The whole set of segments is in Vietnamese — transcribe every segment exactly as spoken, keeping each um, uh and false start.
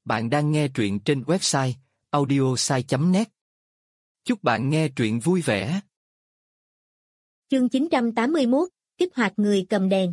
Bạn đang nghe truyện trên website audiosai chấm net. Chúc bạn nghe truyện vui vẻ. Chương chín trăm tám mươi mốt, kích hoạt người cầm đèn.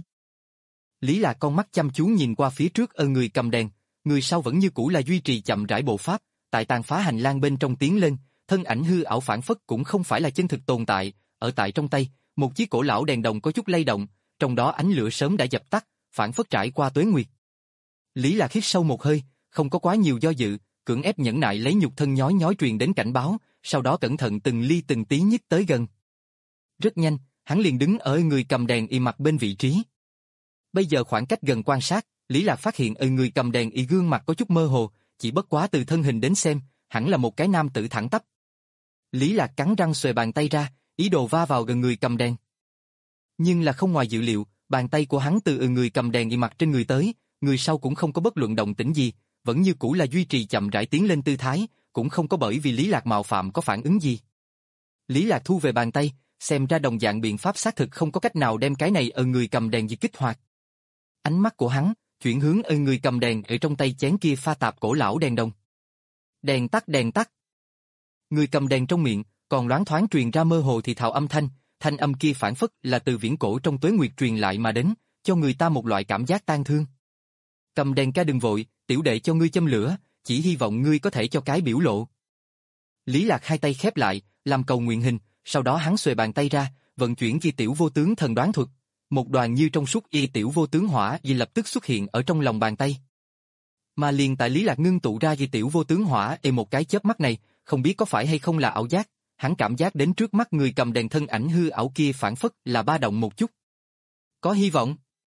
Lý Lạc con mắt chăm chú nhìn qua phía trước ở người cầm đèn, người sau vẫn như cũ là duy trì chậm rãi bộ pháp, tại tàn phá hành lang bên trong tiến lên, thân ảnh hư ảo phản phất cũng không phải là chân thực tồn tại, ở tại trong tay, một chiếc cổ lão đèn đồng có chút lay động, trong đó ánh lửa sớm đã dập tắt, phản phất trải qua tuế nguyệt. Lý Lạc hít sâu một hơi, không có quá nhiều do dự, cưỡng ép nhẫn nại lấy nhục thân nhói nhói truyền đến cảnh báo, sau đó cẩn thận từng ly từng tí nhích tới gần. Rất nhanh, hắn liền đứng ở người cầm đèn y mặt bên vị trí. Bây giờ khoảng cách gần quan sát, Lý Lạc phát hiện ở người cầm đèn y gương mặt có chút mơ hồ, chỉ bất quá từ thân hình đến xem, hẳn là một cái nam tử thẳng tắp. Lý Lạc cắn răng xuề bàn tay ra, ý đồ va vào gần người cầm đèn. Nhưng là không ngoài dự liệu, bàn tay của hắn từ người cầm đèn y mặt trên người tới, người sau cũng không có bất luận động tĩnh gì, vẫn như cũ là duy trì chậm rãi tiến lên tư thái, cũng không có bởi vì Lý Lạc mạo phạm có phản ứng gì. Lý Lạc thu về bàn tay, xem ra đồng dạng biện pháp xác thực không có cách nào đem cái này ở người cầm đèn gì kích hoạt. Ánh mắt của hắn chuyển hướng ở người cầm đèn ở trong tay chén kia pha tạp cổ lão đèn đồng. Đèn tắt, đèn tắt. Người cầm đèn trong miệng còn loáng thoáng truyền ra mơ hồ thì thào âm thanh, thanh âm kia phản phất là từ viễn cổ trong tuế nguyệt truyền lại mà đến, cho người ta một loại cảm giác tang thương. Cầm đèn ca đừng vội, tiểu đệ cho ngươi châm lửa, chỉ hy vọng ngươi có thể cho cái biểu lộ. Lý Lạc hai tay khép lại, làm cầu nguyện hình, sau đó hắn xuề bàn tay ra, vận chuyển vi tiểu vô tướng thần đoán thuật. Một đoàn như trong suốt y tiểu vô tướng hỏa vì lập tức xuất hiện ở trong lòng bàn tay. Mà liền tại Lý Lạc ngưng tụ ra vi tiểu vô tướng hỏa y một cái chớp mắt này, không biết có phải hay không là ảo giác, hắn cảm giác đến trước mắt người cầm đèn thân ảnh hư ảo kia phản phất là ba động một chút. Có hy vọng.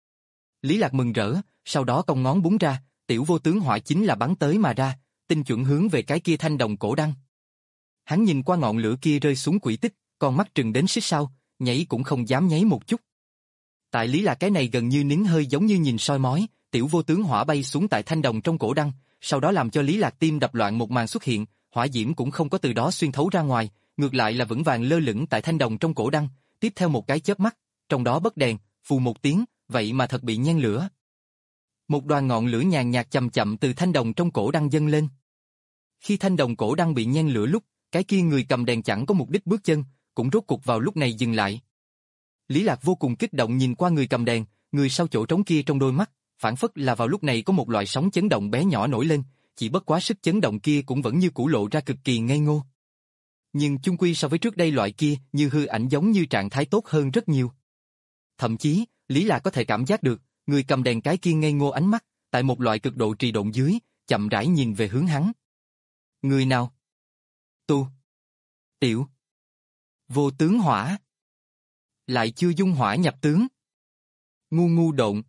Lý Lạc mừng rỡ, sau đó cong ngón búng ra, tiểu vô tướng hỏa chính là bắn tới mà ra, tinh chuẩn hướng về cái kia thanh đồng cổ đăng. Hắn nhìn qua ngọn lửa kia rơi xuống quỹ tích, con mắt trừng đến xích sao, nhảy cũng không dám nháy một chút. Tại Lý Lạc cái này gần như nín hơi giống như nhìn soi mói, tiểu vô tướng hỏa bay xuống tại thanh đồng trong cổ đăng, sau đó làm cho Lý Lạc tim đập loạn một màn xuất hiện, hỏa diễm cũng không có từ đó xuyên thấu ra ngoài, ngược lại là vững vàng lơ lửng tại thanh đồng trong cổ đăng, tiếp theo một cái chớp mắt, trong đó bất đèn, phù một tiếng, vậy mà thật bị nhen lửa. Một đoàn ngọn lửa nhàn nhạt chậm chậm từ thanh đồng trong cổ đăng dâng lên. Khi thanh đồng cổ đăng bị nhen lửa lúc, cái kia người cầm đèn chẳng có mục đích bước chân, cũng rốt cục vào lúc này dừng lại. Lý Lạc vô cùng kích động nhìn qua người cầm đèn, người sau chỗ trống kia trong đôi mắt, phản phất là vào lúc này có một loại sóng chấn động bé nhỏ nổi lên, chỉ bất quá sức chấn động kia cũng vẫn như cũ lộ ra cực kỳ ngây ngô. Nhưng chung quy so với trước đây loại kia như hư ảnh giống như trạng thái tốt hơn rất nhiều. Thậm chí, Lý Lạc có thể cảm giác được, người cầm đèn cái kia ngây ngô ánh mắt, tại một loại cực độ trì độn dưới, chậm rãi nhìn về hướng hắn. Người nào? Tu. Tiểu. Vô tướng hỏa. Lại chưa dung hỏa nhập tướng. Ngu ngu độn.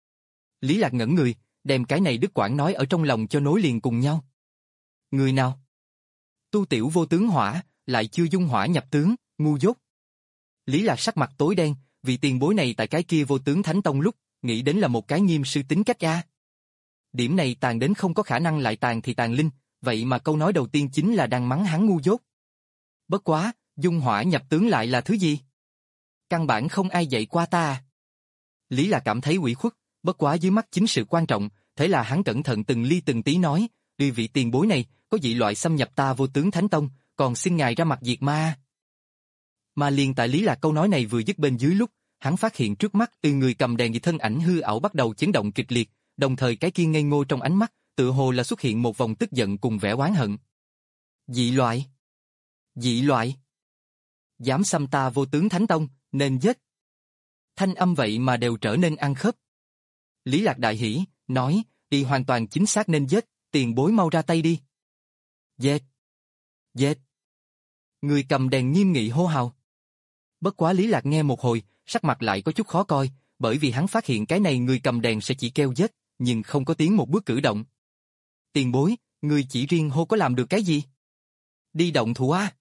Lý Lạc ngẩn người, đem cái này đứt quãng nói ở trong lòng cho nối liền cùng nhau. Người nào? Tu tiểu vô tướng hỏa, lại chưa dung hỏa nhập tướng, ngu dốt. Lý Lạc sắc mặt tối đen, vì tiền bối này tại cái kia vô tướng thánh tông lúc, nghĩ đến là một cái nghiêm sư tính cách a. Điểm này tàn đến không có khả năng lại tàn thì tàn linh, vậy mà câu nói đầu tiên chính là đang mắng hắn ngu dốt. Bất quá, dung hỏa nhập tướng lại là thứ gì? Căn bản không ai dạy qua ta à. Lý là cảm thấy ủy khuất, bất quá dưới mắt chính sự quan trọng, thế là hắn cẩn thận từng ly từng tí nói, uy vị tiền bối này, có dị loại xâm nhập ta vô tướng thánh tông, còn xin ngài ra mặt diệt ma. Mà liền tại Lý là câu nói này vừa dứt bên dưới lúc, hắn phát hiện trước mắt từ người cầm đèn thì thân ảnh hư ảo bắt đầu chấn động kịch liệt, đồng thời cái kia ngây ngô trong ánh mắt, tựa hồ là xuất hiện một vòng tức giận cùng vẻ oán hận. Dị loại. Dị loại. Dám xâm ta vô tướng thánh tông, nên giết. Thanh âm vậy mà đều trở nên ăn khớp. Lý Lạc đại hỉ, nói, y hoàn toàn chính xác nên giết, tiền bối mau ra tay đi. Giết. Giết. Người cầm đèn nghiêm nghị hô hào. Bất quá Lý Lạc nghe một hồi, sắc mặt lại có chút khó coi, bởi vì hắn phát hiện cái này người cầm đèn sẽ chỉ kêu giết, nhưng không có tiến một bước cử động. Tiền bối, người chỉ riêng hô có làm được cái gì? Đi động thủ á.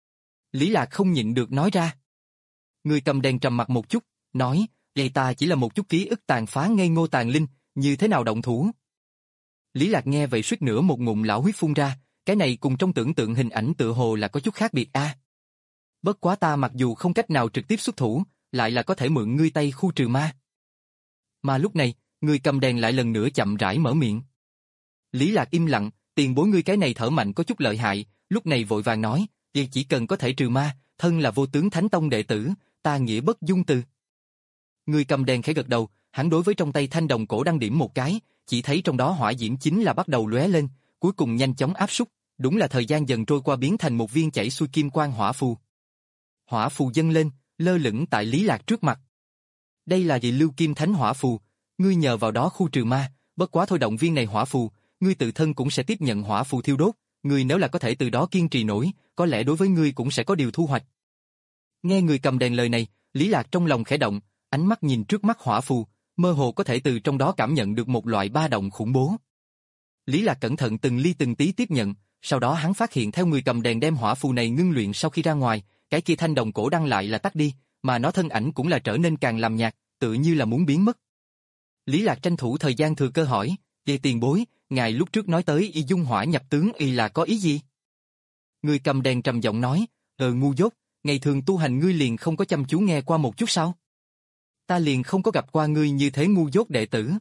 Lý Lạc không nhịn được nói ra. Người cầm đèn trầm mặt một chút, nói, vậy ta chỉ là một chút ký ức tàn phá ngây ngô tàn linh, như thế nào động thủ? Lý Lạc nghe vậy suýt nữa một ngụm lão huyết phun ra, cái này cùng trong tưởng tượng hình ảnh tựa hồ là có chút khác biệt a. À. Bất quá ta mặc dù không cách nào trực tiếp xuất thủ, lại là có thể mượn ngươi tay khu trừ ma. Mà lúc này, người cầm đèn lại lần nữa chậm rãi mở miệng. Lý Lạc im lặng, tiền bối ngươi cái này thở mạnh có chút lợi hại, lúc này vội vàng nói, "Vì chỉ cần có thể trừ ma, thân là Vô Tướng Thánh Tông đệ tử, ta nghĩa bất dung từ." Người cầm đèn khẽ gật đầu, hắn đối với trong tay thanh đồng cổ đăng điểm một cái, chỉ thấy trong đó hỏa diễm chính là bắt đầu lóe lên, cuối cùng nhanh chóng áp súc, đúng là thời gian dần trôi qua biến thành một viên chảy xuôi kim quang hỏa phù. Hỏa phù dâng lên, lơ lửng tại Lý Lạc trước mặt. Đây là dị lưu kim thánh hỏa phù, ngươi nhờ vào đó khu trừ ma, bất quá thôi động viên này hỏa phù, ngươi tự thân cũng sẽ tiếp nhận hỏa phù thiêu đốt, ngươi nếu là có thể từ đó kiên trì nổi, có lẽ đối với ngươi cũng sẽ có điều thu hoạch. Nghe người cầm đèn lời này, Lý Lạc trong lòng khẽ động, ánh mắt nhìn trước mắt hỏa phù, mơ hồ có thể từ trong đó cảm nhận được một loại ba động khủng bố. Lý Lạc cẩn thận từng ly từng tí tiếp nhận, sau đó hắn phát hiện theo người cầm đèn đem hỏa phù này ngưng luyện sau khi ra ngoài, cái kia thanh đồng cổ đăng lại là tắt đi, mà nó thân ảnh cũng là trở nên càng làm nhạt, tự như là muốn biến mất. Lý Lạc tranh thủ thời gian thừa cơ hỏi, "Về tiền bối, ngài lúc trước nói tới y dung hỏa nhập tướng y là có ý gì?" Người cầm đèn trầm giọng nói, "Ờ ngu dốt, ngày thường tu hành ngươi liền không có chăm chú nghe qua một chút sao? Ta liền không có gặp qua ngươi như thế ngu dốt đệ tử."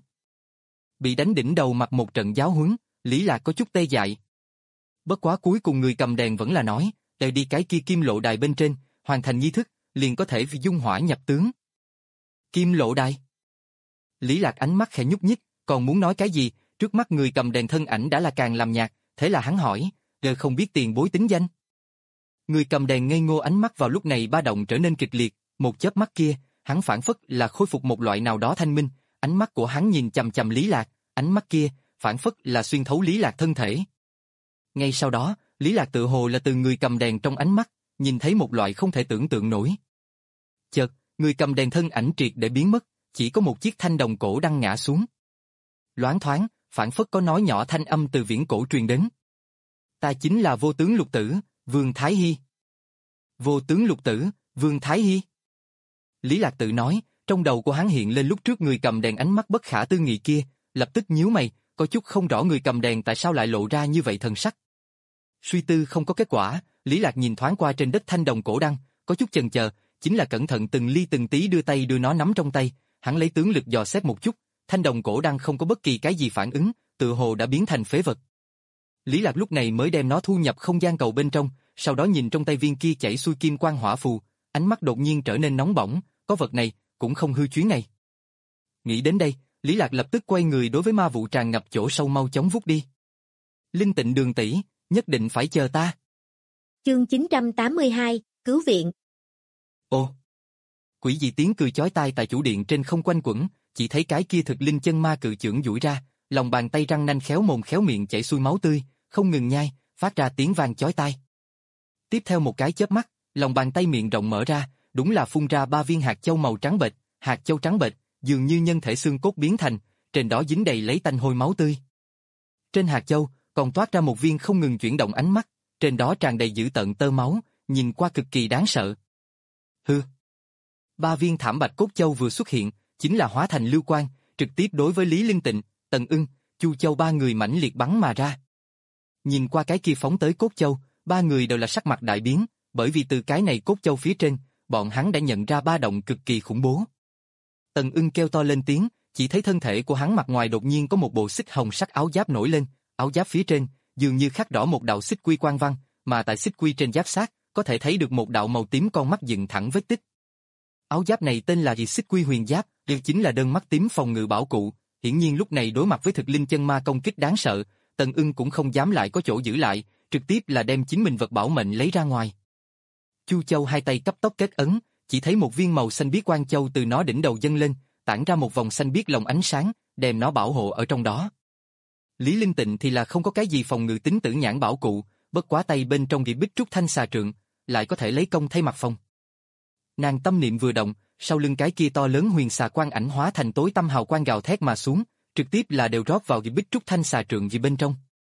Bị đánh đỉnh đầu mặt một trận giáo huấn, Lý Lạc có chút tê dại. Bất quá cuối cùng người cầm đèn vẫn là nói, "Để đi cái kia kim lộ đài bên trên, hoàn thành nghi thức, liền có thể vì dung hỏa nhập tướng." Kim lộ đài? Lý Lạc ánh mắt khẽ nhúc nhích, còn muốn nói cái gì, trước mắt người cầm đèn thân ảnh đã là càng làm nhạt, thế là hắn hỏi, "Giờ không biết tiền bối tính danh?" Người cầm đèn ngây ngô ánh mắt vào lúc này ba động trở nên kịch liệt, một chớp mắt kia, hắn phản phất là khôi phục một loại nào đó thanh minh, ánh mắt của hắn nhìn chằm chằm Lý Lạc, ánh mắt kia, phản phất là xuyên thấu Lý Lạc thân thể. Ngay sau đó, Lý Lạc tự hồ là từ người cầm đèn trong ánh mắt, nhìn thấy một loại không thể tưởng tượng nổi. Chợt, người cầm đèn thân ảnh triệt để biến mất, chỉ có một chiếc thanh đồng cổ đăng ngã xuống. Loáng thoáng, phản phất có nói nhỏ thanh âm từ viễn cổ truyền đến. "Ta chính là Vô Tướng Lục Tử, Vương Thái Hy." Vô Tướng Lục Tử, Vương Thái Hy. Lý Lạc tự nói, trong đầu của hắn hiện lên lúc trước người cầm đèn ánh mắt bất khả tư nghị kia, lập tức nhíu mày, có chút không rõ người cầm đèn tại sao lại lộ ra như vậy thần sắc. Suy tư không có kết quả, Lý Lạc nhìn thoáng qua trên đất thanh đồng cổ đăng, có chút chần chờ, chính là cẩn thận từng ly từng tí đưa tay đưa nó nắm trong tay, hắn lấy tướng lực dò xét một chút, thanh đồng cổ đăng không có bất kỳ cái gì phản ứng, tự hồ đã biến thành phế vật. Lý Lạc lúc này mới đem nó thu nhập không gian cầu bên trong, sau đó nhìn trong tay viên kia chảy xuôi kim quang hỏa phù, ánh mắt đột nhiên trở nên nóng bỏng, có vật này, cũng không hư chuyến này. Nghĩ đến đây, Lý Lạc lập tức quay người đối với ma vụ tràn ngập chỗ sâu mau chóng vút đi. Linh Tịnh Đường tỷ, nhất định phải chờ ta. Chương chín trăm tám mươi hai, cứu viện. Ồ! Quỷ dị tiếng cười chói tai tại chủ điện trên không quanh quẩn, chỉ thấy cái kia thực linh chân ma cự chưởng duỗi ra, lòng bàn tay răng nanh khéo mồm khéo miệng chảy xuôi máu tươi, không ngừng nhai, phát ra tiếng vang chói tai. Tiếp theo một cái chớp mắt, lòng bàn tay miệng rộng mở ra, đúng là phun ra ba viên hạt châu màu trắng bệch, hạt châu trắng bệch, dường như nhân thể xương cốt biến thành, trên đó dính đầy lấy tanh hôi máu tươi. Trên hạt châu còn toát ra một viên không ngừng chuyển động ánh mắt, trên đó tràn đầy dữ tợn tơ máu, nhìn qua cực kỳ đáng sợ. Hừ. Ba viên thảm bạch cốt châu vừa xuất hiện, chính là hóa thành lưu quang, trực tiếp đối với Lý Linh Tịnh, Tần Ưng, Chu Châu ba người mãnh liệt bắn mà ra. Nhìn qua cái kia phóng tới cốt châu, ba người đều là sắc mặt đại biến, bởi vì từ cái này cốt châu phía trên, bọn hắn đã nhận ra ba động cực kỳ khủng bố. Tần Ưng kêu to lên tiếng, chỉ thấy thân thể của hắn mặt ngoài đột nhiên có một bộ xích hồng sắc áo giáp nổi lên, áo giáp phía trên dường như khắc rõ một đạo xích quy quang văn, mà tại xích quy trên giáp sát có thể thấy được một đạo màu tím con mắt dựng thẳng vết tích. Áo giáp này tên là gì xích quy huyền giáp, đây chính là đơn mắt tím phòng ngự bảo cụ. Hiển nhiên lúc này đối mặt với thực linh chân ma công kích đáng sợ, Tần Ưng cũng không dám lại có chỗ giữ lại, trực tiếp là đem chính mình vật bảo mệnh lấy ra ngoài. Chu Châu hai tay cấp tốc kết ấn, chỉ thấy một viên màu xanh biếc quang châu từ nó đỉnh đầu dâng lên, tản ra một vòng xanh biếc lồng ánh sáng, đem nó bảo hộ ở trong đó. Lý Linh Tịnh thì là không có cái gì phòng ngự tính tử nhãn bảo cụ, bất quá tay bên trong bị bích trúc thanh xà trượng, lại có thể lấy công thay mặt phòng. Nàng tâm niệm vừa động, sau lưng cái kia to lớn huyền xà quang ảnh hóa thành tối tăm hào quang gào thét mà xuống, trực tiếp là đều rót vào dị bích trúc thanh xà trượng gì bên trong.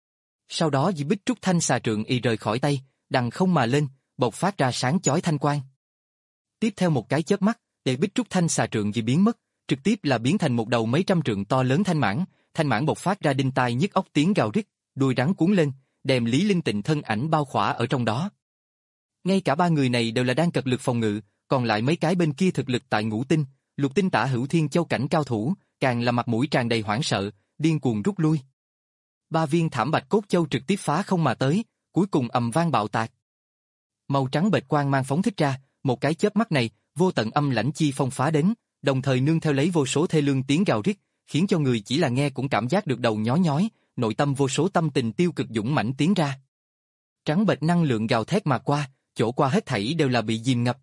Sau đó dị bích trúc thanh xà trượng y rời khỏi tay, đằng không mà lên, bộc phát ra sáng chói thanh quang. Tiếp theo một cái chớp mắt, để bích trúc thanh xà trượng gì biến mất, trực tiếp là biến thành một đầu mấy trăm trượng to lớn thanh mãng, thanh mãng bộc phát ra đinh tai nhức óc tiếng gào rít, đuôi rắn cuốn lên, đem Lý Linh Tịnh thân ảnh bao khỏa ở trong đó. Ngay cả ba người này đều là đang cật lực phòng ngự, còn lại mấy cái bên kia thực lực tại ngũ tinh, lục tinh tả hữu thiên châu cảnh cao thủ, càng là mặt mũi tràn đầy hoảng sợ, điên cuồng rút lui. Ba viên thảm bạch cốt châu trực tiếp phá không mà tới, cuối cùng ầm vang bạo tạc. Màu trắng bệch quang mang phóng thích ra, một cái chớp mắt này, vô tận âm lãnh chi phong phá đến, đồng thời nương theo lấy vô số thê lương tiếng gào rít, khiến cho người chỉ là nghe cũng cảm giác được đầu nhói nhói, nội tâm vô số tâm tình tiêu cực dũng mãnh tiến ra. Trắng bệch năng lượng gào thét mà qua, chỗ qua hết thảy đều là bị dìm ngập.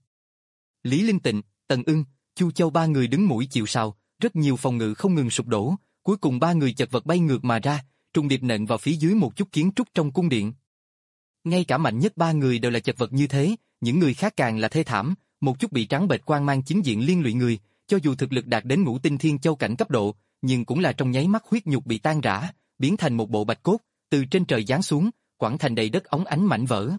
Lý Linh Tịnh, Tần Ưng, Chu Châu ba người đứng mũi chịu sào, rất nhiều phòng ngự không ngừng sụp đổ, cuối cùng ba người chật vật bay ngược mà ra, trùng điệp nện vào phía dưới một chút kiến trúc trong cung điện. Ngay cả mạnh nhất ba người đều là chật vật như thế, những người khác càng là thê thảm, một chút bị trắng bệch quang mang chính diện liên lụy người, cho dù thực lực đạt đến ngũ tinh thiên châu cảnh cấp độ, nhưng cũng là trong nháy mắt huyết nhục bị tan rã, biến thành một bộ bạch cốt, từ trên trời giáng xuống, quẳng thành đầy đất óng ánh mảnh vỡ.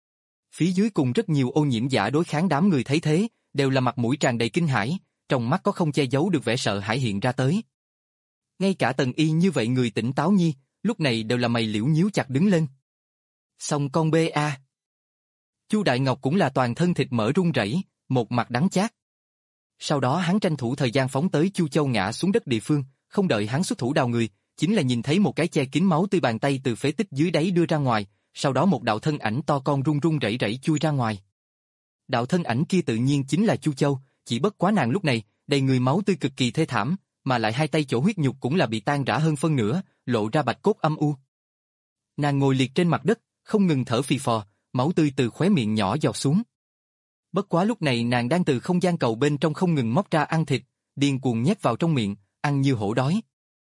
Phía dưới cùng rất nhiều ô nhiễm giả đối kháng, đám người thấy thế, đều là mặt mũi tràn đầy kinh hãi, trong mắt có không che giấu được vẻ sợ hãi hiện ra tới. Ngay cả Tần Y như vậy người tỉnh táo nhi, lúc này đều là mày liễu nhíu chặt đứng lên. Xong con bê a. Chu Đại Ngọc cũng là toàn thân thịt mỡ run rẩy, một mặt đắng chát. Sau đó hắn tranh thủ thời gian phóng tới Chu Châu ngã xuống đất địa phương, không đợi hắn xuất thủ đào người, chính là nhìn thấy một cái che kín máu tươi bàn tay từ phế tích dưới đáy đưa ra ngoài, sau đó một đạo thân ảnh to con run run rẩy rẩy chui ra ngoài. Đạo thân ảnh kia tự nhiên chính là Chu Châu, chỉ bất quá nàng lúc này, đầy người máu tươi cực kỳ thê thảm, mà lại hai tay chỗ huyết nhục cũng là bị tan rã hơn phân nửa, lộ ra bạch cốt âm u. Nàng ngồi liệt trên mặt đất, không ngừng thở phì phò, máu tươi từ khóe miệng nhỏ giọt xuống. Bất quá lúc này nàng đang từ không gian cầu bên trong không ngừng móc ra ăn thịt, điên cuồng nhét vào trong miệng, ăn như hổ đói.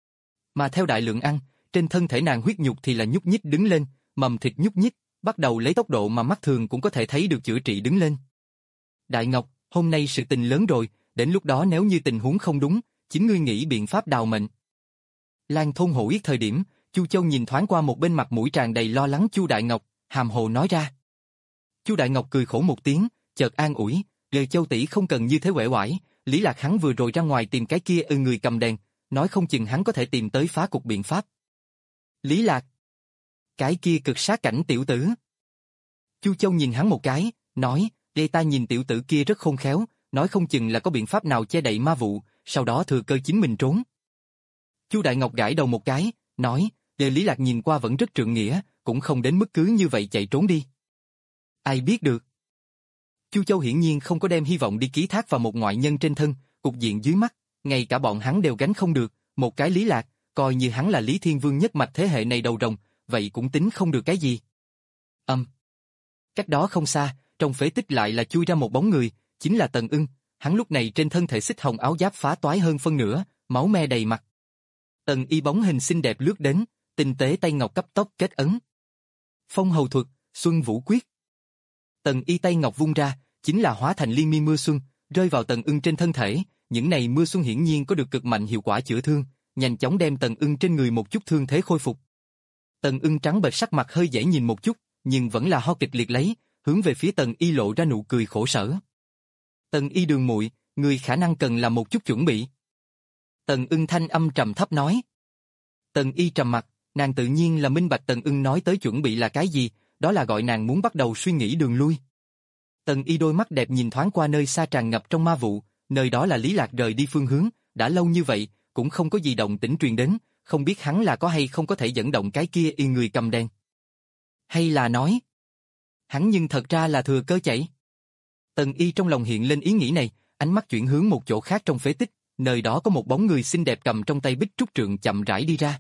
Mà theo đại lượng ăn, trên thân thể nàng huyết nhục thì là nhúc nhích đứng lên, mầm thịt nhúc nhích, bắt đầu lấy tốc độ mà mắt thường cũng có thể thấy được chữa trị đứng lên. Đại Ngọc, hôm nay sự tình lớn rồi, đến lúc đó nếu như tình huống không đúng, chính ngươi nghĩ biện pháp đào mệnh. Lan thôn hổ yết thời điểm, Chu Châu nhìn thoáng qua một bên mặt mũi tràn đầy lo lắng Chu Đại Ngọc, hàm hồ nói ra. Chu Đại Ngọc cười khổ một tiếng, chợt an ủi, lời Châu tỷ không cần như thế uể oải, Lý Lạc hắn vừa rồi ra ngoài tìm cái kia ư người cầm đèn, nói không chừng hắn có thể tìm tới phá cục biện pháp. Lý Lạc? Cái kia cực sát cảnh tiểu tử. Chu Châu nhìn hắn một cái, nói, để ta nhìn tiểu tử kia rất khôn khéo, nói không chừng là có biện pháp nào che đậy ma vụ, sau đó thừa cơ chính mình trốn. Chu Đại Ngọc gãi đầu một cái, nói, để Lý Lạc nhìn qua vẫn rất trượng nghĩa, cũng không đến mức cứ như vậy chạy trốn đi. Ai biết được. Chu Châu hiển nhiên không có đem hy vọng đi ký thác vào một ngoại nhân trên thân, cục diện dưới mắt, ngay cả bọn hắn đều gánh không được, một cái Lý Lạc, coi như hắn là Lý Thiên Vương nhất mạch thế hệ này đầu rồng, vậy cũng tính không được cái gì. Âm. Um. Cách đó không xa, trong phế tích lại là chui ra một bóng người, chính là Tần Ưng, hắn lúc này trên thân thể xích hồng áo giáp phá toái hơn phân nửa, máu me đầy mặt. Tần Y bóng hình xinh đẹp lướt đến, tinh tế tay ngọc cấp tốc kết ấn. Phong hầu thuật, Xuân Vũ Quyết. Tần Y tay ngọc vung ra, chính là hóa thành liên miên mưa xuân, rơi vào Tần Ưng trên thân thể, những này mưa xuân hiển nhiên có được cực mạnh hiệu quả chữa thương, nhanh chóng đem Tần Ưng trên người một chút thương thế khôi phục. Tần Ưng trắng bệch sắc mặt hơi dễ nhìn một chút, nhưng vẫn là ho kịch liệt lấy, hướng về phía Tần Y lộ ra nụ cười khổ sở. Tần Y đường muội, người khả năng cần làm một chút chuẩn bị. Tần Ưng thanh âm trầm thấp nói. Tần Y trầm mặt, nàng tự nhiên là minh bạch Tần Ưng nói tới chuẩn bị là cái gì, đó là gọi nàng muốn bắt đầu suy nghĩ đường lui. Tần Y đôi mắt đẹp nhìn thoáng qua nơi xa tràn ngập trong ma vụ, nơi đó là Lý Lạc rời đi phương hướng, đã lâu như vậy, cũng không có gì động tĩnh truyền đến, không biết hắn là có hay không có thể dẫn động cái kia y người cầm đèn. Hay là nói, hắn nhưng thật ra là thừa cơ chạy. Tần Y trong lòng hiện lên ý nghĩ này, ánh mắt chuyển hướng một chỗ khác trong phế tích, nơi đó có một bóng người xinh đẹp cầm trong tay bích trúc trượng chậm rãi đi ra.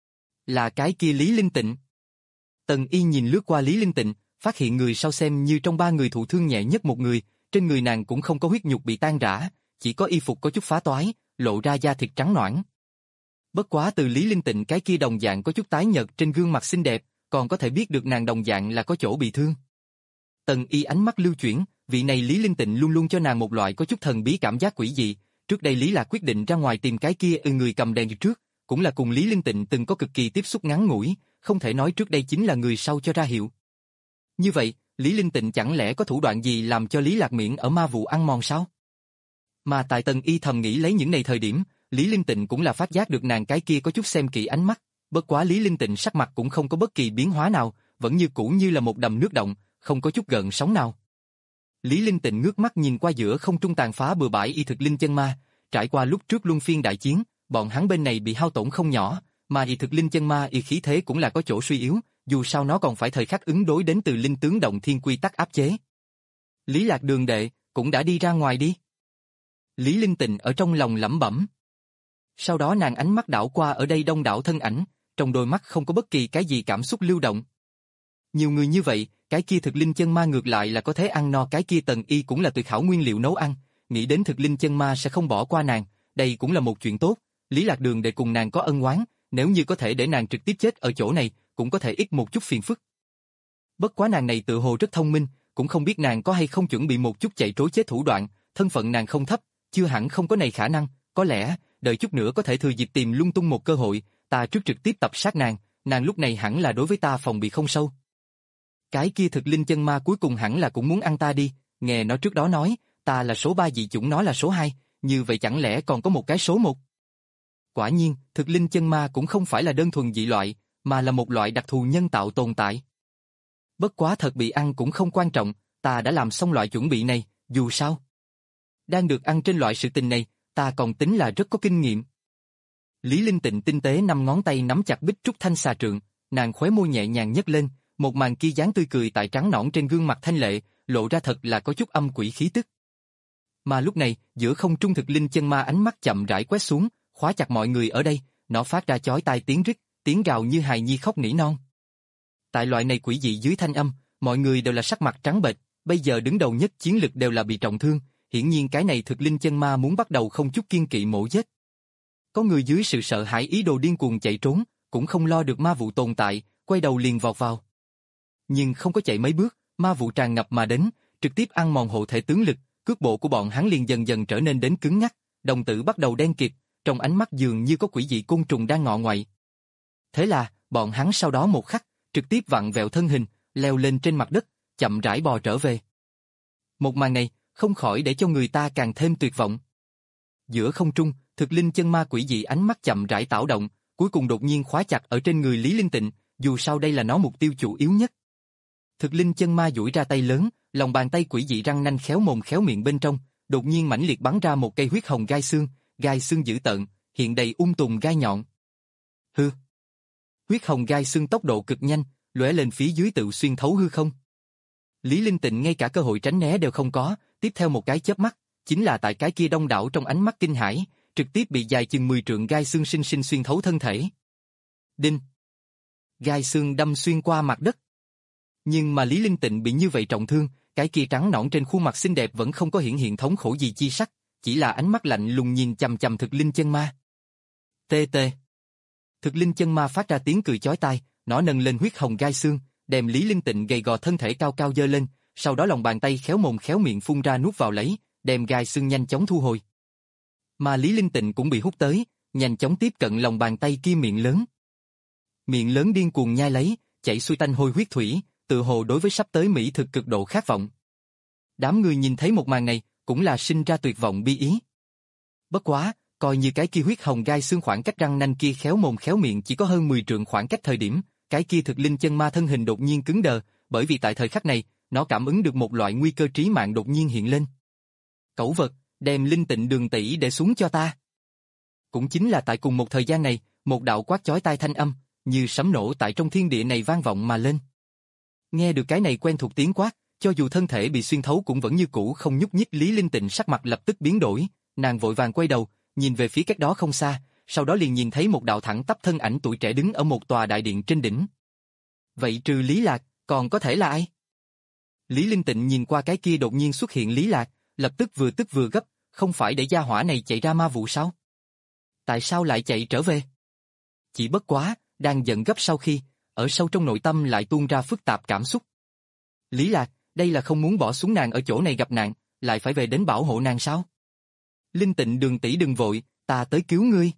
Là cái kia Lý Linh Tịnh. Tần Y nhìn lướt qua Lý Linh Tịnh, phát hiện người sau xem như trong ba người thụ thương nhẹ nhất một người, trên người nàng cũng không có huyết nhục bị tan rã, chỉ có y phục có chút phá toái, lộ ra da thịt trắng nõn. Bất quá từ Lý Linh Tịnh cái kia đồng dạng có chút tái nhợt trên gương mặt xinh đẹp, còn có thể biết được nàng đồng dạng là có chỗ bị thương. Tần Y ánh mắt lưu chuyển, vị này Lý Linh Tịnh luôn luôn cho nàng một loại có chút thần bí cảm giác quỷ dị. Trước đây Lý Lạc quyết định ra ngoài tìm cái kia ừ người cầm đèn trước, cũng là cùng Lý Linh Tịnh từng có cực kỳ tiếp xúc ngắn ngủi, không thể nói trước đây chính là người sau cho ra hiệu. Như vậy, Lý Linh Tịnh chẳng lẽ có thủ đoạn gì làm cho Lý Lạc miễn ở ma vụ ăn mòn sao? Mà tại Tần Y thầm nghĩ lấy những này thời điểm, Lý Linh Tịnh cũng là phát giác được nàng cái kia có chút xem kỹ ánh mắt, bất quá Lý Linh Tịnh sắc mặt cũng không có bất kỳ biến hóa nào, vẫn như cũ như là một đầm nước động, không có chút gợn sóng nào. Lý Linh Tịnh ngước mắt nhìn qua giữa không trung tàn phá bừa bãi y thực linh chân ma, trải qua lúc trước luân phiên đại chiến, bọn hắn bên này bị hao tổn không nhỏ, mà y thực linh chân ma y khí thế cũng là có chỗ suy yếu, dù sao nó còn phải thời khắc ứng đối đến từ linh tướng động thiên quy tắc áp chế. Lý Lạc Đường đệ, cũng đã đi ra ngoài đi. Lý Linh Tịnh ở trong lòng lẩm bẩm. Sau đó nàng ánh mắt đảo qua ở đây đông đảo thân ảnh, trong đôi mắt không có bất kỳ cái gì cảm xúc lưu động. Nhiều người như vậy, cái kia thực linh chân ma ngược lại là có thể ăn no, cái kia Tần Y cũng là tuyệt hảo nguyên liệu nấu ăn, nghĩ đến thực linh chân ma sẽ không bỏ qua nàng, đây cũng là một chuyện tốt. Lý Lạc Đường để cùng nàng có ân oán, nếu như có thể để nàng trực tiếp chết ở chỗ này, cũng có thể ít một chút phiền phức. Bất quá nàng này tự hồ rất thông minh, cũng không biết nàng có hay không chuẩn bị một chút chạy trối chết thủ đoạn, thân phận nàng không thấp, chưa hẳn không có này khả năng, có lẽ, đợi chút nữa có thể thừa dịp tìm lung tung một cơ hội, ta trước trực tiếp tập sát nàng, nàng lúc này hẳn là đối với ta phòng bị không sâu. Cái kia thực linh chân ma cuối cùng hẳn là cũng muốn ăn ta đi, nghe nó trước đó nói, ta là số ba dị chủng, nó là số hai, như vậy chẳng lẽ còn có một cái số một? Quả nhiên, thực linh chân ma cũng không phải là đơn thuần dị loại, mà là một loại đặc thù nhân tạo tồn tại. Bất quá thật bị ăn cũng không quan trọng, ta đã làm xong loại chuẩn bị này, dù sao. Đang được ăn trên loại sự tình này, ta còn tính là rất có kinh nghiệm. Lý Linh Tịnh tinh tế năm ngón tay nắm chặt bích trúc thanh xà trượng, nàng khóe môi nhẹ nhàng nhấc lên, một màn kia dáng tươi cười tại trắng nõn trên gương mặt thanh lệ, lộ ra thật là có chút âm quỷ khí tức. Mà lúc này, giữa không trung thực linh chân ma ánh mắt chậm rãi quét xuống, khóa chặt mọi người ở đây, nó phát ra chói tai tiếng rít, tiếng gào như hài nhi khóc nỉ non. Tại loại này quỷ dị dưới thanh âm, mọi người đều là sắc mặt trắng bệch, bây giờ đứng đầu nhất chiến lực đều là bị trọng thương, hiển nhiên cái này thực linh chân ma muốn bắt đầu không chút kiên kỵ mổ giết. Có người dưới sự sợ hãi ý đồ điên cuồng chạy trốn, cũng không lo được ma vụ tồn tại, quay đầu liền vọt vào. Nhưng không có chạy mấy bước, ma vụ tràn ngập mà đến, trực tiếp ăn mòn hộ thể tướng lực, cước bộ của bọn hắn liền dần dần trở nên đến cứng ngắc, đồng tử bắt đầu đen kịt, trong ánh mắt dường như có quỷ dị côn trùng đang ngọ ngoại. Thế là, bọn hắn sau đó một khắc, trực tiếp vặn vẹo thân hình, leo lên trên mặt đất, chậm rãi bò trở về. Một màn này, không khỏi để cho người ta càng thêm tuyệt vọng. Giữa không trung, thực linh chân ma quỷ dị ánh mắt chậm rãi tảo động, cuối cùng đột nhiên khóa chặt ở trên người Lý Linh Tịnh, dù sao đây là nó mục tiêu chủ yếu nhất. Thực linh chân ma duỗi ra tay lớn, lòng bàn tay quỷ dị răng nanh khéo mồm khéo miệng bên trong, đột nhiên mãnh liệt bắn ra một cây huyết hồng gai xương, gai xương dữ tợn, hiện đầy ung tùm gai nhọn. Hư. Huyết hồng gai xương tốc độ cực nhanh, lóe lên phía dưới tự xuyên thấu hư không. Lý Linh Tịnh ngay cả cơ hội tránh né đều không có, tiếp theo một cái chớp mắt, chính là tại cái kia đông đảo trong ánh mắt kinh hãi, trực tiếp bị dài chừng mười trượng gai xương sinh sinh xuyên thấu thân thể. Đinh. Gai xương đâm xuyên qua mặt đất. Nhưng mà Lý Linh Tịnh bị như vậy trọng thương, cái kia trắng nõn trên khuôn mặt xinh đẹp vẫn không có hiển hiện thống khổ gì chi sắc, chỉ là ánh mắt lạnh lùng nhìn chằm chằm thực linh chân ma. Tê tê. Thực linh chân ma phát ra tiếng cười chói tai, nó nâng lên huyết hồng gai xương, đem Lý Linh Tịnh gầy gò thân thể cao cao dơ lên, sau đó lòng bàn tay khéo mồm khéo miệng phun ra nuốt vào lấy, đem gai xương nhanh chóng thu hồi. Mà Lý Linh Tịnh cũng bị hút tới, nhanh chóng tiếp cận lòng bàn tay kia miệng lớn. Miệng lớn điên cuồng nhai lấy, chảy xuôi tanh hôi huyết thủy, tự hồ đối với sắp tới mỹ thực cực độ khát vọng. Đám người nhìn thấy một màn này, cũng là sinh ra tuyệt vọng bi ý. Bất quá, coi như cái kia huyết hồng gai xương khoảng cách răng nanh kia khéo mồm khéo miệng chỉ có hơn mười trượng khoảng cách thời điểm, cái kia thực linh chân ma thân hình đột nhiên cứng đờ, bởi vì tại thời khắc này, nó cảm ứng được một loại nguy cơ trí mạng đột nhiên hiện lên. Cẩu vật, đem Linh Tịnh Đường tỷ để xuống cho ta. Cũng chính là tại cùng một thời gian này, một đạo quát chói tai thanh âm, như sấm nổ tại trong thiên địa này vang vọng mà lên. Nghe được cái này quen thuộc tiếng quát, cho dù thân thể bị xuyên thấu cũng vẫn như cũ không nhúc nhích. Lý Linh Tịnh sắc mặt lập tức biến đổi, nàng vội vàng quay đầu, nhìn về phía cách đó không xa, sau đó liền nhìn thấy một đạo thẳng tắp thân ảnh tuổi trẻ đứng ở một tòa đại điện trên đỉnh. Vậy trừ Lý Lạc, còn có thể là ai? Lý Linh Tịnh nhìn qua cái kia đột nhiên xuất hiện Lý Lạc, lập tức vừa tức vừa gấp, không phải để gia hỏa này chạy ra ma vụ sao? Tại sao lại chạy trở về? Chỉ bất quá, đang giận gấp sau khi, ở sâu trong nội tâm lại tuôn ra phức tạp cảm xúc. Lý Lạc, đây là không muốn bỏ xuống nàng ở chỗ này gặp nạn, lại phải về đến bảo hộ nàng sao? Linh Tịnh Đường tỷ đừng vội, ta tới cứu ngươi.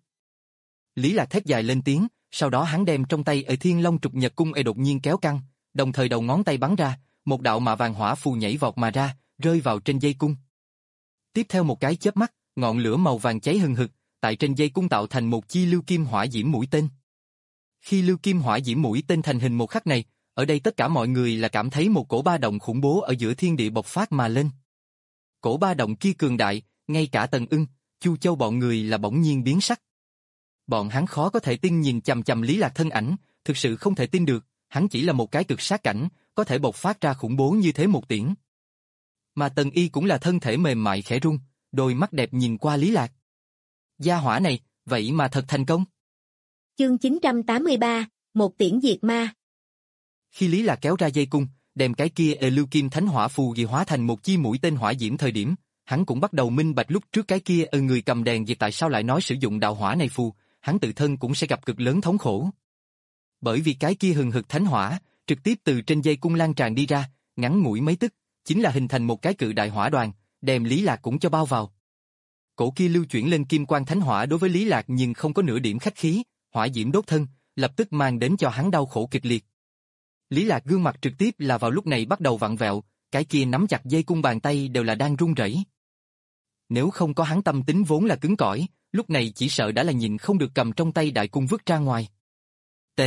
Lý Lạc thét dài lên tiếng, sau đó hắn đem trong tay ở Thiên Long Trục Nhật Cung e đột nhiên kéo căng, đồng thời đầu ngón tay bắn ra, một đạo mạ vàng hỏa phù nhảy vọt mà ra, rơi vào trên dây cung. Tiếp theo một cái chớp mắt, ngọn lửa màu vàng cháy hừng hực, tại trên dây cung tạo thành một chi lưu kim hỏa diễm mũi tên. Khi lưu kim hỏa diễm mũi tên thành hình một khắc này, ở đây tất cả mọi người là cảm thấy một cổ ba động khủng bố ở giữa thiên địa bộc phát mà lên. Cổ ba động kia cường đại, ngay cả Tần Ưng, Chu Châu bọn người là bỗng nhiên biến sắc. Bọn hắn khó có thể tin nhìn chằm chằm Lý Lạc thân ảnh, thực sự không thể tin được, hắn chỉ là một cái cực sát cảnh, có thể bộc phát ra khủng bố như thế một tiễn. Mà Tần Y cũng là thân thể mềm mại khẽ rung, đôi mắt đẹp nhìn qua Lý Lạc. Gia hỏa này, vậy mà thật thành công. Chương chín trăm tám mươi ba, một tiễn diệt ma. Khi Lý Lạc kéo ra dây cung, đem cái kia e lưu kim thánh hỏa phù dị hóa thành một chi mũi tên hỏa diễm thời điểm, hắn cũng bắt đầu minh bạch lúc trước cái kia ở người cầm đèn vì tại sao lại nói sử dụng đạo hỏa này phù, hắn tự thân cũng sẽ gặp cực lớn thống khổ. Bởi vì cái kia hừng hực thánh hỏa, trực tiếp từ trên dây cung lan tràn đi ra, ngắn ngủi mấy tức, chính là hình thành một cái cự đại hỏa đoàn, đem Lý Lạc cũng cho bao vào. Cổ kia lưu chuyển lên kim quang thánh hỏa đối với Lý Lạc nhưng không có nửa điểm khách khí, hỏa diễm đốt thân, lập tức mang đến cho hắn đau khổ kịch liệt. Lý Lạc gương mặt trực tiếp là vào lúc này bắt đầu vặn vẹo, cái kia nắm chặt dây cung bàn tay đều là đang run rẩy. Nếu không có hắn tâm tính vốn là cứng cỏi, lúc này chỉ sợ đã là nhìn không được cầm trong tay đại cung vứt ra ngoài. T.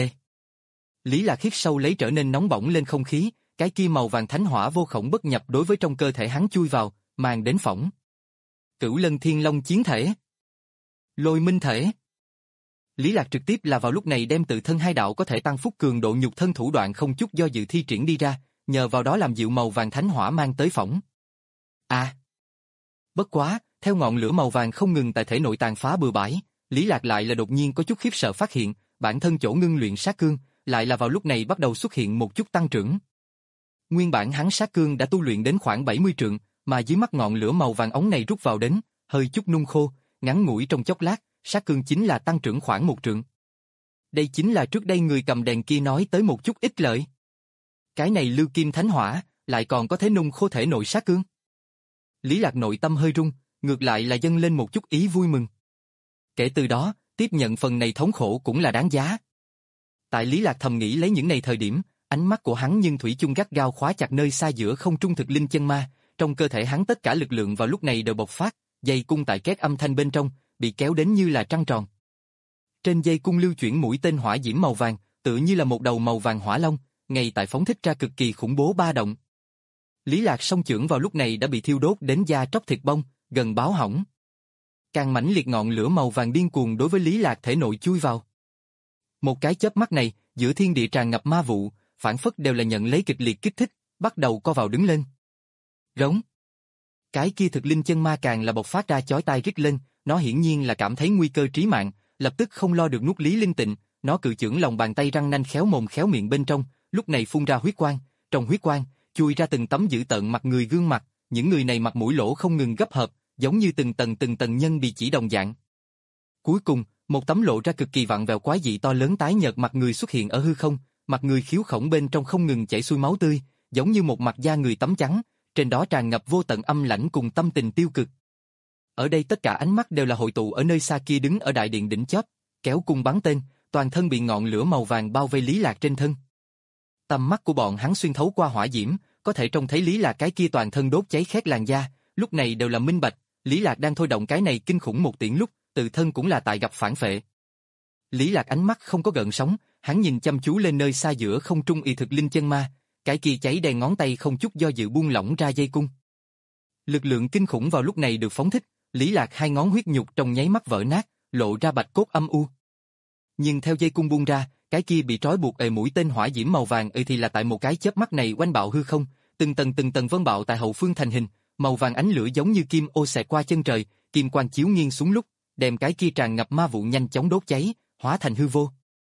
Lý Lạc hít sâu lấy trở nên nóng bỏng lên không khí, cái kia màu vàng thánh hỏa vô khổng bất nhập đối với trong cơ thể hắn chui vào, mang đến phỏng. Cửu Lân Thiên Long chiến thể. Lôi minh thể. Lý Lạc trực tiếp là vào lúc này đem tự thân hai đạo có thể tăng phúc cường độ nhục thân thủ đoạn không chút do dự thi triển đi ra, nhờ vào đó làm dịu màu vàng thánh hỏa mang tới phỏng. À! Bất quá, theo ngọn lửa màu vàng không ngừng tại thể nội tàn phá bừa bãi, Lý Lạc lại là đột nhiên có chút khiếp sợ phát hiện, bản thân chỗ ngưng luyện sát cương, lại là vào lúc này bắt đầu xuất hiện một chút tăng trưởng. Nguyên bản hắn sát cương đã tu luyện đến khoảng bảy mươi trượng, mà dưới mắt ngọn lửa màu vàng ống này rút vào đến, hơi chút nung khô, ngắn ngủi trong chốc lát, sát cương chính là tăng trưởng khoảng một trượng. Đây chính là trước đây người cầm đèn kia nói tới một chút ích lợi. Cái này lưu kim thánh hỏa, lại còn có thể nung khô thể nội sát cương. Lý Lạc nội tâm hơi rung, ngược lại là dâng lên một chút ý vui mừng. Kể từ đó, tiếp nhận phần này thống khổ cũng là đáng giá. Tại Lý Lạc thầm nghĩ lấy những này thời điểm, ánh mắt của hắn nhưng thủy chung gắt gao khóa chặt nơi xa giữa không trung thực linh chân ma, trong cơ thể hắn tất cả lực lượng vào lúc này đều bộc phát, dây cung tại két âm thanh bên trong, bị kéo đến như là trăng tròn. Trên dây cung lưu chuyển mũi tên hỏa diễm màu vàng, tựa như là một đầu màu vàng hỏa long, ngay tại phóng thích ra cực kỳ khủng bố ba động. Lý Lạc song chưởng vào lúc này đã bị thiêu đốt đến da tróc thịt bong, gần báo hỏng. Càng mãnh liệt ngọn lửa màu vàng điên cuồng đối với Lý Lạc thể nội chui vào. Một cái chớp mắt này, giữa thiên địa tràn ngập ma vụ, phản phất đều là nhận lấy kịch liệt kích thích, bắt đầu co vào đứng lên. Rống. Cái kia thực linh chân ma càng là bộc phát ra chói tai rít lên, nó hiển nhiên là cảm thấy nguy cơ trí mạng, lập tức không lo được nuốt Lý Linh Tịnh, nó cự chưởng lòng bàn tay răng nanh khéo mồm khéo miệng bên trong, lúc này phun ra huyết quang, trong huyết quang chui ra từng tấm dữ tợn mặt người gương mặt, những người này mặt mũi lỗ không ngừng gấp hợp, giống như từng tầng từng tầng nhân bị chỉ đồng dạng. Cuối cùng, một tấm lộ ra cực kỳ vặn vẹo quái dị to lớn tái nhợt mặt người xuất hiện ở hư không, mặt người khiếu khổng bên trong không ngừng chảy xuôi máu tươi, giống như một mặt da người tấm trắng, trên đó tràn ngập vô tận âm lãnh cùng tâm tình tiêu cực. Ở đây tất cả ánh mắt đều là hội tụ ở nơi xa kia đứng ở đại điện đỉnh chóp, kéo cung bắn tên, toàn thân bị ngọn lửa màu vàng bao vây Lý Lạc trên thân. Tầm mắt của bọn hắn xuyên thấu qua hỏa diễm, có thể trông thấy Lý Lạc cái kia toàn thân đốt cháy khét làn da, lúc này đều là minh bạch, Lý Lạc đang thôi động cái này kinh khủng một tiễn lúc, tự thân cũng là tại gặp phản phệ. Lý Lạc ánh mắt không có gợn sóng, hắn nhìn chăm chú lên nơi xa giữa không trung y thực linh chân ma, cái kia cháy đen ngón tay không chút do dự buông lỏng ra dây cung. Lực lượng kinh khủng vào lúc này được phóng thích, Lý Lạc hai ngón huyết nhục trong nháy mắt vỡ nát, lộ ra bạch cốt âm u. Nhưng theo dây cung buông ra, cái kia bị trói buộc ề mũi tên hỏa diễm màu vàng ư thì là tại một cái chớp mắt này oanh bạo hư không, từng tầng từng tầng vân bạo tại hậu phương thành hình, màu vàng ánh lửa giống như kim ô xẹt qua chân trời, kim quang chiếu nghiêng xuống lúc, đem cái kia tràn ngập ma vụ nhanh chóng đốt cháy, hóa thành hư vô.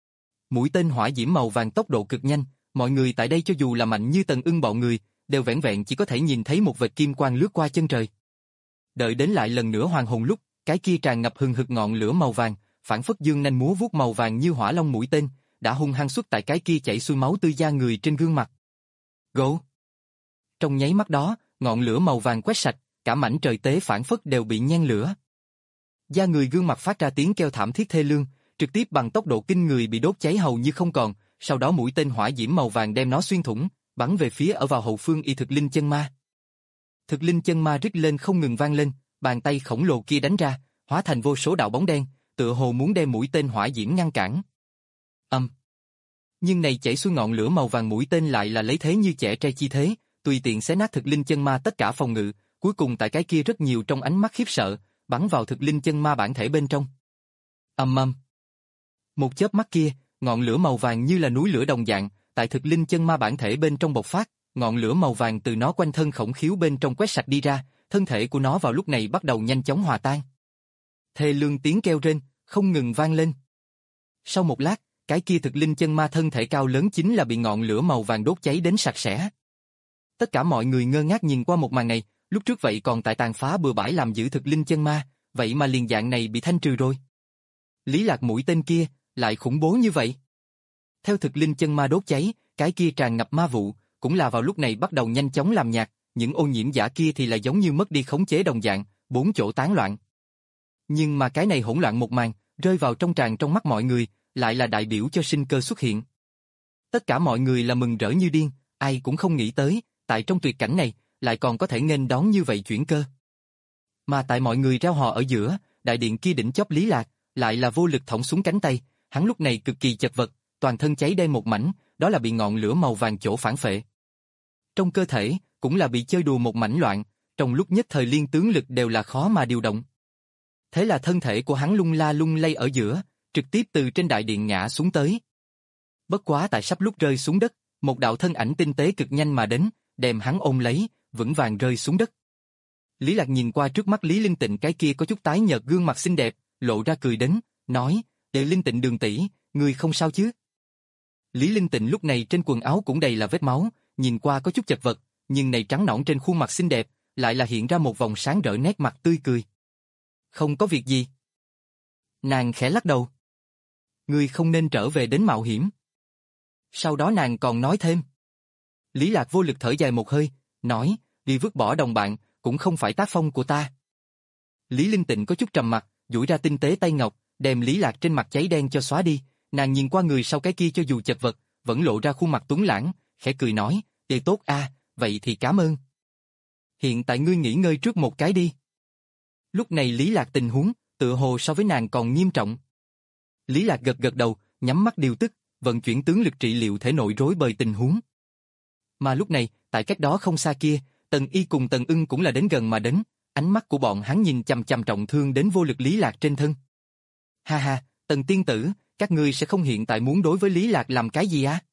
Mũi tên hỏa diễm màu vàng tốc độ cực nhanh, mọi người tại đây cho dù là mạnh như Tần Ưng bọn người, đều vẻn vẹn chỉ có thể nhìn thấy một vệt kim quang lướt qua chân trời. Đợi đến lại lần nữa hoàng hồn lúc, cái kia tràn ngập hừng hực ngọn lửa màu vàng, phản phất dương nanh múa vuốt màu vàng như hỏa long mũi tên, đã hung hăng xuất tại cái kia chảy xuôi máu tươi da người trên gương mặt. Gỗ. Trong nháy mắt đó, ngọn lửa màu vàng quét sạch, cả mảnh trời tế phản phất đều bị nhen lửa. Da người gương mặt phát ra tiếng kêu thảm thiết thê lương, trực tiếp bằng tốc độ kinh người bị đốt cháy hầu như không còn, sau đó mũi tên hỏa diễm màu vàng đem nó xuyên thủng, bắn về phía ở vào hậu phương y thực linh chân ma. Thực linh chân ma rít lên không ngừng vang lên, bàn tay khổng lồ kia đánh ra, hóa thành vô số đạo bóng đen, tựa hồ muốn đem mũi tên hỏa diễm ngăn cản. Âm. Nhưng này chảy xuôi ngọn lửa màu vàng mũi tên lại là lấy thế như chẻ tre chi thế, tùy tiện xé nát thực linh chân ma tất cả phòng ngự, cuối cùng tại cái kia rất nhiều trong ánh mắt khiếp sợ, bắn vào thực linh chân ma bản thể bên trong. Ầm ầm. Một chớp mắt kia, ngọn lửa màu vàng như là núi lửa đồng dạng, tại thực linh chân ma bản thể bên trong bộc phát, ngọn lửa màu vàng từ nó quanh thân khổng khiếu bên trong quét sạch đi ra, thân thể của nó vào lúc này bắt đầu nhanh chóng hòa tan. Thê lương tiếng kêu rên, không ngừng vang lên. Sau một lát, cái kia thực linh chân ma thân thể cao lớn chính là bị ngọn lửa màu vàng đốt cháy đến sạch sẽ. Tất cả mọi người ngơ ngác nhìn qua một màn này, lúc trước vậy còn tại tàn phá bừa bãi làm giữ thực linh chân ma, vậy mà liền dạng này bị thanh trừ rồi. Lý Lạc mũi tên kia, lại khủng bố như vậy. Theo thực linh chân ma đốt cháy, cái kia tràn ngập ma vụ, cũng là vào lúc này bắt đầu nhanh chóng làm nhạt, những ô nhiễm giả kia thì là giống như mất đi khống chế đồng dạng, bốn chỗ tán loạn. Nhưng mà cái này hỗn loạn một màn, rơi vào trong tràn trong mắt mọi người, lại là đại biểu cho sinh cơ xuất hiện. Tất cả mọi người là mừng rỡ như điên, ai cũng không nghĩ tới, tại trong tuyệt cảnh này, lại còn có thể nghênh đón như vậy chuyển cơ. Mà tại mọi người reo hò ở giữa, đại điện kia đỉnh chóp Lý Lạc, lại là vô lực thõng xuống cánh tay, hắn lúc này cực kỳ chật vật, toàn thân cháy đen một mảnh, đó là bị ngọn lửa màu vàng chỗ phản phệ. Trong cơ thể, cũng là bị chơi đùa một mảnh loạn, trong lúc nhất thời liên tướng lực đều là khó mà điều động. Thế là thân thể của hắn lung la lung lay ở giữa, trực tiếp từ trên đại điện ngã xuống tới. Bất quá tại sắp lúc rơi xuống đất, một đạo thân ảnh tinh tế cực nhanh mà đến, đem hắn ôm lấy, vững vàng rơi xuống đất. Lý Lạc nhìn qua trước mắt Lý Linh Tịnh cái kia có chút tái nhợt gương mặt xinh đẹp, lộ ra cười đến, nói, "Đệ Linh Tịnh đường tỷ, ngươi không sao chứ?" Lý Linh Tịnh lúc này trên quần áo cũng đầy là vết máu, nhìn qua có chút chật vật, nhưng này trắng nõn trên khuôn mặt xinh đẹp, lại là hiện ra một vòng sáng rỡ nét mặt tươi cười. "Không có việc gì." Nàng khẽ lắc đầu. "Ngươi không nên trở về đến mạo hiểm." Sau đó nàng còn nói thêm. Lý Lạc vô lực thở dài một hơi, nói, "Đi vứt bỏ đồng bạn, cũng không phải tác phong của ta." Lý Linh Tịnh có chút trầm mặt, duỗi ra tinh tế tay ngọc, đem Lý Lạc trên mặt cháy đen cho xóa đi, nàng nhìn qua người sau cái kia cho dù chật vật, vẫn lộ ra khuôn mặt tuấn lãng, khẽ cười nói, "Vậy tốt a, vậy thì cảm ơn. Hiện tại ngươi nghỉ ngơi trước một cái đi." Lúc này Lý Lạc tình huống, tựa hồ so với nàng còn nghiêm trọng. Lý Lạc gật gật đầu, nhắm mắt điều tức, vận chuyển tướng lực trị liệu thể nội rối bời tình huống. Mà lúc này, tại cách đó không xa kia, Tần Y cùng Tần Ưng cũng là đến gần mà đến, ánh mắt của bọn hắn nhìn chằm chằm trọng thương đến vô lực Lý Lạc trên thân. "Ha ha, Tần tiên tử, các ngươi sẽ không hiện tại muốn đối với Lý Lạc làm cái gì á?"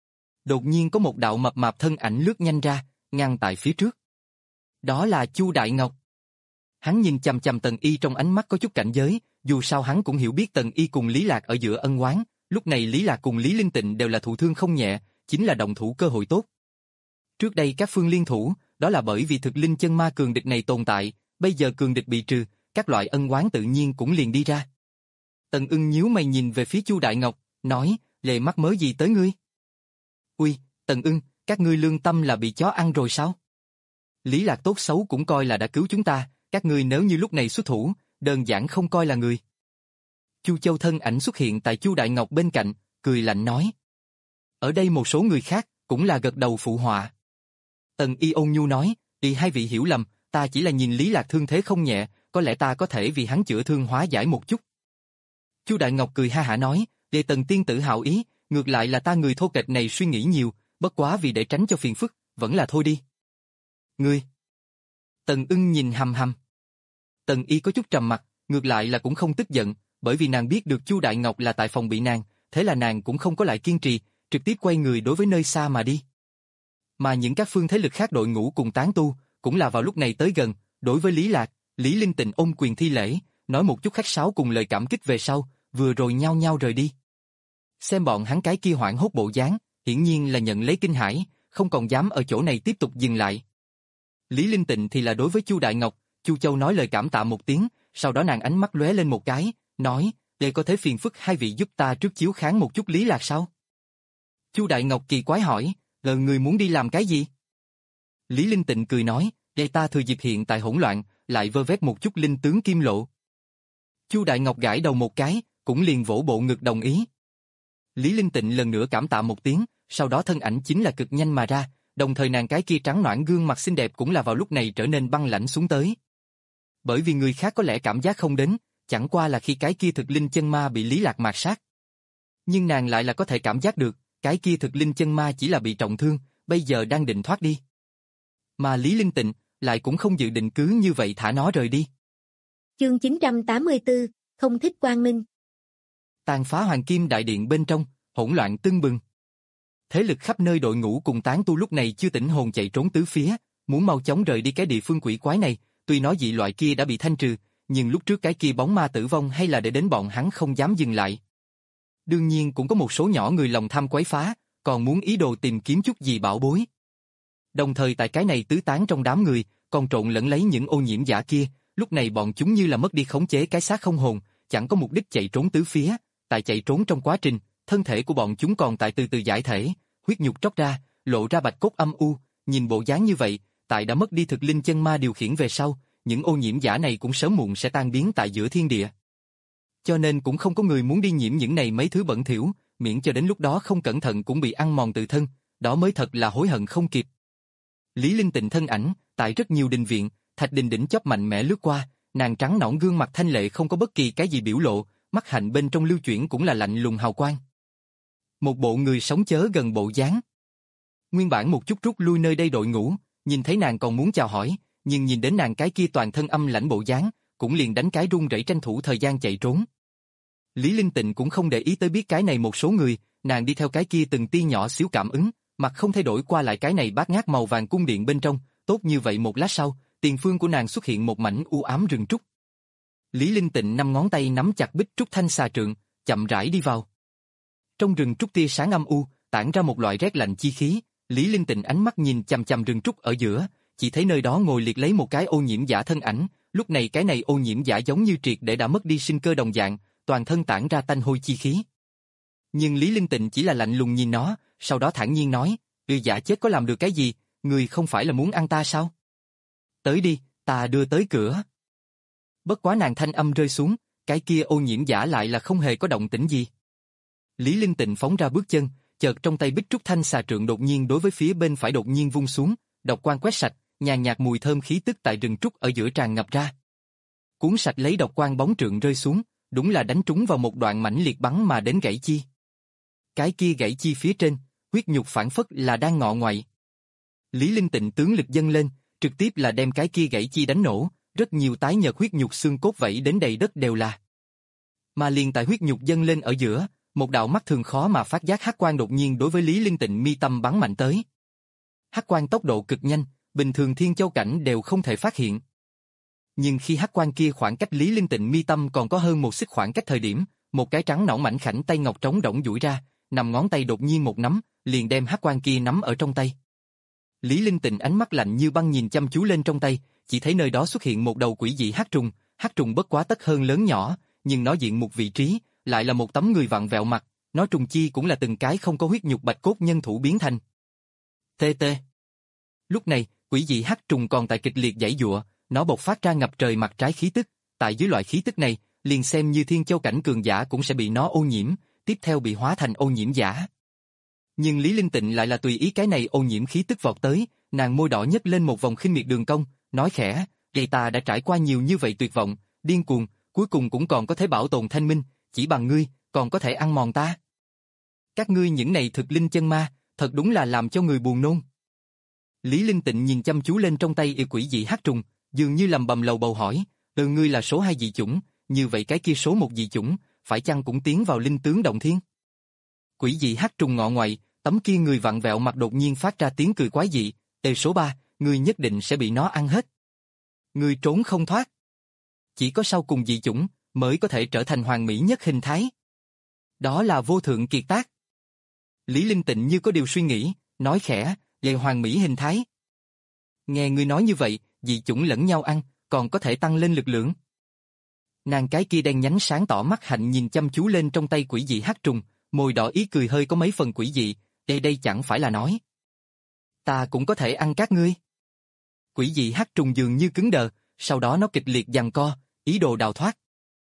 Đột nhiên có một đạo mập mạp thân ảnh lướt nhanh ra, ngăn tại phía trước. Đó là Chu Đại Ngọc. Hắn nhìn chằm chằm Tần Y trong ánh mắt có chút cảnh giới, dù sao hắn cũng hiểu biết Tần Y cùng Lý Lạc ở giữa ân oán, lúc này Lý Lạc cùng Lý Linh Tịnh đều là thụ thương không nhẹ, chính là động thủ cơ hội tốt. Trước đây các phương liên thủ, đó là bởi vì thực linh chân ma cường địch này tồn tại, bây giờ cường địch bị trừ, các loại ân oán tự nhiên cũng liền đi ra. Tần Ưng nhíu mày nhìn về phía Chu Đại Ngọc, nói, "Lệ mắc mớ gì tới ngươi?" "Ui, Tần Ưng, các ngươi lương tâm là bị chó ăn rồi sao? Lý Lạc tốt xấu cũng coi là đã cứu chúng ta, các ngươi nếu như lúc này xuất thủ, đơn giản không coi là người." Chu Châu thân ảnh xuất hiện tại Chu Đại Ngọc bên cạnh, cười lạnh nói. Ở đây một số người khác cũng là gật đầu phụ họa. Tần Y ôn nhu nói, "Đi hai vị hiểu lầm, ta chỉ là nhìn Lý Lạc thương thế không nhẹ, có lẽ ta có thể vì hắn chữa thương hóa giải một chút." Chu Đại Ngọc cười ha hả nói, "Để Tần tiên tử hảo ý, ngược lại là ta người thô kệch này suy nghĩ nhiều, bất quá vì để tránh cho phiền phức, vẫn là thôi đi." "Ngươi?" Tần Ưng nhìn hằm hằm. Tần Y có chút trầm mặt, ngược lại là cũng không tức giận, bởi vì nàng biết được Chu Đại Ngọc là tại phòng bị nàng, thế là nàng cũng không có lại kiên trì, trực tiếp quay người đối với nơi xa mà đi. Mà những các phương thế lực khác đội ngũ cùng tán tu, cũng là vào lúc này tới gần, đối với Lý Lạc, Lý Linh Tịnh ôm quyền thi lễ, nói một chút khách sáo cùng lời cảm kích về sau, vừa rồi nhao nhao rời đi. Xem bọn hắn cái kia hoảng hốt bộ dáng, hiển nhiên là nhận lấy kinh hãi, không còn dám ở chỗ này tiếp tục dừng lại. Lý Linh Tịnh thì là đối với Chu Đại Ngọc, Chu Châu nói lời cảm tạ một tiếng, sau đó nàng ánh mắt lóe lên một cái, nói, "Để có thể phiền phức hai vị giúp ta trước chiếu kháng một chút Lý Lạc sao?" Chu Đại Ngọc kỳ quái hỏi, "Ngờ người muốn đi làm cái gì?" Lý Linh Tịnh cười nói, "Để ta thừa dịp hiện tại hỗn loạn, lại vơ vét một chút linh tướng kim lộ." Chu Đại Ngọc gãi đầu một cái, cũng liền vỗ bộ ngực đồng ý. Lý Linh Tịnh lần nữa cảm tạ một tiếng, sau đó thân ảnh chính là cực nhanh mà ra, đồng thời nàng cái kia trắng nõn gương mặt xinh đẹp cũng là vào lúc này trở nên băng lãnh xuống tới. Bởi vì người khác có lẽ cảm giác không đến, chẳng qua là khi cái kia thực linh chân ma bị Lý Lạc mạt sát. Nhưng nàng lại là có thể cảm giác được, cái kia thực linh chân ma chỉ là bị trọng thương, bây giờ đang định thoát đi. Mà Lý Linh Tịnh lại cũng không dự định cứ như vậy thả nó rời đi. Chương chín trăm tám mươi tư, không thích quang minh. tàn phá hoàng kim đại điện bên trong, hỗn loạn tưng bừng. Thế lực khắp nơi đội ngũ cùng tán tu lúc này chưa tỉnh hồn chạy trốn tứ phía, muốn mau chóng rời đi cái địa phương quỷ quái này, tuy nói dị loại kia đã bị thanh trừ, nhưng lúc trước cái kia bóng ma tử vong hay là để đến bọn hắn không dám dừng lại. Đương nhiên cũng có một số nhỏ người lòng tham quấy phá, còn muốn ý đồ tìm kiếm chút gì bảo bối. Đồng thời tại cái này tứ tán trong đám người, còn trộn lẫn lấy những ô nhiễm giả kia, lúc này bọn chúng như là mất đi khống chế cái xác không hồn, chẳng có mục đích chạy trốn tứ phía, tại chạy trốn trong quá trình, thân thể của bọn chúng còn tại từ từ giải thể, huyết nhục tróc ra, lộ ra bạch cốt âm u, nhìn bộ dáng như vậy, tại đã mất đi thực linh chân ma điều khiển về sau, những ô nhiễm giả này cũng sớm muộn sẽ tan biến tại giữa thiên địa. Cho nên cũng không có người muốn đi nhiễm những này mấy thứ bẩn thỉu, miễn cho đến lúc đó không cẩn thận cũng bị ăn mòn tự thân, đó mới thật là hối hận không kịp. Lý Linh Tịnh thân ảnh, tại rất nhiều đình viện, thạch đình đỉnh chóp mạnh mẽ lướt qua, nàng trắng nõn gương mặt thanh lệ không có bất kỳ cái gì biểu lộ, mắt hạnh bên trong lưu chuyển cũng là lạnh lùng hào quang. Một bộ người sống chớ gần bộ dáng. Nguyên bản một chút rút lui nơi đây đội ngũ, nhìn thấy nàng còn muốn chào hỏi, nhưng nhìn đến nàng cái kia toàn thân âm lãnh bộ dáng, cũng liền đánh cái run rẩy tranh thủ thời gian chạy trốn. Lý Linh Tịnh cũng không để ý tới biết cái này một số người, nàng đi theo cái kia từng tia nhỏ xíu cảm ứng, mặt không thay đổi qua lại cái này bát ngát màu vàng cung điện bên trong, tốt như vậy một lát sau, tiền phương của nàng xuất hiện một mảnh u ám rừng trúc. Lý Linh Tịnh năm ngón tay nắm chặt bích trúc thanh xà trượng, chậm rãi đi vào. Trong rừng trúc tia sáng âm u, tản ra một loại rét lạnh chi khí, Lý Linh Tịnh ánh mắt nhìn chằm chằm rừng trúc ở giữa, chỉ thấy nơi đó ngồi liệt lấy một cái ô nhiễm giả thân ảnh, lúc này cái này ô nhiễm giả giống như triệt để đã mất đi sinh cơ đồng dạng, toàn thân tản ra tanh hôi chi khí. Nhưng Lý Linh Tịnh chỉ là lạnh lùng nhìn nó, sau đó thản nhiên nói, "Ư giả chết có làm được cái gì, người không phải là muốn ăn ta sao? Tới đi, ta đưa tới cửa." Bất quá nàng thanh âm rơi xuống, cái kia ô nhiễm giả lại là không hề có động tĩnh gì. Lý Linh Tịnh phóng ra bước chân, chợt trong tay bích trúc thanh xà trượng đột nhiên đối với phía bên phải đột nhiên vung xuống, độc quang quét sạch, nhàn nhạt mùi thơm khí tức tại rừng trúc ở giữa tràn ngập ra. Cuốn sạch lấy độc quang bóng trượng rơi xuống, đúng là đánh trúng vào một đoạn mảnh liệt bắn mà đến gãy chi. Cái kia gãy chi phía trên, huyết nhục phản phất là đang ngọ ngoại. Lý Linh Tịnh tướng lực dâng lên, trực tiếp là đem cái kia gãy chi đánh nổ, rất nhiều tái nhợt huyết nhục xương cốt vẫy đến đầy đất đều là. Mà liền tại huyết nhục dâng lên ở giữa, một đạo mắt thường khó mà phát giác hắc quang đột nhiên đối với Lý Linh Tịnh mi tâm bắn mạnh tới. Hắc quang tốc độ cực nhanh, bình thường thiên châu cảnh đều không thể phát hiện. Nhưng khi hắc quang kia khoảng cách Lý Linh Tịnh mi tâm còn có hơn một xích khoảng cách thời điểm, một cái trắng nõn mảnh khảnh tay ngọc trống rỗng duỗi ra, nằm ngón tay đột nhiên một nắm, liền đem hắc quang kia nắm ở trong tay. Lý Linh Tịnh ánh mắt lạnh như băng nhìn chăm chú lên trong tay, chỉ thấy nơi đó xuất hiện một đầu quỷ dị hắc trùng, hắc trùng bất quá tấc hơn lớn nhỏ, nhưng nó diện một vị trí, lại là một tấm người vặn vẹo mặt, nó trùng chi cũng là từng cái không có huyết nhục bạch cốt nhân thủ biến thành. Tê tê. Lúc này, quỷ dị hắc trùng còn tại kịch liệt giãy giụa, nó bộc phát ra ngập trời mặt trái khí tức, tại dưới loại khí tức này, liền xem như thiên châu cảnh cường giả cũng sẽ bị nó ô nhiễm, tiếp theo bị hóa thành ô nhiễm giả. Nhưng Lý Linh Tịnh lại là tùy ý cái này ô nhiễm khí tức vọt tới, nàng môi đỏ nhếch lên một vòng khinh miệt đường cong, nói khẽ, "Vậy ta đã trải qua nhiều như vậy tuyệt vọng, điên cuồng, cuối cùng cũng còn có thể bảo tồn thanh minh, chỉ bằng ngươi, còn có thể ăn mòn ta. Các ngươi những này thực linh chân ma, thật đúng là làm cho người buồn nôn." Lý Linh Tịnh nhìn chăm chú lên trong tay yêu quỷ dị hắc trùng, dường như lầm bầm lầu bầu hỏi, "Ừ, ngươi là số hai dị chủng, như vậy cái kia số một dị chủng, phải chăng cũng tiến vào linh tướng động thiên?" Quỷ dị hắc trùng ngọ ngoại, tấm kia người vặn vẹo mặt đột nhiên phát ra tiếng cười quái dị, "Tề số ba, ngươi nhất định sẽ bị nó ăn hết. Ngươi trốn không thoát. Chỉ có sau cùng dị chủng mới có thể trở thành hoàn mỹ nhất hình thái. Đó là vô thượng kiệt tác." Lý Linh Tịnh như có điều suy nghĩ, nói khẽ, "Vậy hoàn mỹ hình thái?" Nghe ngươi nói như vậy, dị chủng lẫn nhau ăn, còn có thể tăng lên lực lượng. Nàng cái kia đen nhánh sáng tỏ mắt hạnh nhìn chăm chú lên trong tay quỷ dị hắc trùng, môi đỏ ý cười hơi có mấy phần quỷ dị, đây đây chẳng phải là nói, "Ta cũng có thể ăn các ngươi." Quỷ dị hắc trùng dường như cứng đờ, sau đó nó kịch liệt giằng co, ý đồ đào thoát.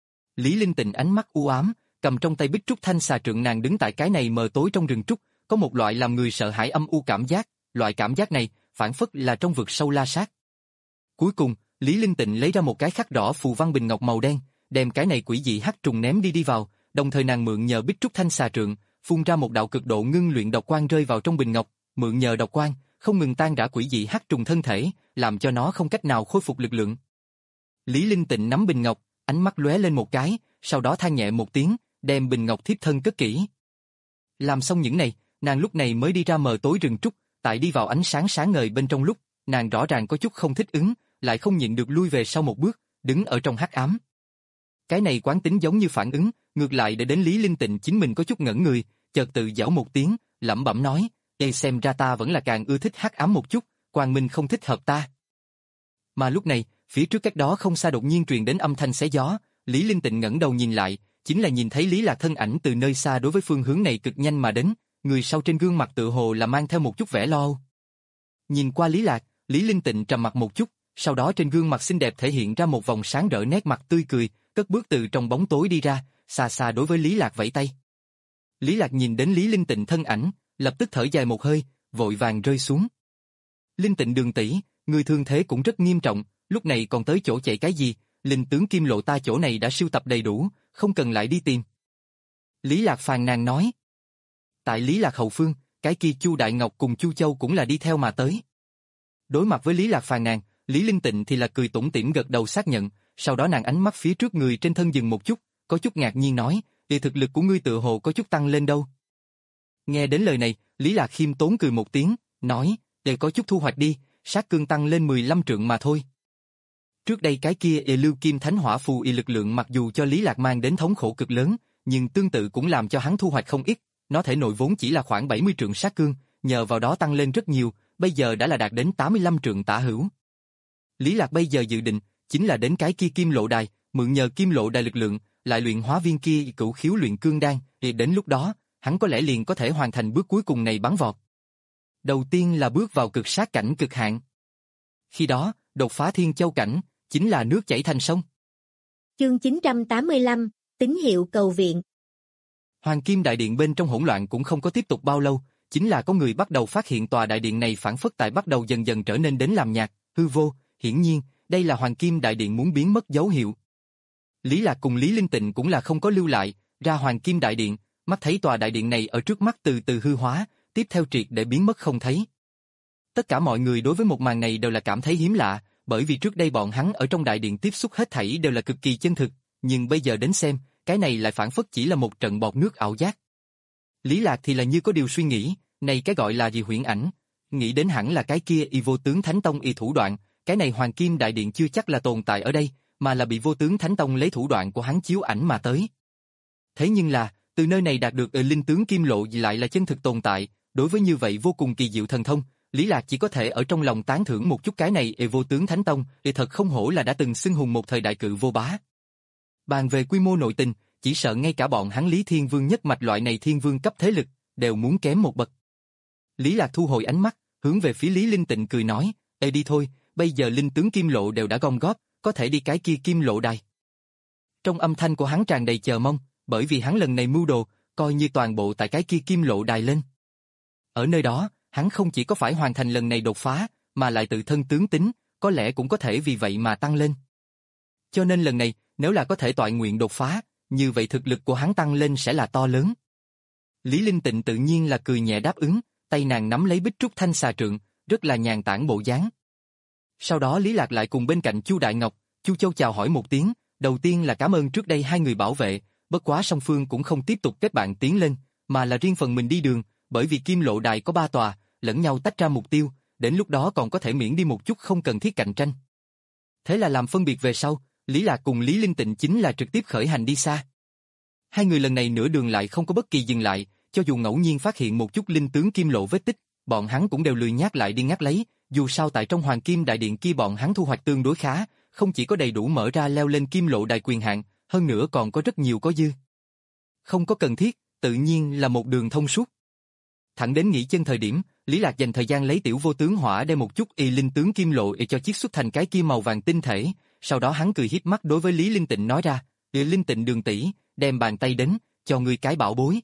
Lý Linh Tịnh ánh mắt u ám, cầm trong tay bích trúc thanh xà trượng, nàng đứng tại cái này mờ tối trong rừng trúc, có một loại làm người sợ hãi âm u cảm giác, loại cảm giác này phản phất là trong vực sâu la sát. Cuối cùng, Lý Linh Tịnh lấy ra một cái khắc đỏ phù văn bình ngọc màu đen, đem cái này quỷ dị hắc trùng ném đi đi vào, đồng thời nàng mượn nhờ bích trúc thanh xà trượng, phun ra một đạo cực độ ngưng luyện độc quang rơi vào trong bình ngọc, mượn nhờ độc quang, không ngừng tan rã quỷ dị hắc trùng thân thể, làm cho nó không cách nào khôi phục lực lượng. Lý Linh Tịnh nắm bình ngọc, ánh mắt lóe lên một cái, sau đó than nhẹ một tiếng, đem bình ngọc thiếp thân cất kỹ. Làm xong những này, nàng lúc này mới đi ra mờ tối rừng trúc, tại đi vào ánh sáng sáng ngời bên trong lúc, nàng rõ ràng có chút không thích ứng, lại không nhịn được lui về sau một bước, đứng ở trong hắc ám. Cái này quán tính giống như phản ứng, ngược lại để đến Lý Linh Tịnh chính mình có chút ngẩn người, chợt tự giảo một tiếng, lẩm bẩm nói, "Ê, xem ra ta vẫn là càng ưa thích hắc ám một chút, quang minh không thích hợp ta." Mà lúc này, phía trước cách đó không xa đột nhiên truyền đến âm thanh xé gió, Lý Linh Tịnh ngẩng đầu nhìn lại, chính là nhìn thấy Lý Lạc thân ảnh từ nơi xa đối với phương hướng này cực nhanh mà đến, người sau trên gương mặt tựa hồ là mang theo một chút vẻ lo âu. Nhìn qua Lý Lạc, Lý Linh Tịnh trầm mặt một chút, sau đó trên gương mặt xinh đẹp thể hiện ra một vòng sáng rỡ nét mặt tươi cười, cất bước từ trong bóng tối đi ra, xa xa đối với Lý Lạc vẫy tay. Lý Lạc nhìn đến Lý Linh Tịnh thân ảnh, lập tức thở dài một hơi, vội vàng rơi xuống. Linh Tịnh đường tỷ, người thương thế cũng rất nghiêm trọng, lúc này còn tới chỗ chạy cái gì, linh tướng kim lộ ta chỗ này đã sưu tập đầy đủ, không cần lại đi tìm. Lý Lạc phàn nàn nói. Tại Lý Lạc hậu phương, cái kia Chu Đại Ngọc cùng Chu Châu cũng là đi theo mà tới. Đối mặt với Lý Lạc phàn nàn, Lý Linh Tịnh thì là cười tủm tỉm gật đầu xác nhận, sau đó nàng ánh mắt phía trước người trên thân dừng một chút, có chút ngạc nhiên nói, "Thì thực lực của ngươi tựa hồ có chút tăng lên đâu." Nghe đến lời này, Lý Lạc khiêm tốn cười một tiếng, nói, "Để có chút thu hoạch đi, sát cương tăng lên mười lăm trượng mà thôi." Trước đây cái kia y lưu kim thánh hỏa phù y lực lượng mặc dù cho Lý Lạc mang đến thống khổ cực lớn, nhưng tương tự cũng làm cho hắn thu hoạch không ít, nó thể nội vốn chỉ là khoảng bảy mươi trượng sát cương, nhờ vào đó tăng lên rất nhiều, bây giờ đã là đạt đến tám mươi lăm trượng tả hữu. Lý Lạc bây giờ dự định, chính là đến cái kia kim lộ đài, mượn nhờ kim lộ đài lực lượng, lại luyện hóa viên kia cửu khiếu luyện cương đan, thì đến lúc đó, hắn có lẽ liền có thể hoàn thành bước cuối cùng này bắn vọt. Đầu tiên là bước vào cực sát cảnh cực hạn. Khi đó, đột phá thiên châu cảnh, chính là nước chảy thành sông. Chương chín trăm tám mươi lăm, tín hiệu cầu viện. Hoàng Kim Đại Điện bên trong hỗn loạn cũng không có tiếp tục bao lâu, chính là có người bắt đầu phát hiện tòa đại điện này phản phất tại bắt đầu dần dần trở nên đến làm nhạt, hư vô, hiển nhiên, đây là Hoàng Kim Đại Điện muốn biến mất dấu hiệu. Lý Lạc cùng Lý Linh Tịnh cũng là không có lưu lại, ra Hoàng Kim Đại Điện, mắt thấy tòa đại điện này ở trước mắt từ từ hư hóa, tiếp theo triệt để biến mất không thấy. Tất cả mọi người đối với một màn này đều là cảm thấy hiếm lạ, bởi vì trước đây bọn hắn ở trong đại điện tiếp xúc hết thảy đều là cực kỳ chân thực, nhưng bây giờ đến xem, cái này lại phản phất chỉ là một trận bọt nước ảo giác. Lý Lạc thì là như có điều suy nghĩ, này cái gọi là gì huyễn ảnh, nghĩ đến hẳn là cái kia y vô tướng Thánh Tông y thủ đoạn, cái này Hoàng Kim Đại Điện chưa chắc là tồn tại ở đây, mà là bị vô tướng Thánh Tông lấy thủ đoạn của hắn chiếu ảnh mà tới. Thế nhưng là, từ nơi này đạt được ở linh tướng kim lộ lại là chân thực tồn tại, đối với như vậy vô cùng kỳ diệu thần thông, Lý Lạc chỉ có thể ở trong lòng tán thưởng một chút cái này e vô tướng Thánh Tông, thì thật không hổ là đã từng xưng hùng một thời đại cự vô bá. Bàn về quy mô nội tình, chỉ sợ ngay cả bọn hắn Lý Thiên Vương nhất mạch loại này thiên vương cấp thế lực, đều muốn kém một bậc. Lý Lạc thu hồi ánh mắt, hướng về phía Lý Linh Tịnh cười nói, "Ê đi thôi, bây giờ linh tướng kim lộ đều đã gom góp, có thể đi cái kia kim lộ đài." Trong âm thanh của hắn tràn đầy chờ mong, bởi vì hắn lần này mưu đồ, coi như toàn bộ tại cái kia kim lộ đài lên. Ở nơi đó, hắn không chỉ có phải hoàn thành lần này đột phá, mà lại tự thân tướng tính, có lẽ cũng có thể vì vậy mà tăng lên. Cho nên lần này, nếu là có thể toại nguyện đột phá, như vậy thực lực của hắn tăng lên sẽ là to lớn. Lý Linh Tịnh tự nhiên là cười nhẹ đáp ứng, tay nàng nắm lấy bích trúc thanh xà trượng, rất là nhàn tản bộ dáng. Sau đó Lý Lạc lại cùng bên cạnh Chu Đại Ngọc, Chu Châu chào hỏi một tiếng, đầu tiên là cảm ơn trước đây hai người bảo vệ, bất quá song phương cũng không tiếp tục kết bạn tiến lên, mà là riêng phần mình đi đường, bởi vì kim lộ đài có ba tòa, lẫn nhau tách ra mục tiêu, đến lúc đó còn có thể miễn đi một chút không cần thiết cạnh tranh. Thế là làm phân biệt về sau, Lý Lạc cùng Lý Linh Tịnh chính là trực tiếp khởi hành đi xa. Hai người lần này nửa đường lại không có bất kỳ dừng lại, cho dù ngẫu nhiên phát hiện một chút linh tướng kim lộ vết tích, bọn hắn cũng đều lười nhác lại đi ngắt lấy, dù sao tại trong Hoàng Kim Đại Điện kia bọn hắn thu hoạch tương đối khá, không chỉ có đầy đủ mở ra leo lên kim lộ đài quyền hạn, hơn nữa còn có rất nhiều có dư. Không có cần thiết, tự nhiên là một đường thông suốt. Thẳng đến nghỉ chân thời điểm, Lý Lạc dành thời gian lấy tiểu vô tướng hỏa đem một chút y linh tướng kim lộ y cho chiết xuất thành cái kim màu vàng tinh thể, sau đó hắn cười hiếp mắt đối với Lý Linh Tịnh nói ra, "Y Linh Tịnh đường tỷ, đem bàn tay đến, cho ngươi cái bảo bối."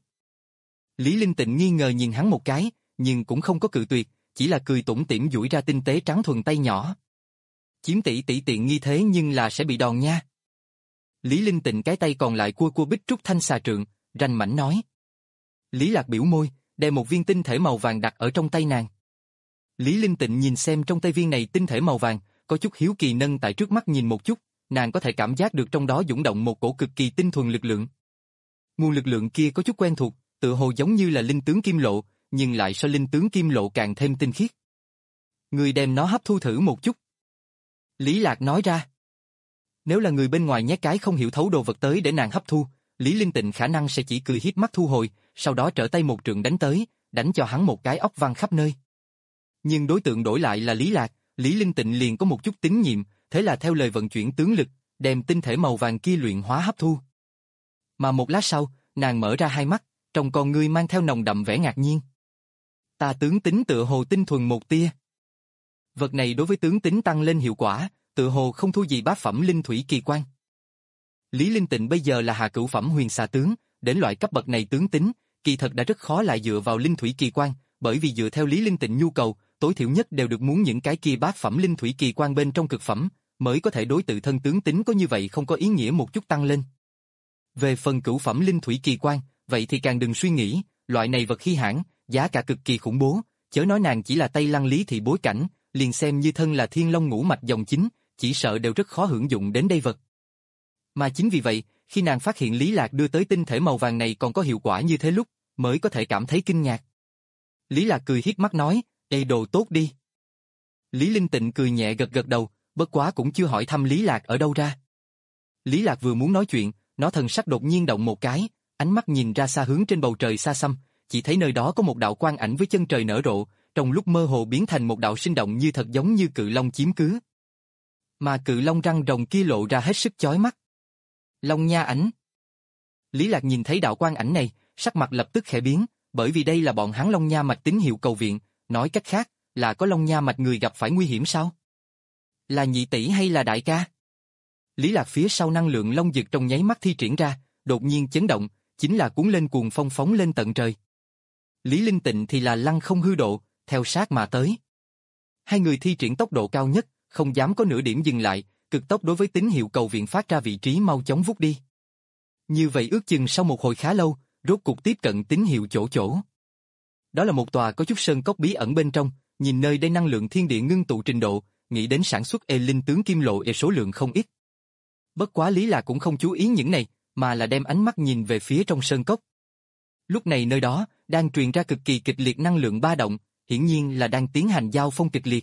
Lý Linh Tịnh nghi ngờ nhìn hắn một cái, nhưng cũng không có cự tuyệt, chỉ là cười tủm tỉm duỗi ra tinh tế trắng thuần tay nhỏ. "Chiếm tỷ tỷ tiện nghi thế nhưng là sẽ bị đòn nha." Lý Linh Tịnh cái tay còn lại cua cua bích trúc thanh xà trượng, ranh mảnh nói. Lý Lạc biểu môi, đem một viên tinh thể màu vàng đặt ở trong tay nàng. Lý Linh Tịnh nhìn xem trong tay viên này tinh thể màu vàng, có chút hiếu kỳ nâng tại trước mắt nhìn một chút, nàng có thể cảm giác được trong đó dũng động một cổ cực kỳ tinh thuần lực lượng. Nguồn lực lượng kia có chút quen thuộc, tự hồ giống như là linh tướng kim lộ, nhưng lại so linh tướng kim lộ càng thêm tinh khiết. Người đem nó hấp thu thử một chút. Lý Lạc nói ra. Nếu là người bên ngoài nhét cái không hiểu thấu đồ vật tới để nàng hấp thu, Lý Linh Tịnh khả năng sẽ chỉ cười hiếp mắt thu hồi, sau đó trở tay một trượng đánh tới, đánh cho hắn một cái óc văng khắp nơi. Nhưng đối tượng đổi lại là Lý Lạc, Lý Linh Tịnh liền có một chút tín nhiệm, thế là theo lời vận chuyển tướng lực, đem tinh thể màu vàng kia luyện hóa hấp thu. Mà một lát sau, nàng mở ra hai mắt, trong con ngươi mang theo nồng đậm vẻ ngạc nhiên. Ta tướng tính tựa hồ tinh thuần một tia. Vật này đối với tướng tính tăng lên hiệu quả, tựa hồ không thua gì bát phẩm linh thủy kỳ quan. Lý Linh Tịnh bây giờ là hạ cửu phẩm huyền xà tướng, đến loại cấp bậc này tướng tính, kỳ thật đã rất khó lại dựa vào linh thủy kỳ quan, bởi vì dựa theo Lý Linh Tịnh nhu cầu, tối thiểu nhất đều được muốn những cái kia bát phẩm linh thủy kỳ quan bên trong cực phẩm, mới có thể đối tự thân tướng tính có như vậy không có ý nghĩa một chút tăng lên. Về phần cửu phẩm linh thủy kỳ quan, vậy thì càng đừng suy nghĩ, loại này vật hi hãn, giá cả cực kỳ khủng bố, chớ nói nàng chỉ là Tây Lăng Lý thị bối cảnh, liền xem như thân là Thiên Long ngũ mạch dòng chính, chỉ sợ đều rất khó hưởng dụng đến đây vật. Mà chính vì vậy, khi nàng phát hiện Lý Lạc đưa tới tinh thể màu vàng này còn có hiệu quả như thế lúc, mới có thể cảm thấy kinh ngạc. Lý Lạc cười hiếp mắt nói, "Ê đồ tốt đi." Lý Linh Tịnh cười nhẹ gật gật đầu, bất quá cũng chưa hỏi thăm Lý Lạc ở đâu ra. Lý Lạc vừa muốn nói chuyện, nó thần sắc đột nhiên động một cái, ánh mắt nhìn ra xa hướng trên bầu trời xa xăm, chỉ thấy nơi đó có một đạo quang ảnh với chân trời nở rộ, trong lúc mơ hồ biến thành một đạo sinh động như thật giống như cự long chiếm cứ. Mà cự long răng rồng kia lộ ra hết sức chói mắt. Long nha ảnh. Lý Lạc nhìn thấy đạo quang ảnh này, sắc mặt lập tức khẽ biến, bởi vì đây là bọn hắn Long Nha mạch tín hiệu cầu viện, nói cách khác, là có Long Nha mạch người gặp phải nguy hiểm sao? Là nhị tỷ hay là đại ca? Lý Lạc phía sau năng lượng long dực trong nháy mắt thi triển ra, đột nhiên chấn động, chính là cuốn lên cuồng phong phóng lên tận trời. Lý Linh Tịnh thì là lăng không hư độ, theo sát mà tới. Hai người thi triển tốc độ cao nhất, không dám có nửa điểm dừng lại, cực tốc đối với tín hiệu cầu viện phát ra vị trí mau chóng vút đi. Như vậy ước chừng sau một hồi khá lâu, rốt cục tiếp cận tín hiệu chỗ chỗ. Đó là một tòa có chút sơn cốc bí ẩn bên trong, nhìn nơi đây năng lượng thiên địa ngưng tụ trình độ, nghĩ đến sản xuất ê linh tướng kim lộ ê số lượng không ít. Bất quá Lý Lạc cũng không chú ý những này, mà là đem ánh mắt nhìn về phía trong sơn cốc. Lúc này nơi đó, đang truyền ra cực kỳ kịch liệt năng lượng ba động, hiển nhiên là đang tiến hành giao phong kịch liệt.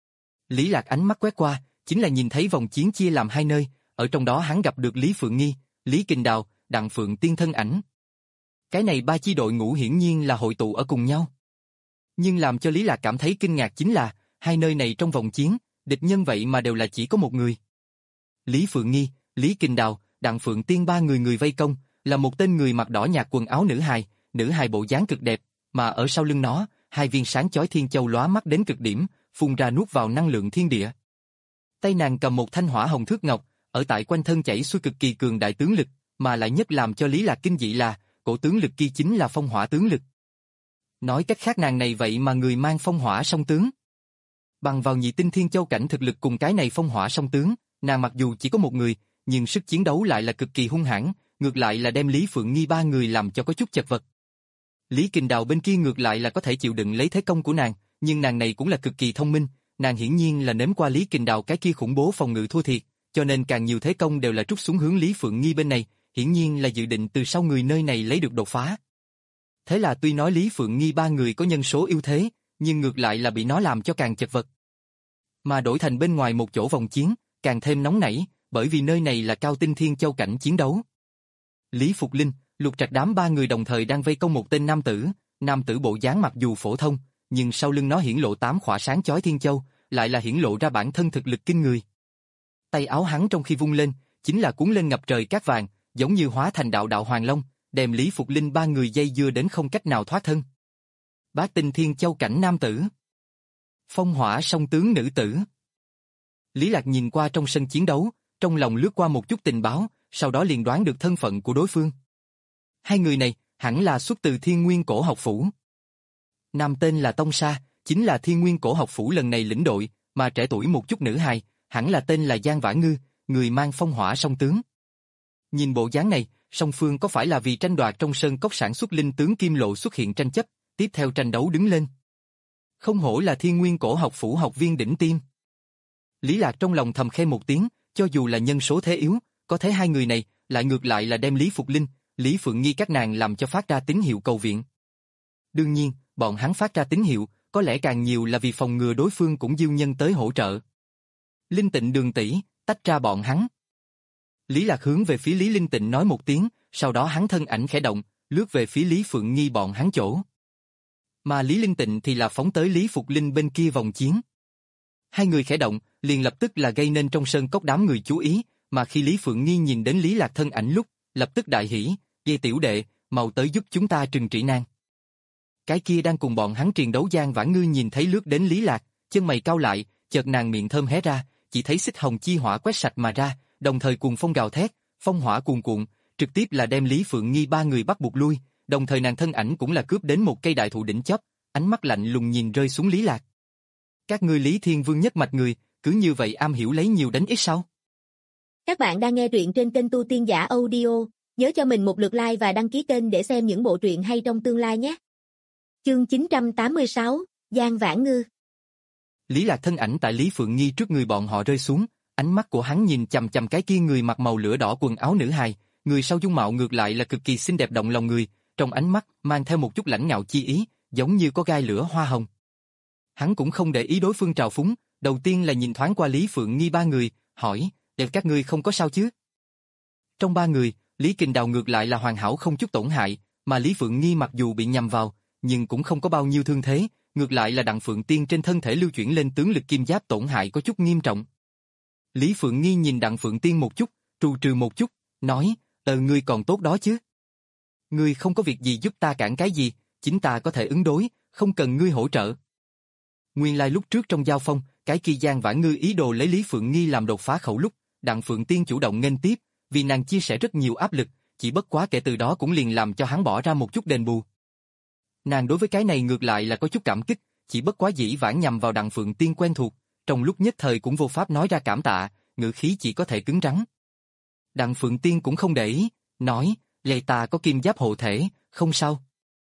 Lý Lạc ánh mắt quét qua, chính là nhìn thấy vòng chiến chia làm hai nơi, ở trong đó hắn gặp được Lý Phượng Nghi, Lý Kình Đào, Đặng Phượng Tiên thân ảnh. Cái này ba chi đội ngũ hiển nhiên là hội tụ ở cùng nhau. Nhưng làm cho Lý Lạc cảm thấy kinh ngạc chính là, hai nơi này trong vòng chiến, địch nhân vậy mà đều là chỉ có một người. Lý Phượng Nghi, Lý Kình Đào, Đặng Phượng Tiên ba người người vây công, là một tên người mặc đỏ nhạt quần áo nữ hài, nữ hài bộ dáng cực đẹp, mà ở sau lưng nó, hai viên sáng chói thiên châu lóa mắt đến cực điểm, phun ra nuốt vào năng lượng thiên địa. Tay nàng cầm một thanh hỏa hồng thước ngọc, ở tại quanh thân chảy xuôi cực kỳ cường đại tướng lực, mà lại nhất làm cho Lý Lạc kinh dị là, cổ tướng lực kia chính là phong hỏa tướng lực. Nói cách khác nàng này vậy mà người mang phong hỏa song tướng. Bằng vào nhị tinh thiên châu cảnh thực lực cùng cái này phong hỏa song tướng, nàng mặc dù chỉ có một người, nhưng sức chiến đấu lại là cực kỳ hung hãn, ngược lại là đem Lý Phượng Nghi ba người làm cho có chút chật vật. Lý Kình Đào bên kia ngược lại là có thể chịu đựng lấy thế công của nàng, nhưng nàng này cũng là cực kỳ thông minh, nàng hiển nhiên là nếm qua Lý Kình Đào cái kia khủng bố phòng ngự thua thiệt, cho nên càng nhiều thế công đều là trút xuống hướng Lý Phượng Nghi bên này, hiển nhiên là dự định từ sau người nơi này lấy được đột phá. Thế là tuy nói Lý Phượng Nghi ba người có nhân số ưu thế, nhưng ngược lại là bị nó làm cho càng chật vật. Mà đổi thành bên ngoài một chỗ vòng chiến, càng thêm nóng nảy, bởi vì nơi này là cao tinh thiên châu cảnh chiến đấu. Lý Phục Linh, Lục Trạch đám ba người đồng thời đang vây công một tên nam tử, nam tử bộ dáng mặc dù phổ thông, nhưng sau lưng nó hiển lộ tám khỏa sáng chói thiên châu, lại là hiển lộ ra bản thân thực lực kinh người. Tay áo hắn trong khi vung lên, chính là cuốn lên ngập trời cát vàng, giống như hóa thành đạo đạo hoàng long, đem Lý Phục Linh ba người dây dưa đến không cách nào thoát thân. Bát tinh thiên châu cảnh nam tử, phong hỏa song tướng nữ tử. Lý Lạc nhìn qua trong sân chiến đấu, trong lòng lướt qua một chút tình báo, sau đó liền đoán được thân phận của đối phương. Hai người này hẳn là xuất từ Thiên Nguyên Cổ Học Phủ. Nam tên là Tông Sa, chính là Thiên Nguyên Cổ Học Phủ lần này lĩnh đội, mà trẻ tuổi một chút nữ hài, hẳn là tên là Giang Vã Ngư, người mang phong hỏa song tướng. Nhìn bộ dáng này, song phương có phải là vì tranh đoạt trong sơn cốc sản xuất linh tướng kim lộ xuất hiện tranh chấp, tiếp theo tranh đấu đứng lên. Không hổ là Thiên Nguyên Cổ Học Phủ học viên đỉnh tiêm. Lý Lạc trong lòng thầm khen một tiếng, cho dù là nhân số thế yếu, có thế hai người này, lại ngược lại là đem Lý Phục Linh, Lý Phượng Nghi các nàng làm cho phát ra tín hiệu cầu viện. Đương nhiên, bọn hắn phát ra tín hiệu, có lẽ càng nhiều là vì phòng ngừa đối phương cũng diêu nhân tới hỗ trợ. Linh Tịnh Đường tỷ, tách ra bọn hắn. Lý Lạc hướng về phía Lý Linh Tịnh nói một tiếng, sau đó hắn thân ảnh khẽ động, lướt về phía Lý Phượng Nghi bọn hắn chỗ. Mà Lý Linh Tịnh thì là phóng tới Lý Phục Linh bên kia vòng chiến. Hai người khẽ động, liền lập tức là gây nên trong sơn cốc đám người chú ý, mà khi Lý Phượng Nghi nhìn đến Lý Lạc thân ảnh lúc, lập tức đại hỉ, "Dê tiểu đệ, mau tới giúp chúng ta trừng trị nàng." Cái kia đang cùng bọn hắn triền đấu Giang Vãn Ngư nhìn thấy lướt đến Lý Lạc, chân mày cau lại, chợt nàng miệng thơm hé ra, chỉ thấy xích hồng chi hỏa quét sạch mà ra, đồng thời cuồng phong gào thét, phong hỏa cuồn cuộn, trực tiếp là đem Lý Phượng Nghi ba người bắt buộc lui, đồng thời nàng thân ảnh cũng là cướp đến một cây đại thụ đỉnh chóp, ánh mắt lạnh lùng nhìn rơi xuống Lý Lạc. Các ngươi Lý Thiên Vương nhất mạch người, cứ như vậy am hiểu lấy nhiều đánh ít sao? Các bạn đang nghe truyện trên kênh Tu Tiên Giả Audio, nhớ cho mình một lượt like và đăng ký kênh để xem những bộ truyện hay trong tương lai nhé. Chương chín trăm tám mươi sáu, Giang Vãn Ngư. Lý Lạc thân ảnh tại Lý Phượng Nghi trước người bọn họ rơi xuống, ánh mắt của hắn nhìn chằm chằm cái kia người mặc màu lửa đỏ quần áo nữ hài, người sau dung mạo ngược lại là cực kỳ xinh đẹp động lòng người, trong ánh mắt mang theo một chút lãnh ngạo chi ý, giống như có gai lửa hoa hồng. Hắn cũng không để ý đối phương trào phúng, đầu tiên là nhìn thoáng qua Lý Phượng Nghi ba người, hỏi, "Đẹp các ngươi không có sao chứ?" Trong ba người, Lý Kình Đào ngược lại là hoàn hảo không chút tổn hại, mà Lý Phượng Nghi mặc dù bị nhầm vào, nhưng cũng không có bao nhiêu thương thế, ngược lại là Đặng Phượng Tiên trên thân thể lưu chuyển lên tướng lực kim giáp tổn hại có chút nghiêm trọng. Lý Phượng Nghi nhìn Đặng Phượng Tiên một chút, trù trừ một chút, nói, "Ờ ngươi còn tốt đó chứ? Ngươi không có việc gì giúp ta cản cái gì, chính ta có thể ứng đối, không cần ngươi hỗ trợ." Nguyên lai lúc trước trong giao phong, cái kia Giang Vãn Ngư ý đồ lấy Lý Phượng Nghi làm đột phá khẩu lúc, Đặng Phượng Tiên chủ động nghênh tiếp, vì nàng chia sẻ rất nhiều áp lực, chỉ bất quá kể từ đó cũng liền làm cho hắn bỏ ra một chút đền bù. Nàng đối với cái này ngược lại là có chút cảm kích, chỉ bất quá dĩ vãng nhằm vào Đặng Phượng Tiên quen thuộc, trong lúc nhất thời cũng vô pháp nói ra cảm tạ, ngữ khí chỉ có thể cứng rắn. Đặng Phượng Tiên cũng không để ý, nói, "Lệ ta có kim giáp hộ thể, không sao."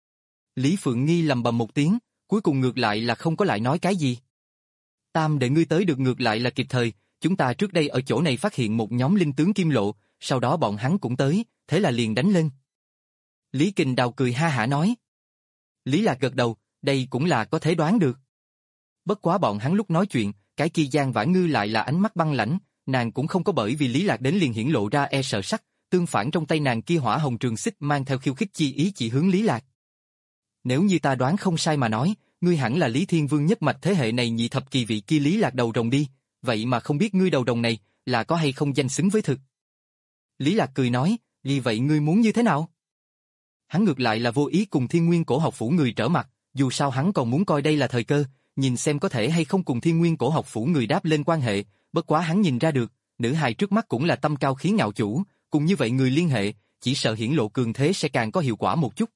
Lý Phượng Nghi lầm bầm một tiếng, cuối cùng ngược lại là không có lại nói cái gì. "Tam đệ ngươi tới được ngược lại là kịp thời, chúng ta trước đây ở chỗ này phát hiện một nhóm linh tướng kim lộ, sau đó bọn hắn cũng tới, thế là liền đánh lên." Lý Kình Đào cười ha hả nói. Lý Lạc gật đầu, đây cũng là có thể đoán được. Bất quá bọn hắn lúc nói chuyện, cái kia Giang Vãn Ngư lại là ánh mắt băng lãnh, nàng cũng không có bởi vì Lý Lạc đến liền hiển lộ ra e sợ sắc, tương phản trong tay nàng kia hỏa hồng trường xích mang theo khiêu khích chi ý chỉ hướng Lý Lạc. "Nếu như ta đoán không sai mà nói, ngươi hẳn là Lý Thiên Vương nhất mạch thế hệ này nhị thập kỳ vị kia Lý Lạc đầu rồng đi, vậy mà không biết ngươi đầu rồng này là có hay không danh xứng với thực." Lý Lạc cười nói, "Vì vậy ngươi muốn như thế nào?" Hắn ngược lại là vô ý cùng Thiên Nguyên Cổ Học Phủ người trở mặt, dù sao hắn còn muốn coi đây là thời cơ, nhìn xem có thể hay không cùng Thiên Nguyên Cổ Học Phủ người đáp lên quan hệ, bất quá hắn nhìn ra được, nữ hài trước mắt cũng là tâm cao khí ngạo chủ, cùng như vậy người liên hệ, chỉ sợ hiển lộ cường thế sẽ càng có hiệu quả một chút.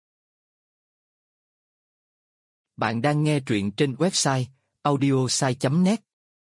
Bạn đang nghe truyện trên website audiosai chấm net.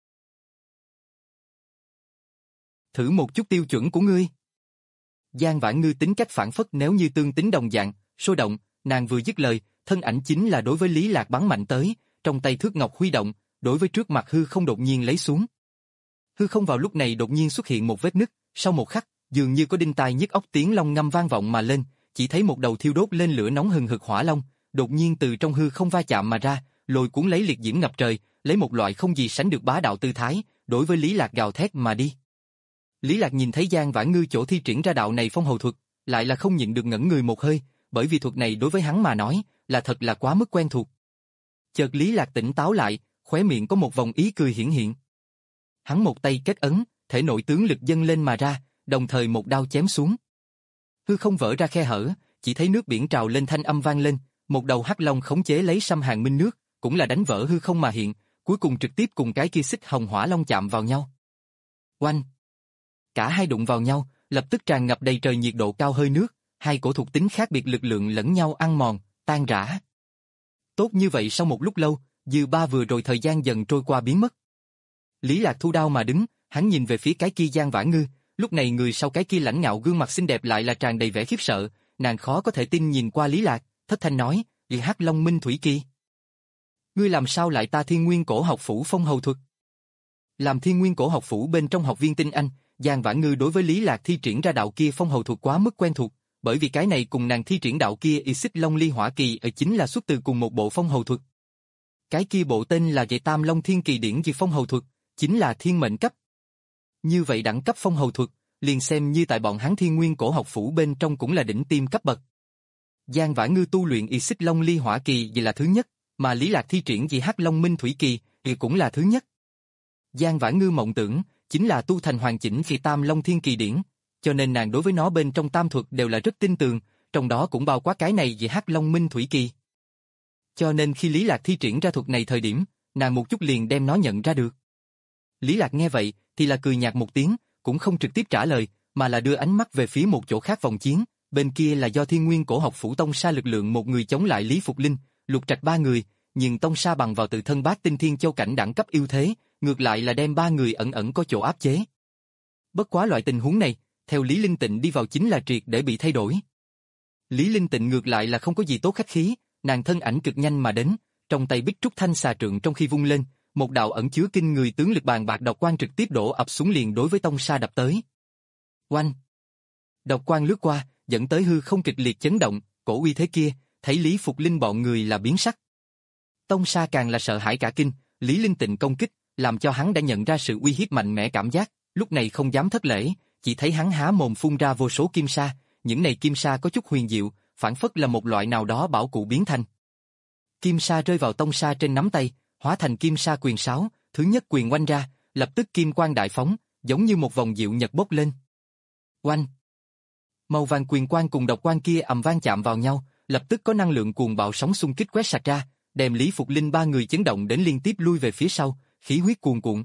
Thử một chút tiêu chuẩn của ngươi. Giang Vãn Ngư tính cách phản phất nếu như tương tính đồng dạng, sôi động, nàng vừa dứt lời, thân ảnh chính là đối với Lý Lạc bắn mạnh tới, trong tay thước ngọc huy động, đối với trước mặt hư không đột nhiên lấy xuống. Hư không vào lúc này đột nhiên xuất hiện một vết nứt, sau một khắc, dường như có đinh tai nhức óc tiếng long ngâm vang vọng mà lên, chỉ thấy một đầu thiêu đốt lên lửa nóng hừng hực hỏa long, đột nhiên từ trong hư không va chạm mà ra, lôi cuốn lấy liệt diễm ngập trời, lấy một loại không gì sánh được bá đạo tư thái, đối với Lý Lạc gào thét mà đi. Lý Lạc nhìn thấy Giang Vãn Ngư chỗ thi triển ra đạo này phong hầu thuật, lại là không nhịn được ngẩn người một hơi, bởi vì thuật này đối với hắn mà nói, là thật là quá mức quen thuộc. Chợt Lý Lạc tỉnh táo lại, khóe miệng có một vòng ý cười hiển hiện. Hắn một tay kết ấn, thể nội tướng lực dâng lên mà ra, đồng thời một đao chém xuống. Hư không vỡ ra khe hở, chỉ thấy nước biển trào lên thanh âm vang lên, một đầu hắc long khống chế lấy xâm hàn minh nước, cũng là đánh vỡ hư không mà hiện, cuối cùng trực tiếp cùng cái kia xích hồng hỏa long chạm vào nhau. Oanh! Cả hai đụng vào nhau, lập tức tràn ngập đầy trời nhiệt độ cao hơi nước, hai cổ thuộc tính khác biệt lực lượng lẫn nhau ăn mòn, tan rã. Tốt như vậy sau một lúc lâu, dư ba vừa rồi thời gian dần trôi qua biến mất. Lý Lạc thu đao mà đứng, hắn nhìn về phía cái kia Giang Vãn Ngư, lúc này người sau cái kia lãnh ngạo gương mặt xinh đẹp lại là tràn đầy vẻ khiếp sợ, nàng khó có thể tin nhìn qua Lý Lạc, thất thanh nói, "Liệt Hắc Long Minh Thủy Kỳ, ngươi làm sao lại ta Thiên Nguyên Cổ Học Phủ phong hầu thuật?" Làm Thiên Nguyên Cổ Học Phủ bên trong học viên tinh anh, Giang Vãn Ngư đối với Lý Lạc thi triển ra đạo kia phong hầu thuật quá mức quen thuộc, bởi vì cái này cùng nàng thi triển đạo kia y xích long ly hỏa kỳ ở chính là xuất từ cùng một bộ phong hầu thuật. Cái kia bộ tên là Dạy Tam Long Thiên Kỳ Điển Diệt Phong Hầu Thuật, chính là thiên mệnh cấp. Như vậy đẳng cấp phong hầu thuật, liền xem như tại bọn hắn Thiên Nguyên Cổ học phủ bên trong cũng là đỉnh tiêm cấp bậc. Giang Vãn Ngư tu luyện y xích long ly hỏa kỳ vì là thứ nhất, mà Lý Lạc thi triển vì hắc long minh thủy kỳ thì cũng là thứ nhất. Giang Vãn Ngư mộng tưởng chính là tu thành hoàn chỉnh khi Tam Long Thiên Kỳ Điển, cho nên nàng đối với nó bên trong tam thuật đều là rất tin tưởng, trong đó cũng bao quát cái này vì hắc long minh thủy kỳ. Cho nên khi Lý Lạc thi triển ra thuật này thời điểm, nàng một chút liền đem nó nhận ra được. Lý Lạc nghe vậy thì là cười nhạt một tiếng, cũng không trực tiếp trả lời, mà là đưa ánh mắt về phía một chỗ khác vòng chiến, bên kia là do Thiên Nguyên Cổ học phủ Tông Sa lực lượng một người chống lại Lý Phục Linh, Lục Trạch ba người, nhưng Tông Sa bằng vào tự thân Bát Tinh Thiên Châu cảnh đẳng cấp ưu thế, ngược lại là đem ba người ẩn ẩn có chỗ áp chế. Bất quá loại tình huống này, theo Lý Linh Tịnh đi vào chính là triệt để bị thay đổi. Lý Linh Tịnh ngược lại là không có gì tốt khách khí, nàng thân ảnh cực nhanh mà đến, trong tay bích trúc thanh xà trượng trong khi vung lên, một đạo ẩn chứa kinh người tướng lực bàn bạc độc quang trực tiếp đổ ập xuống liền đối với Tông Sa đập tới. Oanh! Độc quang lướt qua, dẫn tới hư không kịch liệt chấn động, cổ uy thế kia, thấy Lý Phục Linh bọn người là biến sắc. Tông Sa càng là sợ hãi cả kinh, Lý Linh Tịnh công kích, làm cho hắn đã nhận ra sự uy hiếp mạnh mẽ cảm giác, lúc này không dám thất lễ, chỉ thấy hắn há mồm phun ra vô số kim sa, những này kim sa có chút huyền diệu, phản phất là một loại nào đó bảo cụ biến thành. Kim sa rơi vào Tông Sa trên nắm tay, hóa thành kim sa quyền sáo, thứ nhất quyền oanh ra, lập tức kim quang đại phóng, giống như một vòng diệu nhật bốc lên. Oanh! Màu vàng quyền quang cùng độc quang kia ầm vang chạm vào nhau, lập tức có năng lượng cuồng bạo sóng xung kích quét sạch ra, đem Lý Phục Linh ba người chấn động đến liên tiếp lui về phía sau, khí huyết cuồn cuộn.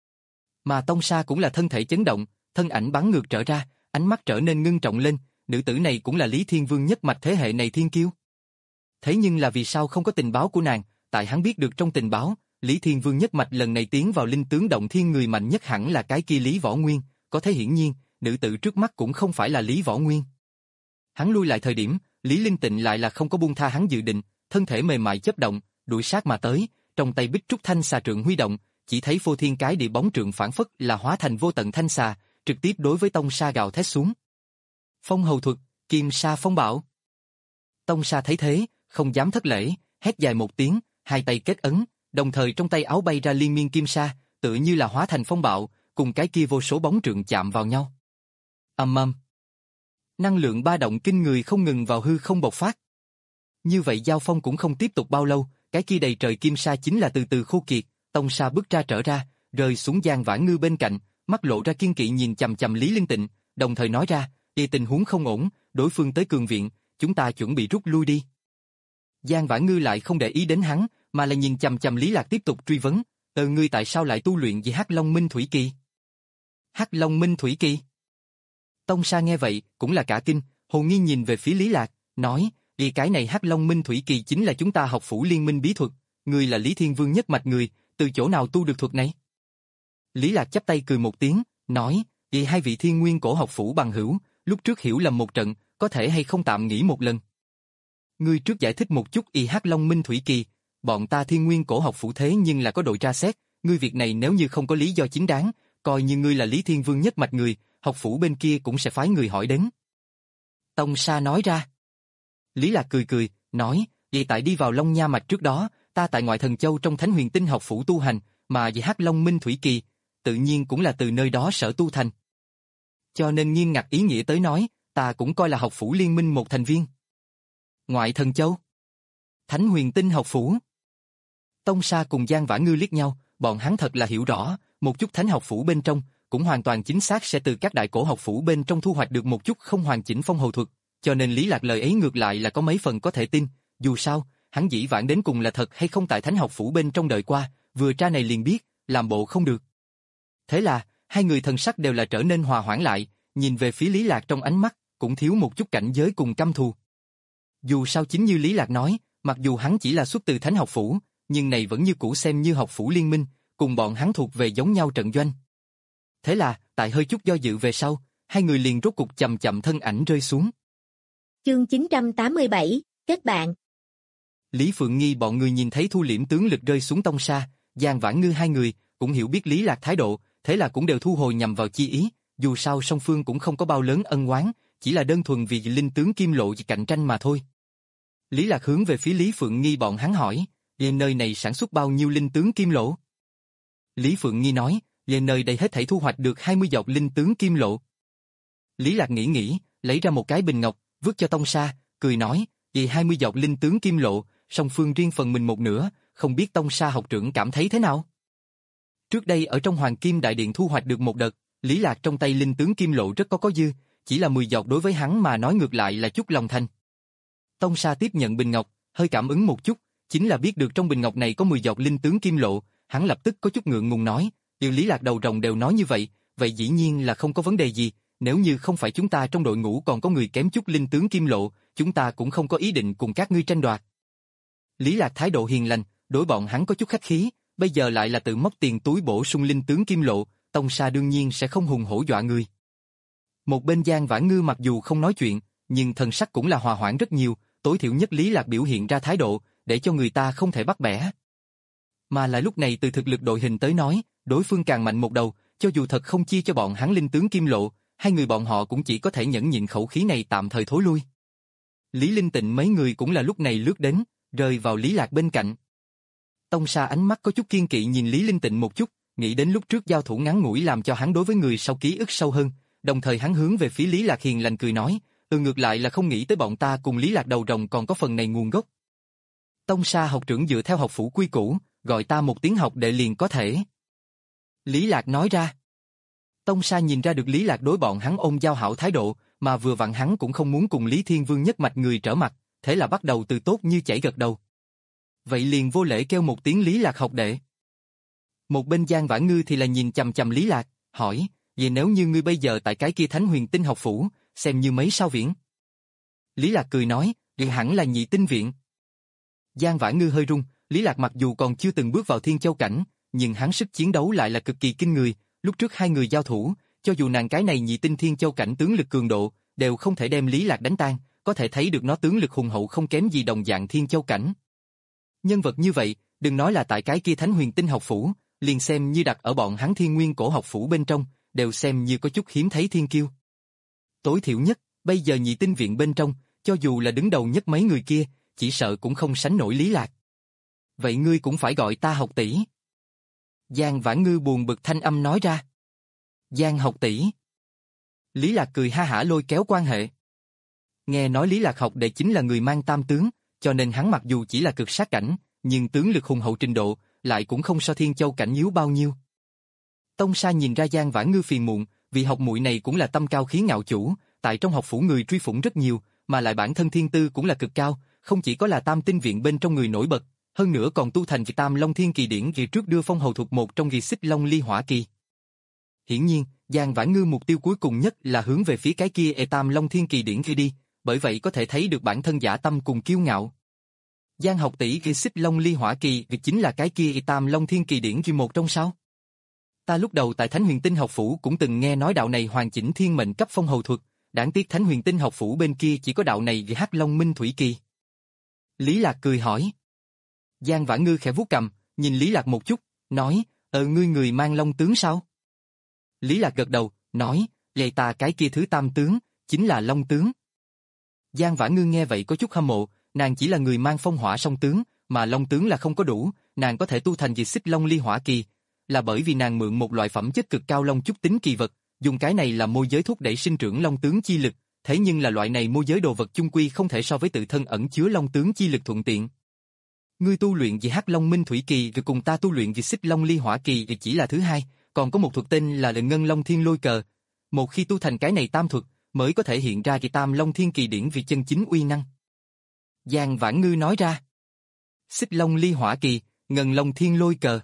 Mà Tông Sa cũng là thân thể chấn động, thân ảnh bắn ngược trở ra, ánh mắt trở nên ngưng trọng lên, nữ tử này cũng là Lý Thiên Vương nhất mạch thế hệ này thiên kiêu. Thế nhưng là vì sao không có tình báo của nàng, tại hắn biết được trong tình báo, Lý Thiên Vương nhất mạch lần này tiến vào linh tướng động thiên người mạnh nhất hẳn là cái kia Lý Võ Nguyên, có thể hiển nhiên, nữ tử trước mắt cũng không phải là Lý Võ Nguyên. Hắn lui lại thời điểm, Lý Linh Tịnh lại là không có buông tha hắn dự định, thân thể mềm mại chớp động, đuổi sát mà tới, trong tay bích trúc thanh xà trượng huy động, chỉ thấy phô thiên cái địa bóng trượng phản phất là hóa thành vô tận thanh xà, trực tiếp đối với Tông Sa gào thét xuống. Phong hầu thuật, kim sa phong bảo. Tông Sa thấy thế, không dám thất lễ, hét dài một tiếng, hai tay kết ấn, đồng thời trong tay áo bay ra liên miên kim sa, tự như là hóa thành phong bạo, cùng cái kia vô số bóng trượng chạm vào nhau. Ầm ầm. Năng lượng ba động kinh người không ngừng vào hư không bộc phát. Như vậy giao phong cũng không tiếp tục bao lâu, cái kia đầy trời kim sa chính là từ từ khô kiệt, Tông Sa bước ra trở ra, rơi xuống Giang Vãn Ngư bên cạnh, mắt lộ ra kiên kỵ nhìn chằm chằm Lý Linh Tịnh, đồng thời nói ra, "Y tình huống không ổn, đối phương tới cường viện, chúng ta chuẩn bị rút lui đi." Giang Vãn Ngư lại không để ý đến hắn, mà là nhìn chằm chằm Lý Lạc tiếp tục truy vấn, "Ờ ngươi tại sao lại tu luyện vì Hắc Long Minh Thủy Kỳ?" Hắc Long Minh Thủy Kỳ? Tông Sa nghe vậy, cũng là cả kinh, hồ nghi nhìn về phía Lý Lạc, nói, "Vì cái này Hắc Long Minh Thủy Kỳ chính là chúng ta học phủ liên minh bí thuật, ngươi là Lý Thiên Vương nhất mạch người, từ chỗ nào tu được thuật này?" Lý Lạc chắp tay cười một tiếng, nói, "Vì hai vị Thiên Nguyên Cổ học phủ bằng hữu, lúc trước hiểu lầm một trận, có thể hay không tạm nghỉ một lần?" Ngươi trước giải thích một chút y Hắc Long Minh Thủy Kỳ, bọn ta Thiên Nguyên Cổ học phủ thế nhưng là có đội tra xét, ngươi việc này nếu như không có lý do chính đáng, coi như ngươi là Lý Thiên Vương nhất mạch người, học phủ bên kia cũng sẽ phái người hỏi đến. Tông Sa nói ra. Lý Lạc cười cười, nói, vậy tại đi vào Long Nha mạch trước đó, ta tại ngoại thần châu trong Thánh Huyền Tinh học phủ tu hành, mà vì Hắc Long Minh Thủy Kỳ, tự nhiên cũng là từ nơi đó sở tu thành. Cho nên nghiêm ngặt ý nghĩa tới nói, ta cũng coi là học phủ liên minh một thành viên. Ngoại thần châu, Thánh Huyền Tinh học phủ. Tông Sa cùng Giang Vãn Ngư liếc nhau, bọn hắn thật là hiểu rõ, một chút thánh học phủ bên trong, cũng hoàn toàn chính xác sẽ từ các đại cổ học phủ bên trong thu hoạch được một chút không hoàn chỉnh phong hầu thuật, cho nên Lý Lạc lời ấy ngược lại là có mấy phần có thể tin, dù sao, hắn dĩ vãng đến cùng là thật hay không tại thánh học phủ bên trong đợi qua, vừa tra này liền biết, làm bộ không được. Thế là, hai người thần sắc đều là trở nên hòa hoãn lại, nhìn về phía Lý Lạc trong ánh mắt, cũng thiếu một chút cảnh giới cùng căm thù. Dù sao chính như Lý Lạc nói, mặc dù hắn chỉ là xuất từ thánh học phủ, nhưng này vẫn như cũ xem như học phủ liên minh, cùng bọn hắn thuộc về giống nhau trận doanh. Thế là, tại hơi chút do dự về sau, hai người liền rốt cục chậm chậm thân ảnh rơi xuống. Chương chín trăm tám mươi bảy, kết bạn. Lý Phượng Nghi bọn người nhìn thấy thu liễm tướng lực rơi xuống Tông Sa, Giang Vãn Ngư hai người, cũng hiểu biết Lý Lạc thái độ, thế là cũng đều thu hồi nhằm vào chi ý, dù sao song phương cũng không có bao lớn ân oán, chỉ là đơn thuần vì linh tướng kim lộ cạnh tranh mà thôi. Lý Lạc hướng về phía Lý Phượng Nghi bọn hắn hỏi, về nơi này sản xuất bao nhiêu linh tướng kim lộ? Lý Phượng Nghi nói, về nơi đây hết thảy thu hoạch được hai mươi giọt linh tướng kim lộ. Lý Lạc nghĩ nghĩ, lấy ra một cái bình ngọc, vứt cho Tông Sa, cười nói, vì hai mươi giọt linh tướng kim lộ, song phương riêng phần mình một nửa, không biết Tông Sa học trưởng cảm thấy thế nào? Trước đây ở trong Hoàng Kim Đại Điện thu hoạch được một đợt, Lý Lạc trong tay linh tướng kim lộ rất có có dư, chỉ là mười giọt đối với hắn mà nói ngược lại là chút lòng thành. Tông Sa tiếp nhận bình ngọc, hơi cảm ứng một chút, chính là biết được trong bình ngọc này có mười giọt linh tướng kim lộ, hắn lập tức có chút ngượng ngùng nói, điều Lý Lạc đầu rồng đều nói như vậy, vậy dĩ nhiên là không có vấn đề gì, nếu như không phải chúng ta trong đội ngũ còn có người kém chút linh tướng kim lộ, chúng ta cũng không có ý định cùng các ngươi tranh đoạt. Lý Lạc thái độ hiền lành, đối bọn hắn có chút khách khí, bây giờ lại là tự móc tiền túi bổ sung linh tướng kim lộ, Tông Sa đương nhiên sẽ không hùng hổ dọa người. Một bên Giang Vãn Ngư mặc dù không nói chuyện, nhưng thần sắc cũng là hòa hoãn rất nhiều, tối thiểu nhất Lý Lạc biểu hiện ra thái độ, để cho người ta không thể bắt bẻ. Mà lại lúc này từ thực lực đội hình tới nói, đối phương càng mạnh một đầu, cho dù thật không chia cho bọn hắn linh tướng kim lộ, hai người bọn họ cũng chỉ có thể nhẫn nhịn khẩu khí này tạm thời thối lui. Lý Linh Tịnh mấy người cũng là lúc này lướt đến, rơi vào Lý Lạc bên cạnh. Tông Sa ánh mắt có chút kiên kỵ nhìn Lý Linh Tịnh một chút, nghĩ đến lúc trước giao thủ ngắn ngủi làm cho hắn đối với người sau ký ức sâu hơn, đồng thời hắn hướng về phía Lý Lạc hiền lành cười nói, ừ ngược lại là không nghĩ tới bọn ta cùng Lý Lạc đầu rồng còn có phần này nguồn gốc. Tông Sa học trưởng dựa theo học phủ quy củ, gọi ta một tiếng học đệ liền có thể. Lý Lạc nói ra. Tông Sa nhìn ra được Lý Lạc đối bọn hắn ôn giao hảo thái độ, mà vừa vặn hắn cũng không muốn cùng Lý Thiên Vương nhất mạch người trở mặt, thế là bắt đầu từ tốt như chảy gật đầu. Vậy liền vô lễ kêu một tiếng Lý Lạc học đệ. Một bên Giang Vãn Ngư thì là nhìn chằm chằm Lý Lạc, hỏi, vậy nếu như ngươi bây giờ tại cái kia Thánh Huyền Tinh học phủ, xem như mấy sao viễn? Lý Lạc cười nói, vậy hẳn là nhị tinh viện. Giang Vãn Ngư hơi run, Lý Lạc mặc dù còn chưa từng bước vào Thiên Châu cảnh, nhưng hắn sức chiến đấu lại là cực kỳ kinh người, lúc trước hai người giao thủ, cho dù nàng cái này nhị tinh Thiên Châu cảnh tướng lực cường độ, đều không thể đem Lý Lạc đánh tan, có thể thấy được nó tướng lực hùng hậu không kém gì đồng dạng Thiên Châu cảnh. Nhân vật như vậy, đừng nói là tại cái kia Thánh Huyền Tinh học phủ, liền xem như đặt ở bọn hắn Thiên Nguyên Cổ học phủ bên trong, đều xem như có chút hiếm thấy thiên kiêu. Tối thiểu nhất, bây giờ nhị tinh viện bên trong, cho dù là đứng đầu nhất mấy người kia, chỉ sợ cũng không sánh nổi Lý Lạc. Vậy ngươi cũng phải gọi ta học tỷ. Giang Vãn Ngư buồn bực thanh âm nói ra. Giang học tỷ. Lý Lạc cười ha hả lôi kéo quan hệ. Nghe nói Lý Lạc học đệ chính là người mang tam tướng, cho nên hắn mặc dù chỉ là cực sát cảnh, nhưng tướng lực hùng hậu trình độ, lại cũng không so Thiên Châu cảnh yếu bao nhiêu. Tông Sa nhìn ra Giang Vãn Ngư phiền muộn, vì học muội này cũng là tâm cao khí ngạo chủ, tại trong học phủ người truy phủng rất nhiều, mà lại bản thân thiên tư cũng là cực cao, không chỉ có là tam tinh viện bên trong người nổi bật, hơn nữa còn tu thành vì Tam Long Thiên Kỳ điển kỳ trước đưa phong hầu thuộc một trong kỳ Xích Long Ly Hỏa Kỳ. Hiển nhiên, Giang Vãn Ngư mục tiêu cuối cùng nhất là hướng về phía cái kia e Tam Long Thiên Kỳ điển kia đi, bởi vậy có thể thấy được bản thân giả tâm cùng kiêu ngạo. Giang học tỷ kỳ Xích Long Ly Hỏa Kỳ vì chính là cái kia e Tam Long Thiên Kỳ điển kỳ một trong sao? Ta lúc đầu tại Thánh Huyền Tinh học phủ cũng từng nghe nói đạo này hoàn chỉnh thiên mệnh cấp phong hầu thuật, đáng tiếc Thánh Huyền Tinh học phủ bên kia chỉ có đạo này vì Hắc Long Minh Thủy Kỳ. Lý Lạc cười hỏi. Giang Vãn Ngư khẽ vuốt cằm, nhìn Lý Lạc một chút, nói, ờ ngươi người mang long tướng sao? Lý Lạc gật đầu, nói, vậy ta cái kia thứ tam tướng, chính là long tướng. Giang Vãn Ngư nghe vậy có chút hâm mộ, nàng chỉ là người mang phong hỏa song tướng, mà long tướng là không có đủ, nàng có thể tu thành diệt Xích Long Ly Hỏa Kỳ, là bởi vì nàng mượn một loại phẩm chất cực cao long chúc tính kỳ vật, dùng cái này làm môi giới thúc đẩy sinh trưởng long tướng chi lực, thế nhưng là loại này môi giới đồ vật chung quy không thể so với tự thân ẩn chứa long tướng chi lực thuận tiện. Ngươi tu luyện vì Hắc Long Minh Thủy Kỳ rồi cùng ta tu luyện vì Xích Long Ly Hỏa Kỳ thì chỉ là thứ hai, còn có một thuật tên là Ngân Long Thiên Lôi Cờ. Một khi tu thành cái này tam thuật, mới có thể hiện ra kỳ Tam Long Thiên Kỳ điển vì chân chính uy năng. Giang Vãn Ngư nói ra. Xích Long Ly Hỏa Kỳ, Ngân Long Thiên Lôi Cờ.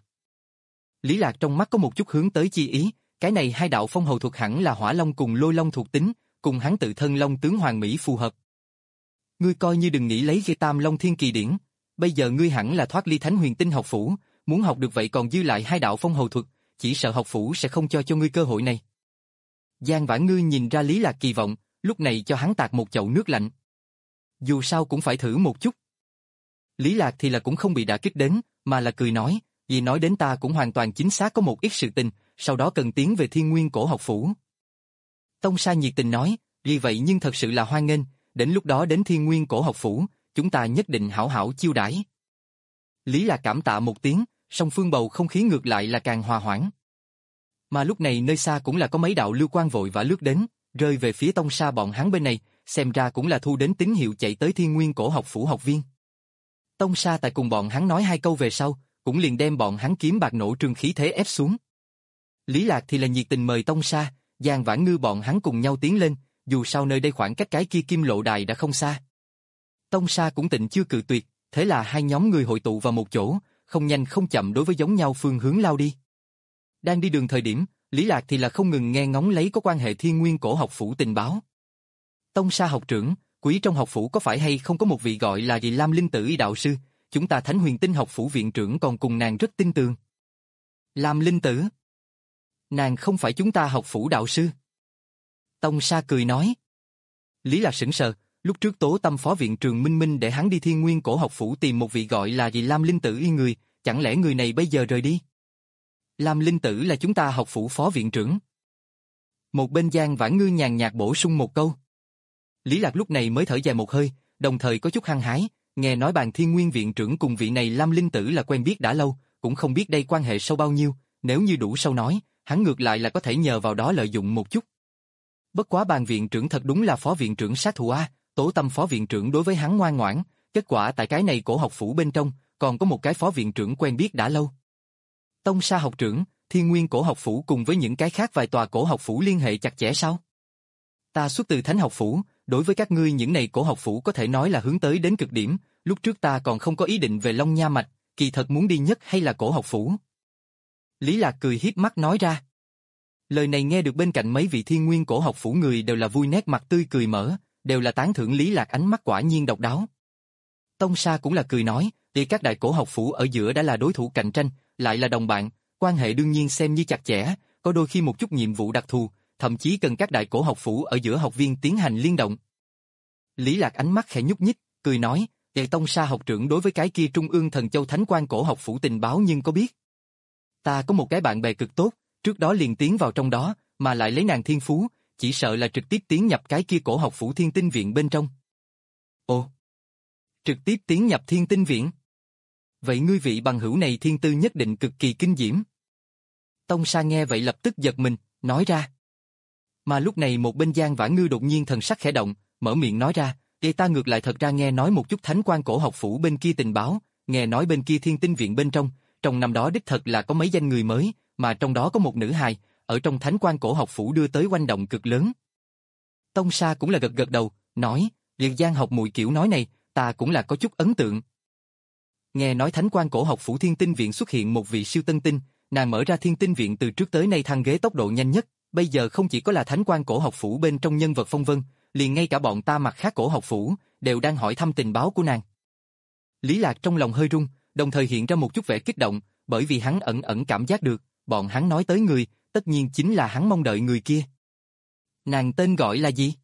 Lý Lạc trong mắt có một chút hướng tới chi ý, cái này hai đạo phong hầu thuật hẳn là Hỏa Long cùng Lôi Long thuộc tính, cùng hắn tự thân Long tướng hoàn mỹ phù hợp. Ngươi coi như đừng nghĩ lấy cái Tam Long Thiên Kỳ điển, bây giờ ngươi hẳn là thoát ly Thánh Huyền Tinh học phủ, muốn học được vậy còn dư lại hai đạo phong hầu thuật, chỉ sợ học phủ sẽ không cho cho ngươi cơ hội này. Giang Vãn Ngư nhìn ra Lý Lạc kỳ vọng, lúc này cho hắn tạt một chậu nước lạnh. Dù sao cũng phải thử một chút. Lý Lạc thì là cũng không bị đả kích đến, mà là cười nói, vì nói đến ta cũng hoàn toàn chính xác có một ít sự tình, sau đó cần tiến về Thiên Nguyên Cổ học phủ. Tông Sa nhiệt tình nói, Vì vậy nhưng thật sự là hoan nghênh, đến lúc đó đến Thiên Nguyên Cổ Học Phủ, chúng ta nhất định hảo hảo chiêu đãi. Lý Lạc cảm tạ một tiếng, song phương bầu không khí ngược lại là càng hòa hoãn. Mà lúc này nơi xa cũng là có mấy đạo lưu quang vội vã lướt đến, rơi về phía Tông Sa bọn hắn bên này, xem ra cũng là thu đến tín hiệu chạy tới Thiên Nguyên Cổ Học Phủ học viên. Tông Sa tại cùng bọn hắn nói hai câu về sau, cũng liền đem bọn hắn kiếm bạc nổ trương khí thế ép xuống. Lý Lạc thì là nhiệt tình mời Tông Sa, Giang Vãn Ngư bọn hắn cùng nhau tiến lên, dù sao nơi đây khoảng cách cái kia Kim Lộ Đài đã không xa. Tông Sa cũng tịnh chưa cự tuyệt, thế là hai nhóm người hội tụ vào một chỗ, không nhanh không chậm đối với giống nhau phương hướng lao đi. Đang đi đường thời điểm, Lý Lạc thì là không ngừng nghe ngóng lấy có quan hệ Thiên Nguyên Cổ Học Phủ tình báo. Tông Sa học trưởng, quý trong học phủ có phải hay không có một vị gọi là gì Lam Linh Tử y đạo sư, chúng ta Thánh Huyền Tinh học phủ viện trưởng còn cùng nàng rất tin tưởng. Lam Linh Tử? Nàng không phải chúng ta học phủ đạo sư. Tông Sa cười nói. Lý Lạc sững sờ, lúc trước Tố Tâm phó viện trường Minh Minh để hắn đi Thiên Nguyên Cổ Học Phủ tìm một vị gọi là gì Lam Linh Tử y người, chẳng lẽ người này bây giờ rời đi? Lam Linh Tử là chúng ta học phủ phó viện trưởng. Một bên Giang Vãn Ngư nhàn nhạt bổ sung một câu. Lý Lạc lúc này mới thở dài một hơi, đồng thời có chút hăng hái, nghe nói bàn Thiên Nguyên viện trưởng cùng vị này Lam Linh Tử là quen biết đã lâu, cũng không biết đây quan hệ sâu bao nhiêu, nếu như đủ sâu nói, hắn ngược lại là có thể nhờ vào đó lợi dụng một chút. Bất quá bàn viện trưởng thật đúng là phó viện trưởng sát thủ a, Tố Tâm phó viện trưởng đối với hắn ngoan ngoãn, kết quả tại cái này cổ học phủ bên trong, còn có một cái phó viện trưởng quen biết đã lâu. Tông Sa học trưởng, Thiên Nguyên Cổ Học Phủ cùng với những cái khác vài tòa cổ học phủ liên hệ chặt chẽ sao? Ta xuất từ Thánh Học Phủ, đối với các ngươi những này cổ học phủ có thể nói là hướng tới đến cực điểm, lúc trước ta còn không có ý định về Long Nha Mạch, kỳ thật muốn đi nhất hay là cổ học phủ. Lý Lạc cười hiếp mắt nói ra. Lời này nghe được bên cạnh mấy vị Thiên Nguyên Cổ Học Phủ người đều là vui nét mặt tươi cười mở, đều là tán thưởng Lý Lạc ánh mắt quả nhiên độc đáo. Tông Sa cũng là cười nói, thì các đại cổ học phủ ở giữa đã là đối thủ cạnh tranh, lại là đồng bạn, quan hệ đương nhiên xem như chặt chẽ, có đôi khi một chút nhiệm vụ đặc thù, thậm chí cần các đại cổ học phủ ở giữa học viên tiến hành liên động. Lý Lạc ánh mắt khẽ nhúc nhích, cười nói, "Đệ Tông Sa học trưởng đối với cái kia Trung ương Thần Châu Thánh Quan cổ học phủ tình báo nhưng có biết? Ta có một cái bạn bè cực tốt, trước đó liền tiến vào trong đó, mà lại lấy nàng thiên phú, chỉ sợ là trực tiếp tiến nhập cái kia cổ học phủ Thiên Tinh Viện bên trong." Ồ, trực tiếp tiến nhập Thiên Tinh Viện? Vậy ngươi vị bằng hữu này thiên tư nhất định cực kỳ kinh diễm. Tông Sa nghe vậy lập tức giật mình, nói ra. Mà lúc này một bên Giang Vãn Ngư đột nhiên thần sắc khẽ động, mở miệng nói ra, "Ê ta ngược lại thật ra nghe nói một chút Thánh Quan cổ học phủ bên kia tình báo, nghe nói bên kia Thiên Tinh Viện bên trong, trong năm đó đích thật là có mấy danh người mới, mà trong đó có một nữ hài, ở trong Thánh Quan cổ học phủ đưa tới oanh động cực lớn." Tông Sa cũng là gật gật đầu, nói, "Liệt Giang học muội kiểu nói này, ta cũng là có chút ấn tượng." Nghe nói Thánh Quan cổ học phủ Thiên Tinh Viện xuất hiện một vị siêu tân tinh, nàng mở ra Thiên Tinh Viện từ trước tới nay thăng ghế tốc độ nhanh nhất, bây giờ không chỉ có là Thánh Quan cổ học phủ bên trong nhân vật phong vân, liền ngay cả bọn ta mặt khác cổ học phủ đều đang hỏi thăm tình báo của nàng. Lý Lạc trong lòng hơi rung, đồng thời hiện ra một chút vẻ kích động, bởi vì hắn ẩn ẩn cảm giác được, bọn hắn nói tới người, tất nhiên chính là hắn mong đợi người kia. Nàng tên gọi là gì?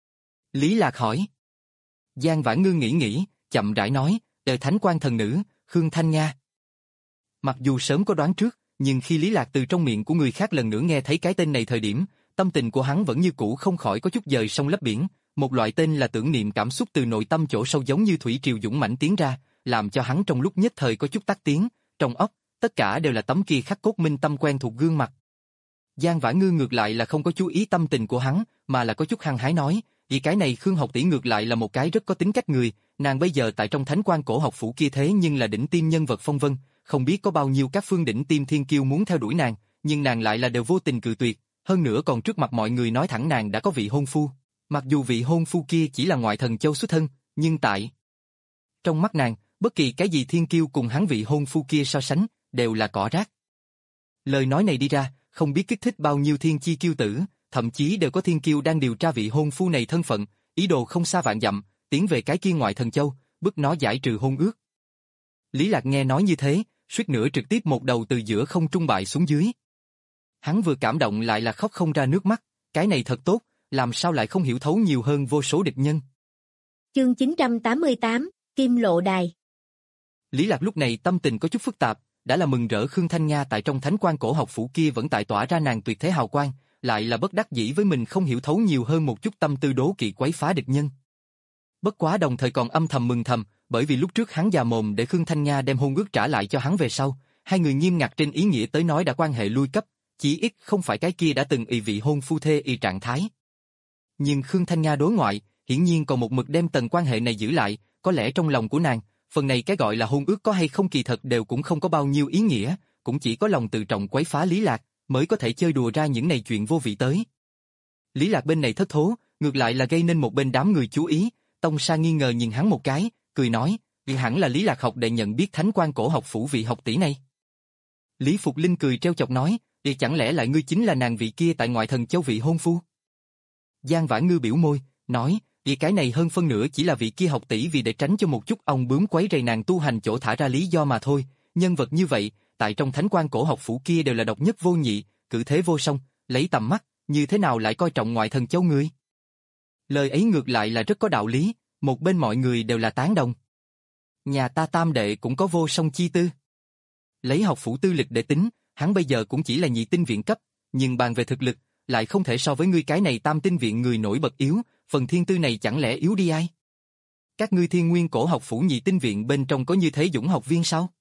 Lý Lạc hỏi. Giang Vãn Ngư nghĩ nghĩ, chậm rãi nói, "Đời Thánh Quan thần nữ, Khương Thanh Nga." Mặc dù sớm có đoán trước, nhưng khi Lý Lạc từ trong miệng của người khác lần nữa nghe thấy cái tên này thời điểm, tâm tình của hắn vẫn như cũ không khỏi có chút dời sông lấp biển, một loại tên là tưởng niệm cảm xúc từ nội tâm chỗ sâu giống như thủy triều dũng mãnh tiến ra, làm cho hắn trong lúc nhất thời có chút tắt tiếng, trong óc, tất cả đều là tấm kia khắc cốt minh tâm quen thuộc gương mặt. Giang Vãn Ngư ngược lại là không có chú ý tâm tình của hắn, mà là có chút hăng hái nói, "Vì cái này Khương học tỷ ngược lại là một cái rất có tính cách người, nàng bây giờ tại trong Thánh Quan cổ học phủ kia thế nhưng là đỉnh tiêm nhân vật phong vân, không biết có bao nhiêu các phương đỉnh tiêm thiên kiêu muốn theo đuổi nàng, nhưng nàng lại là đều vô tình cự tuyệt, hơn nữa còn trước mặt mọi người nói thẳng nàng đã có vị hôn phu, mặc dù vị hôn phu kia chỉ là ngoại thần châu xuất thân, nhưng tại trong mắt nàng, bất kỳ cái gì thiên kiêu cùng hắn vị hôn phu kia so sánh, đều là cỏ rác." Lời nói này đi ra, không biết kích thích bao nhiêu thiên chi kiêu tử, thậm chí đều có thiên kiêu đang điều tra vị hôn phu này thân phận, ý đồ không xa vạn dặm, tiến về cái kia ngoại thần châu, bức nó giải trừ hôn ước. Lý Lạc nghe nói như thế, suýt nữa trực tiếp một đầu từ giữa không trung bại xuống dưới. Hắn vừa cảm động lại là khóc không ra nước mắt, cái này thật tốt, làm sao lại không hiểu thấu nhiều hơn vô số địch nhân. Chương chín trăm tám mươi tám, Kim Lộ Đài. Lý Lạc lúc này tâm tình có chút phức tạp, đã là mừng rỡ Khương Thanh Nga tại trong Thánh Quan cổ học phủ kia vẫn tại tỏa ra nàng tuyệt thế hào quang, lại là bất đắc dĩ với mình không hiểu thấu nhiều hơn một chút tâm tư đố kỵ quấy phá địch nhân. Bất quá đồng thời còn âm thầm mừng thầm, bởi vì lúc trước hắn già mồm để Khương Thanh Nha đem hôn ước trả lại cho hắn về sau, hai người nghiêm ngặt trên ý nghĩa tới nói đã quan hệ lui cấp, chỉ ít không phải cái kia đã từng y vị hôn phu thê y trạng thái. Nhưng Khương Thanh Nha đối ngoại, hiển nhiên còn một mực đem tầng quan hệ này giữ lại, có lẽ trong lòng của nàng, phần này cái gọi là hôn ước có hay không kỳ thật đều cũng không có bao nhiêu ý nghĩa, cũng chỉ có lòng tự trọng quấy phá Lý Lạc, mới có thể chơi đùa ra những này chuyện vô vị tới. Lý Lạc bên này thất thố, ngược lại là gây nên một bên đám người chú ý, Tông Sa nghi ngờ nhìn hắn một cái, cười nói, hẳn là Lý Lạc học đệ nhận biết Thánh Quan Cổ Học Phủ vị học tỷ này. Lý Phục Linh cười trêu chọc nói, thì chẳng lẽ lại ngươi chính là nàng vị kia tại ngoại thần châu vị hôn phu? Giang Vãn Ngư biểu môi, nói, vì cái này hơn phân nửa chỉ là vị kia học tỷ vì để tránh cho một chút ong bướm quấy rầy nàng tu hành chỗ thả ra lý do mà thôi, nhân vật như vậy, tại trong Thánh Quan Cổ Học Phủ kia đều là độc nhất vô nhị, cử thế vô song, lấy tầm mắt, như thế nào lại coi trọng ngoại thần châu ngươi? Lời ấy ngược lại là rất có đạo lý, một bên mọi người đều là tán đồng. Nhà ta tam đệ cũng có vô song chi tư. Lấy học phủ tư lịch để tính, hắn bây giờ cũng chỉ là nhị tinh viện cấp, nhưng bàn về thực lực, lại không thể so với ngươi cái này tam tinh viện người nổi bật yếu, phần thiên tư này chẳng lẽ yếu đi ai? Các ngươi Thiên Nguyên Cổ Học Phủ nhị tinh viện bên trong có như thế dũng học viên sao?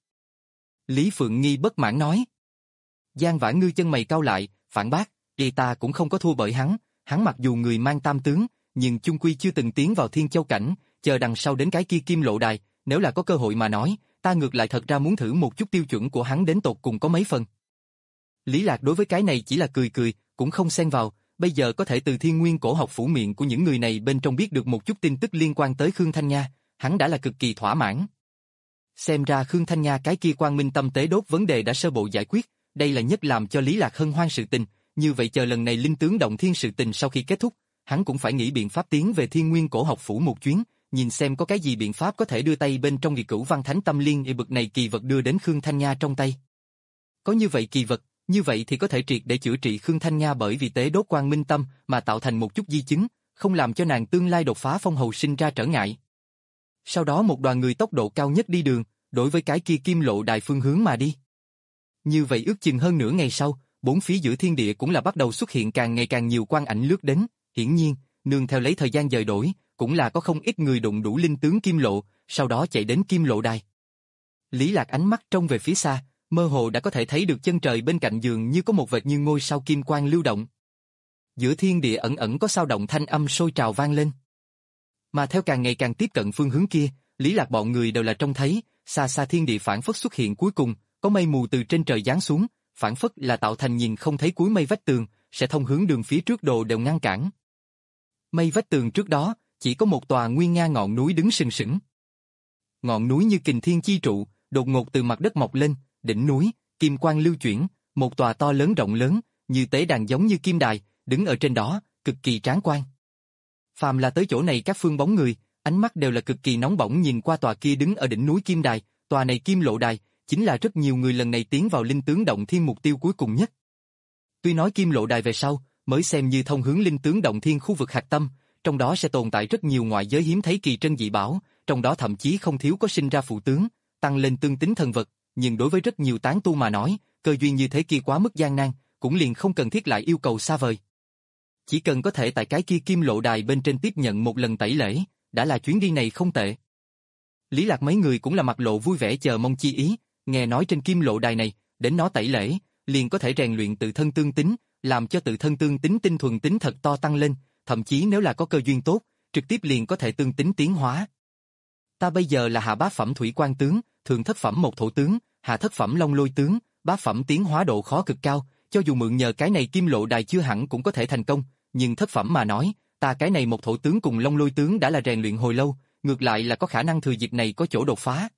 Lý Phượng Nghi bất mãn nói. Giang Vãn Ngư chân mày cau lại, phản bác, y ta cũng không có thua bởi hắn, hắn mặc dù người mang tam tướng, nhưng chung quy chưa từng tiến vào Thiên Châu cảnh, chờ đằng sau đến cái kia Kim Lộ Đài, nếu là có cơ hội mà nói, ta ngược lại thật ra muốn thử một chút tiêu chuẩn của hắn đến tột cùng có mấy phần. Lý Lạc đối với cái này chỉ là cười cười, cũng không xen vào, bây giờ có thể từ Thiên Nguyên Cổ Học Phủ miệng của những người này bên trong biết được một chút tin tức liên quan tới Khương Thanh Nha, hắn đã là cực kỳ thỏa mãn. Xem ra Khương Thanh Nha cái kia quang minh tâm tế đốt vấn đề đã sơ bộ giải quyết, đây là nhất làm cho Lý Lạc hân hoan sự tình, như vậy chờ lần này linh tướng động thiên sự tình sau khi kết thúc, hắn cũng phải nghĩ biện pháp tiến về Thiên Nguyên Cổ Học Phủ một chuyến, nhìn xem có cái gì biện pháp có thể đưa tay bên trong Kỳ Cửu Văn Thánh Tâm Liên y bực này kỳ vật đưa đến Khương Thanh Nha trong tay. Có như vậy kỳ vật, như vậy thì có thể triệt để chữa trị Khương Thanh Nha bởi vì tế đốt quang minh tâm mà tạo thành một chút di chứng, không làm cho nàng tương lai đột phá phong hầu sinh ra trở ngại. Sau đó một đoàn người tốc độ cao nhất đi đường, đối với cái kia Kim Lộ Đài phương hướng mà đi. Như vậy ước chừng hơn nửa ngày sau, bốn phía giữa thiên địa cũng là bắt đầu xuất hiện càng ngày càng nhiều quang ảnh lướt đến, hiển nhiên, nương theo lấy thời gian dời đổi, cũng là có không ít người đụng đủ linh tướng Kim Lộ, sau đó chạy đến Kim Lộ Đài. Lý Lạc ánh mắt trông về phía xa, mơ hồ đã có thể thấy được chân trời bên cạnh giường như có một vệt như ngôi sao kim quang lưu động. Giữa thiên địa ẩn ẩn có sao động thanh âm sôi trào vang lên. Mà theo càng ngày càng tiếp cận phương hướng kia, Lý Lạc bọn người đều là trông thấy, xa xa thiên địa phản phất xuất hiện cuối cùng, có mây mù từ trên trời giáng xuống, phản phất là tạo thành nhìn không thấy cuối mây vách tường, sẽ thông hướng đường phía trước đồ đều ngăn cản. Mây vách tường trước đó, chỉ có một tòa nguy nga ngọn núi đứng sừng sững. Ngọn núi như kình thiên chi trụ, đột ngột từ mặt đất mọc lên, đỉnh núi, kim quang lưu chuyển, một tòa to lớn rộng lớn, như tế đàn giống như kim đài, đứng ở trên đó, cực kỳ tráng quan. Phàm là tới chỗ này các phương bóng người, ánh mắt đều là cực kỳ nóng bỏng nhìn qua tòa kia đứng ở đỉnh núi kim đài, tòa này Kim Lộ Đài, chính là rất nhiều người lần này tiến vào linh tướng động thiên mục tiêu cuối cùng nhất. Tuy nói Kim Lộ Đài về sau, mới xem như thông hướng linh tướng động thiên khu vực hạch tâm, trong đó sẽ tồn tại rất nhiều ngoại giới hiếm thấy kỳ trân dị bảo, trong đó thậm chí không thiếu có sinh ra phụ tướng, tăng lên tương tính thần vật, nhưng đối với rất nhiều tán tu mà nói, cơ duyên như thế kia quá mức gian nan, cũng liền không cần thiết lại yêu cầu xa vời. Chỉ cần có thể tại cái kia Kim Lộ Đài bên trên tiếp nhận một lần tẩy lễ, đã là chuyến đi này không tệ. Lý Lạc mấy người cũng là mặt lộ vui vẻ chờ mong chi ý, nghe nói trên Kim Lộ Đài này, đến nó tẩy lễ, liền có thể rèn luyện tự thân tương tính, làm cho tự thân tương tính tinh thuần tính thật to tăng lên, thậm chí nếu là có cơ duyên tốt, trực tiếp liền có thể tương tính tiến hóa. Ta bây giờ là hạ bát phẩm thủy quan tướng, thượng thất phẩm một thổ tướng, hạ thất phẩm long lôi tướng, bát phẩm tiến hóa độ khó cực cao, cho dù mượn nhờ cái này Kim Lộ Đài chưa hẳn cũng có thể thành công, nhưng thất phẩm mà nói, ta cái này một thổ tướng cùng long lôi tướng đã là rèn luyện hồi lâu, ngược lại là có khả năng thừa dịp này có chỗ đột phá.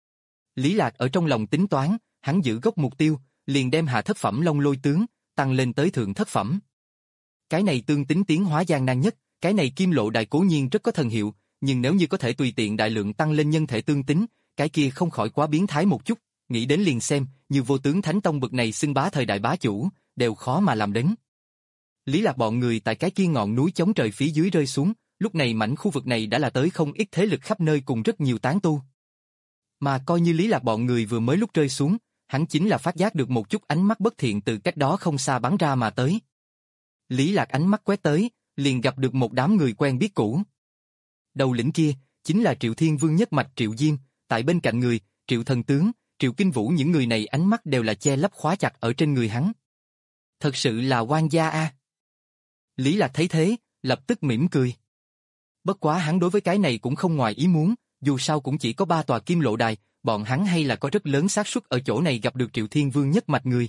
Lý Lạc ở trong lòng tính toán, hắn giữ gốc mục tiêu, liền đem hạ thất phẩm long lôi tướng tăng lên tới thượng thất phẩm. Cái này tương tính tiến hóa gian nan nhất, cái này Kim Lộ Đài cố nhiên rất có thần hiệu, nhưng nếu như có thể tùy tiện đại lượng tăng lên nhân thể tương tính, cái kia không khỏi quá biến thái một chút, nghĩ đến liền xem, như vô tướng thánh tông bực này xưng bá thời đại bá chủ, đều khó mà làm đến. Lý Lạc bọn người tại cái kia ngọn núi chống trời phía dưới rơi xuống, lúc này mảnh khu vực này đã là tới không ít thế lực khắp nơi cùng rất nhiều tán tu. Mà coi như Lý Lạc bọn người vừa mới lúc rơi xuống, hắn chính là phát giác được một chút ánh mắt bất thiện từ cách đó không xa bắn ra mà tới. Lý Lạc ánh mắt quét tới, liền gặp được một đám người quen biết cũ. Đầu lĩnh kia, chính là Triệu Thiên Vương nhất mạch Triệu Diêm, tại bên cạnh người, Triệu Thần Tướng, Triệu Kinh Vũ, những người này ánh mắt đều là che lấp khóa chặt ở trên người hắn. Thật sự là oan gia a. Lý Lạc thấy thế, lập tức mỉm cười. Bất quá hắn đối với cái này cũng không ngoài ý muốn, dù sao cũng chỉ có ba tòa kim lộ đài, bọn hắn hay là có rất lớn xác suất ở chỗ này gặp được Triệu Thiên Vương nhất mạch người.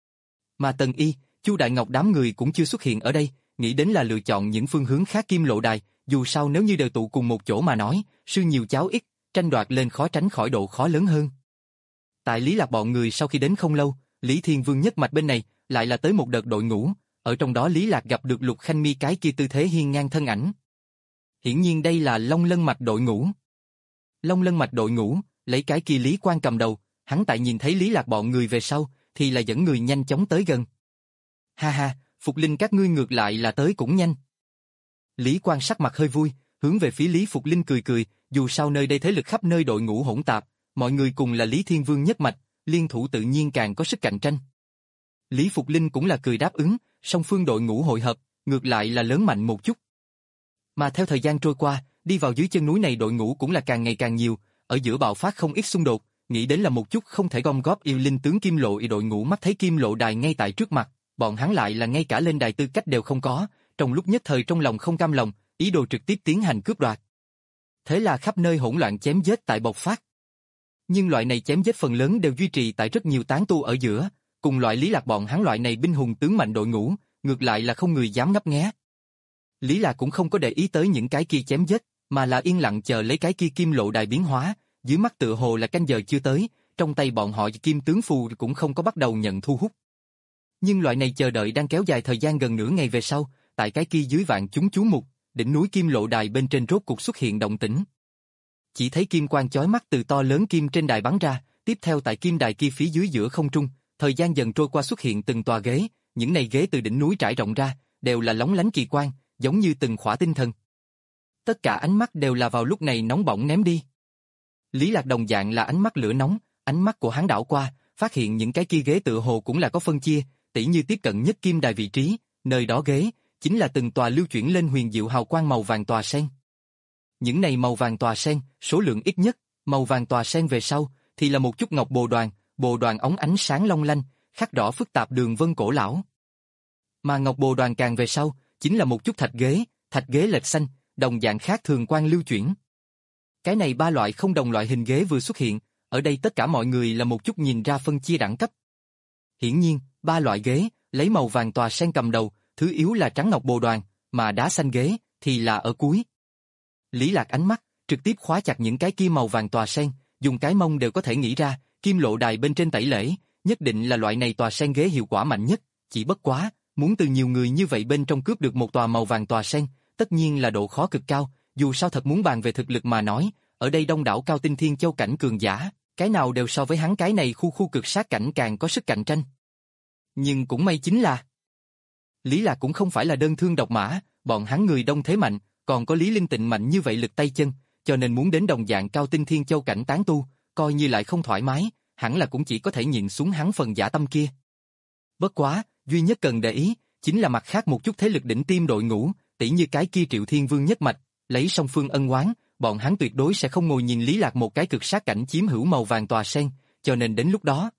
Mà Tần Y, Chu Đại Ngọc đám người cũng chưa xuất hiện ở đây, nghĩ đến là lựa chọn những phương hướng khác kim lộ đài, dù sao nếu như đều tụ cùng một chỗ mà nói, sư nhiều cháo ít, tranh đoạt lên khó tránh khỏi độ khó lớn hơn. Tại Lý Lạc bọn người sau khi đến không lâu, Lý Thiên Vương nhất mạch bên này lại là tới một đợt đội ngũ, ở trong đó Lý Lạc gặp được Lục Khanh Mi cái kia tư thế hiên ngang thân ảnh. Hiển nhiên đây là Long Lân mạch đội ngũ. Long Lân mạch đội ngũ, lấy cái kia Lý Quang cầm đầu, hắn tại nhìn thấy Lý Lạc bọn người về sau, thì là dẫn người nhanh chóng tới gần. Ha ha, Phục Linh các ngươi ngược lại là tới cũng nhanh. Lý Quang sắc mặt hơi vui, hướng về phía Lý Phục Linh cười cười, dù sao nơi đây thế lực khắp nơi đội ngũ hỗn tạp, mọi người cùng là Lý Thiên Vương nhất mạch, liên thủ tự nhiên càng có sức cạnh tranh. Lý Phục Linh cũng là cười đáp ứng, song phương đội ngũ hội hợp, ngược lại là lớn mạnh một chút. Mà theo thời gian trôi qua, đi vào dưới chân núi này đội ngũ cũng là càng ngày càng nhiều, ở giữa bạo phát không ít xung đột, nghĩ đến là một chút không thể gom góp yêu linh tướng Kim Lộ y đội ngũ mắt thấy Kim Lộ đài ngay tại trước mặt, bọn hắn lại là ngay cả lên đài tư cách đều không có, trong lúc nhất thời trong lòng không cam lòng, ý đồ trực tiếp tiến hành cướp đoạt. Thế là khắp nơi hỗn loạn chém giết tại bộc phát. Nhưng loại này chém giết phần lớn đều duy trì tại rất nhiều tán tu ở giữa, cùng loại Lý Lạc bọn hắn loại này binh hùng tướng mạnh đội ngũ, ngược lại là không người dám ngấp nghé. Lý Lạc cũng không có để ý tới những cái kia chém giết, mà là yên lặng chờ lấy cái kia Kim Lộ đài biến hóa, dưới mắt tựa hồ là canh giờ chưa tới, trong tay bọn họ Kim tướng phù cũng không có bắt đầu nhận thu hút. Nhưng loại này chờ đợi đang kéo dài thời gian gần nửa ngày về sau, tại cái kia dưới vạn chúng chú mục, đỉnh núi Kim Lộ đài bên trên rốt cục xuất hiện động tĩnh. Chỉ thấy kim quang chói mắt từ to lớn kim trên đài bắn ra, tiếp theo tại kim đài kia phía dưới giữa không trung, thời gian dần trôi qua xuất hiện từng tòa ghế, những này ghế từ đỉnh núi trải rộng ra, đều là lóng lánh kỳ quang, giống như từng khỏa tinh thần. Tất cả ánh mắt đều là vào lúc này nóng bỏng ném đi. Lý Lạc đồng dạng là ánh mắt lửa nóng, ánh mắt của hắn đảo qua, phát hiện những cái kia ghế tựa hồ cũng là có phân chia, tỉ như tiếp cận nhất kim đài vị trí, nơi đó ghế chính là từng tòa lưu chuyển lên huyền diệu hào quang màu vàng tòa sen. Những này màu vàng tòa sen, số lượng ít nhất, màu vàng tòa sen về sau thì là một chút ngọc bồ đoàn, bồ đoàn óng ánh sáng long lanh, khắc rõ phức tạp đường vân cổ lão. Mà ngọc bồ đoàn càng về sau, chính là một chút thạch ghế, thạch ghế lệch xanh, đồng dạng khác thường quang lưu chuyển. Cái này ba loại không đồng loại hình ghế vừa xuất hiện, ở đây tất cả mọi người là một chút nhìn ra phân chia đẳng cấp. Hiển nhiên, ba loại ghế, lấy màu vàng tòa sen cầm đầu, thứ yếu là trắng ngọc bồ đoàn, mà đá xanh ghế thì là ở cuối. Lý Lạc ánh mắt trực tiếp khóa chặt những cái kia màu vàng tòa sen, dùng cái mông đều có thể nghĩ ra, Kim Lộ đài bên trên tẩy lễ, nhất định là loại này tòa sen ghế hiệu quả mạnh nhất, chỉ bất quá, muốn từ nhiều người như vậy bên trong cướp được một tòa màu vàng tòa sen, tất nhiên là độ khó cực cao, dù sao thật muốn bàn về thực lực mà nói, ở đây đông đảo cao tinh thiên châu cảnh cường giả, cái nào đều so với hắn cái này khu khu cực sát cảnh càng có sức cạnh tranh. Nhưng cũng may chính là Lý Lạc cũng không phải là đơn thương độc mã, bọn hắn người đông thế mạnh, còn có Lý Linh Tịnh mạnh như vậy lực tay chân, cho nên muốn đến đồng dạng cao tinh thiên châu cảnh tán tu, coi như lại không thoải mái, hẳn là cũng chỉ có thể nhịn xuống hắn phần dã tâm kia. Bất quá, duy nhất cần để ý, chính là mặt khác một chút thế lực đỉnh tiêm đội ngũ, tỷ như cái kia Triệu Thiên Vương nhất mạch, lấy song phương ân oán, bọn hắn tuyệt đối sẽ không ngồi nhìn Lý Lạc một cái cực sát cảnh chiếm hữu màu vàng tòa sen, cho nên đến lúc đó,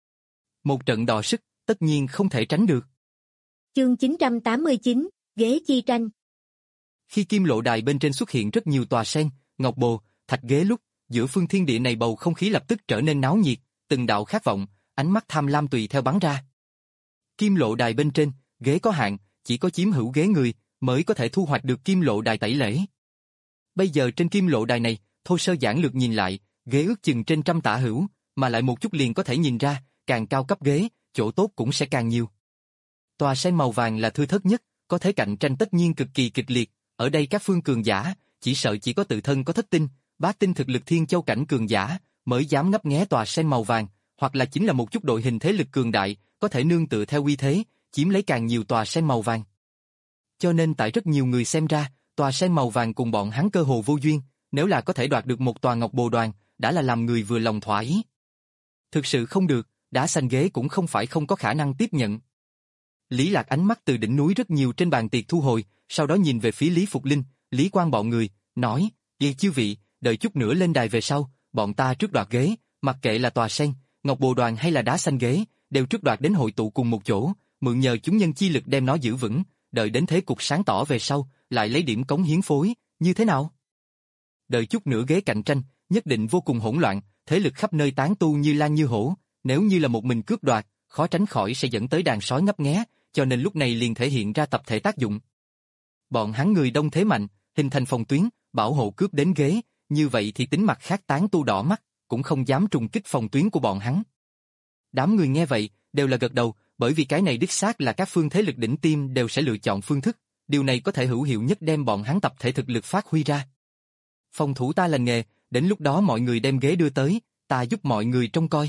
một trận đọ sức, tất nhiên không thể tránh được. Chương chín trăm tám mươi chín, ghế chi tranh. Khi Kim Lộ đài bên trên xuất hiện rất nhiều tòa sen, ngọc bồ, thạch ghế lúc, giữa phương thiên địa này bầu không khí lập tức trở nên náo nhiệt, từng đạo khát vọng, ánh mắt tham lam tùy theo bắn ra. Kim Lộ đài bên trên, ghế có hạn, chỉ có chiếm hữu ghế người mới có thể thu hoạch được Kim Lộ đài tẩy lễ. Bây giờ trên Kim Lộ đài này, thô sơ giản lược nhìn lại, ghế ước chừng trên trăm tả hữu, mà lại một chút liền có thể nhìn ra, càng cao cấp ghế, chỗ tốt cũng sẽ càng nhiều. Tòa sen màu vàng là thưa thớt nhất, có thể cạnh tranh tất nhiên cực kỳ kịch liệt, ở đây các phương cường giả, chỉ sợ chỉ có tự thân có thất tinh, bát tinh thực lực thiên châu cảnh cường giả, mới dám ngấp nghé tòa sen màu vàng, hoặc là chính là một chút đội hình thế lực cường đại, có thể nương tựa theo uy thế, chiếm lấy càng nhiều tòa sen màu vàng. Cho nên tại rất nhiều người xem ra, tòa sen màu vàng cùng bọn hắn cơ hồ vô duyên, nếu là có thể đoạt được một tòa ngọc bồ đoàn, đã là làm người vừa lòng thỏa ý. Thực sự không được, đá xanh ghế cũng không phải không có khả năng tiếp nhận. Lý Lạc ánh mắt từ đỉnh núi rất nhiều trên bàn tiệc thu hồi, sau đó nhìn về phía Lý Phục Linh, Lý Quang bọn người, nói, "Vậy chư vị, đợi chút nữa lên đài về sau, bọn ta trước đoạt ghế, mặc kệ là tòa sen, ngọc bồ đoàn hay là đá xanh ghế, đều trước đoạt đến hội tụ cùng một chỗ, mượn nhờ chúng nhân chi lực đem nó giữ vững, đợi đến thế cục sáng tỏ về sau, lại lấy điểm cống hiến phối, như thế nào?" Đợi chút nữa ghế cạnh tranh, nhất định vô cùng hỗn loạn, thế lực khắp nơi tán tu như lan như hổ, nếu như là một mình cướp đoạt, khó tránh khỏi sẽ dẫn tới đàn sói ngấp nghé, cho nên lúc này liền thể hiện ra tập thể tác dụng. Bọn hắn người đông thế mạnh, hình thành phòng tuyến, bảo hộ cướp đến ghế, như vậy thì tính mặt khác tán tu đỏ mắt, cũng không dám trùng kích phòng tuyến của bọn hắn. Đám người nghe vậy, đều là gật đầu, bởi vì cái này đích xác là các phương thế lực đỉnh tiêm đều sẽ lựa chọn phương thức, điều này có thể hữu hiệu nhất đem bọn hắn tập thể thực lực phát huy ra. Phòng thủ ta lành nghề, đến lúc đó mọi người đem ghế đưa tới, ta giúp mọi người trông coi.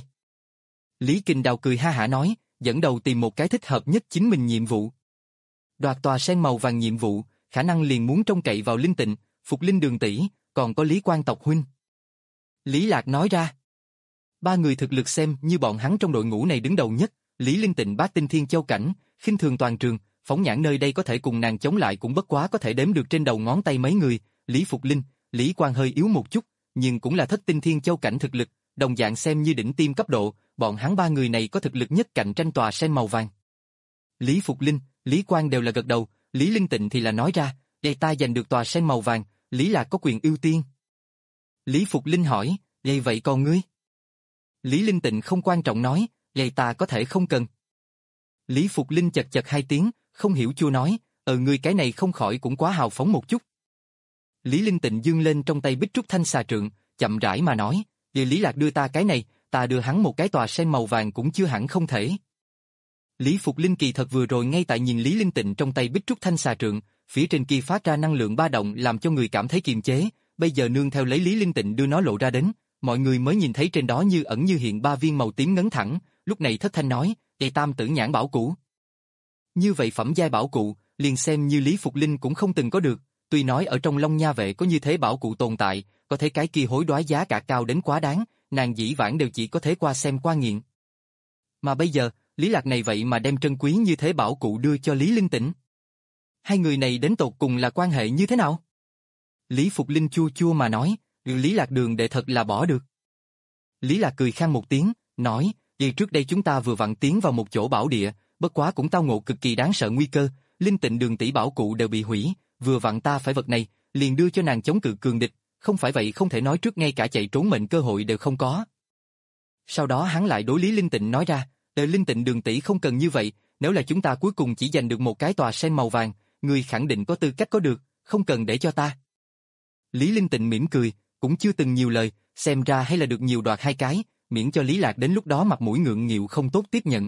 Lý Kình Đào cười ha hả nói, dẫn đầu tìm một cái thích hợp nhất chính mình nhiệm vụ. Đoạt tòa sen màu vàng nhiệm vụ, khả năng liền muốn trông cậy vào Linh Tịnh, Phục Linh Đường tỷ, còn có Lý Quang tộc huynh. Lý Lạc nói ra. Ba người thực lực xem như bọn hắn trong đội ngũ này đứng đầu nhất, Lý Linh Tịnh bát tinh thiên châu cảnh, khinh thường toàn trường, phóng nhãn nơi đây có thể cùng nàng chống lại cũng bất quá có thể đếm được trên đầu ngón tay mấy người, Lý Phục Linh, Lý Quang hơi yếu một chút, nhưng cũng là thất tinh thiên châu cảnh thực lực, đồng dạng xem như đỉnh tiêm cấp độ, bọn hắn ba người này có thực lực nhất cạnh tranh tòa sen màu vàng. Lý Phục Linh, Lý Quang đều là gật đầu, Lý Linh Tịnh thì là nói ra, "Vậy ta giành được tòa sen màu vàng, Lý Lạc có quyền ưu tiên." Lý Phục Linh hỏi, "Vậy vậy còn ngươi?" Lý Linh Tịnh không quan trọng nói, "Vậy ta có thể không cần." Lý Phục Linh chật chật hai tiếng, không hiểu chua nói, "Ờ ngươi cái này không khỏi cũng quá hào phóng một chút." Lý Linh Tịnh dương lên trong tay bích trúc thanh xà trượng, chậm rãi mà nói, "Vì Lý Lạc đưa ta cái này, ta đưa hắn một cái tòa sen màu vàng cũng chưa hẳn không thể." Lý Phục Linh kỳ thật vừa rồi ngay tại nhìn Lý Linh Tịnh trong tay bích trúc thanh xà trượng, phía trên kia phát ra năng lượng ba động làm cho người cảm thấy kiềm chế, bây giờ nương theo lấy Lý Linh Tịnh đưa nó lộ ra đến, mọi người mới nhìn thấy trên đó như ẩn như hiện ba viên màu tím ngấn thẳng, lúc này thất thanh nói, "Đây tam tử nhãn bảo cụ." Như vậy phẩm giai bảo cụ, liền xem như Lý Phục Linh cũng không từng có được, tuy nói ở trong Long Nha vệ có như thế bảo cụ tồn tại, có thể cái kia hối đoái giá cả cao đến quá đáng, nàng dĩ vãng đều chỉ có thể qua xem qua nghiện. Mà bây giờ, Lý Lạc này vậy mà đem trân quý như thế bảo cụ đưa cho Lý Linh Tịnh. Hai người này đến tột cùng là quan hệ như thế nào? Lý Phục Linh chua chua mà nói, Lý Lạc đường đệ thật là bỏ được. Lý Lạc cười khang một tiếng, nói, "Vì trước đây chúng ta vừa vặn tiến vào một chỗ bảo địa, bất quá cũng tao ngộ cực kỳ đáng sợ nguy cơ, Linh Tịnh đường tỷ bảo cụ đều bị hủy, vừa vặn ta phải vật này, liền đưa cho nàng chống cự cường địch, không phải vậy không thể nói trước ngay cả chạy trốn mệnh cơ hội đều không có." Sau đó hắn lại đối Lý Linh Tịnh nói ra, "Đời Linh Tịnh đường tỷ không cần như vậy, nếu là chúng ta cuối cùng chỉ giành được một cái tòa sen màu vàng, người khẳng định có tư cách có được, không cần để cho ta." Lý Linh Tịnh mỉm cười, cũng chưa từng nhiều lời, xem ra hay là được nhiều đoạt hai cái, miễn cho Lý Lạc đến lúc đó mặt mũi ngượng nghịu không tốt tiếp nhận.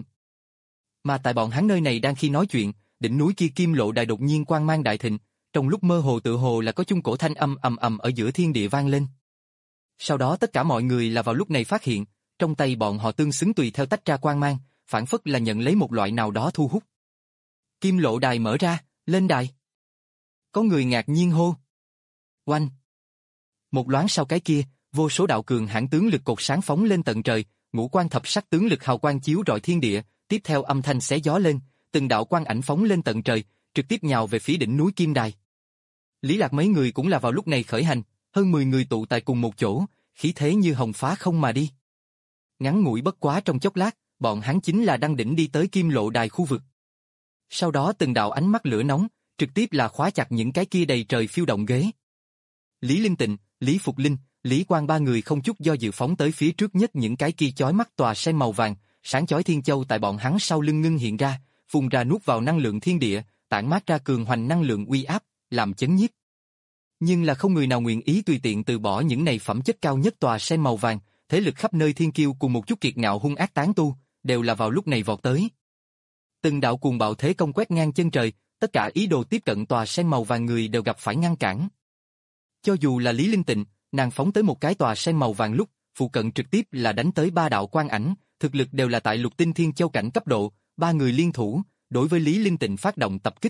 Mà tại bọn hắn nơi này đang khi nói chuyện, đỉnh núi kia Kim Lộ Đài đột nhiên quang mang đại thịnh, trong lúc mơ hồ tự hồ là có chung cổ thanh âm ầm ầm ở giữa thiên địa vang lên. Sau đó tất cả mọi người là vào lúc này phát hiện, trong tay bọn họ tương xứng tùy theo tách ra quang mang, phản phất là nhận lấy một loại nào đó thu hút. Kim Lộ Đài mở ra, lên đài. Có người ngạc nhiên hô. Oanh! Một loáng sau cái kia, vô số đạo cường hãn tướng lực cột sáng phóng lên tận trời, ngũ quan thập sắc tướng lực hào quang chiếu rọi thiên địa, tiếp theo âm thanh xé gió lên, từng đạo quang ảnh phóng lên tận trời, trực tiếp nhào về phía đỉnh núi Kim Đài. Lý Lạc mấy người cũng là vào lúc này khởi hành, hơn mười người tụ tại cùng một chỗ, khí thế như hồng phá không mà đi. Ngắn ngủi bất quá trong chốc lát, bọn hắn chính là đăng đỉnh đi tới Kim Lộ Đài khu vực. Sau đó từng đạo ánh mắt lửa nóng, trực tiếp là khóa chặt những cái kia đầy trời phiêu động ghế. Lý Linh Tịnh, Lý Phục Linh, Lý Quang ba người không chút do dự phóng tới phía trước nhất những cái kia chói mắt tòa sen màu vàng, sáng chói thiên châu tại bọn hắn sau lưng ngưng hiện ra, phun ra nuốt vào năng lượng thiên địa, tản mát ra cường hoành năng lượng uy áp, làm chấn nhiếp. Nhưng là không người nào nguyện ý tùy tiện từ bỏ những này phẩm chất cao nhất tòa sen màu vàng, thế lực khắp nơi thiên kiêu cùng một chút kiệt ngạo hung ác tán tu, đều là vào lúc này vọt tới. Từng đạo cuồng bạo thế công quét ngang chân trời, tất cả ý đồ tiếp cận tòa sen màu vàng người đều gặp phải ngăn cản. Cho dù là Lý Linh Tịnh, nàng phóng tới một cái tòa sen màu vàng lúc, phụ cận trực tiếp là đánh tới ba đạo quang ảnh, thực lực đều là tại lục tinh thiên châu cảnh cấp độ, ba người liên thủ, đối với Lý Linh Tịnh phát động tập kích.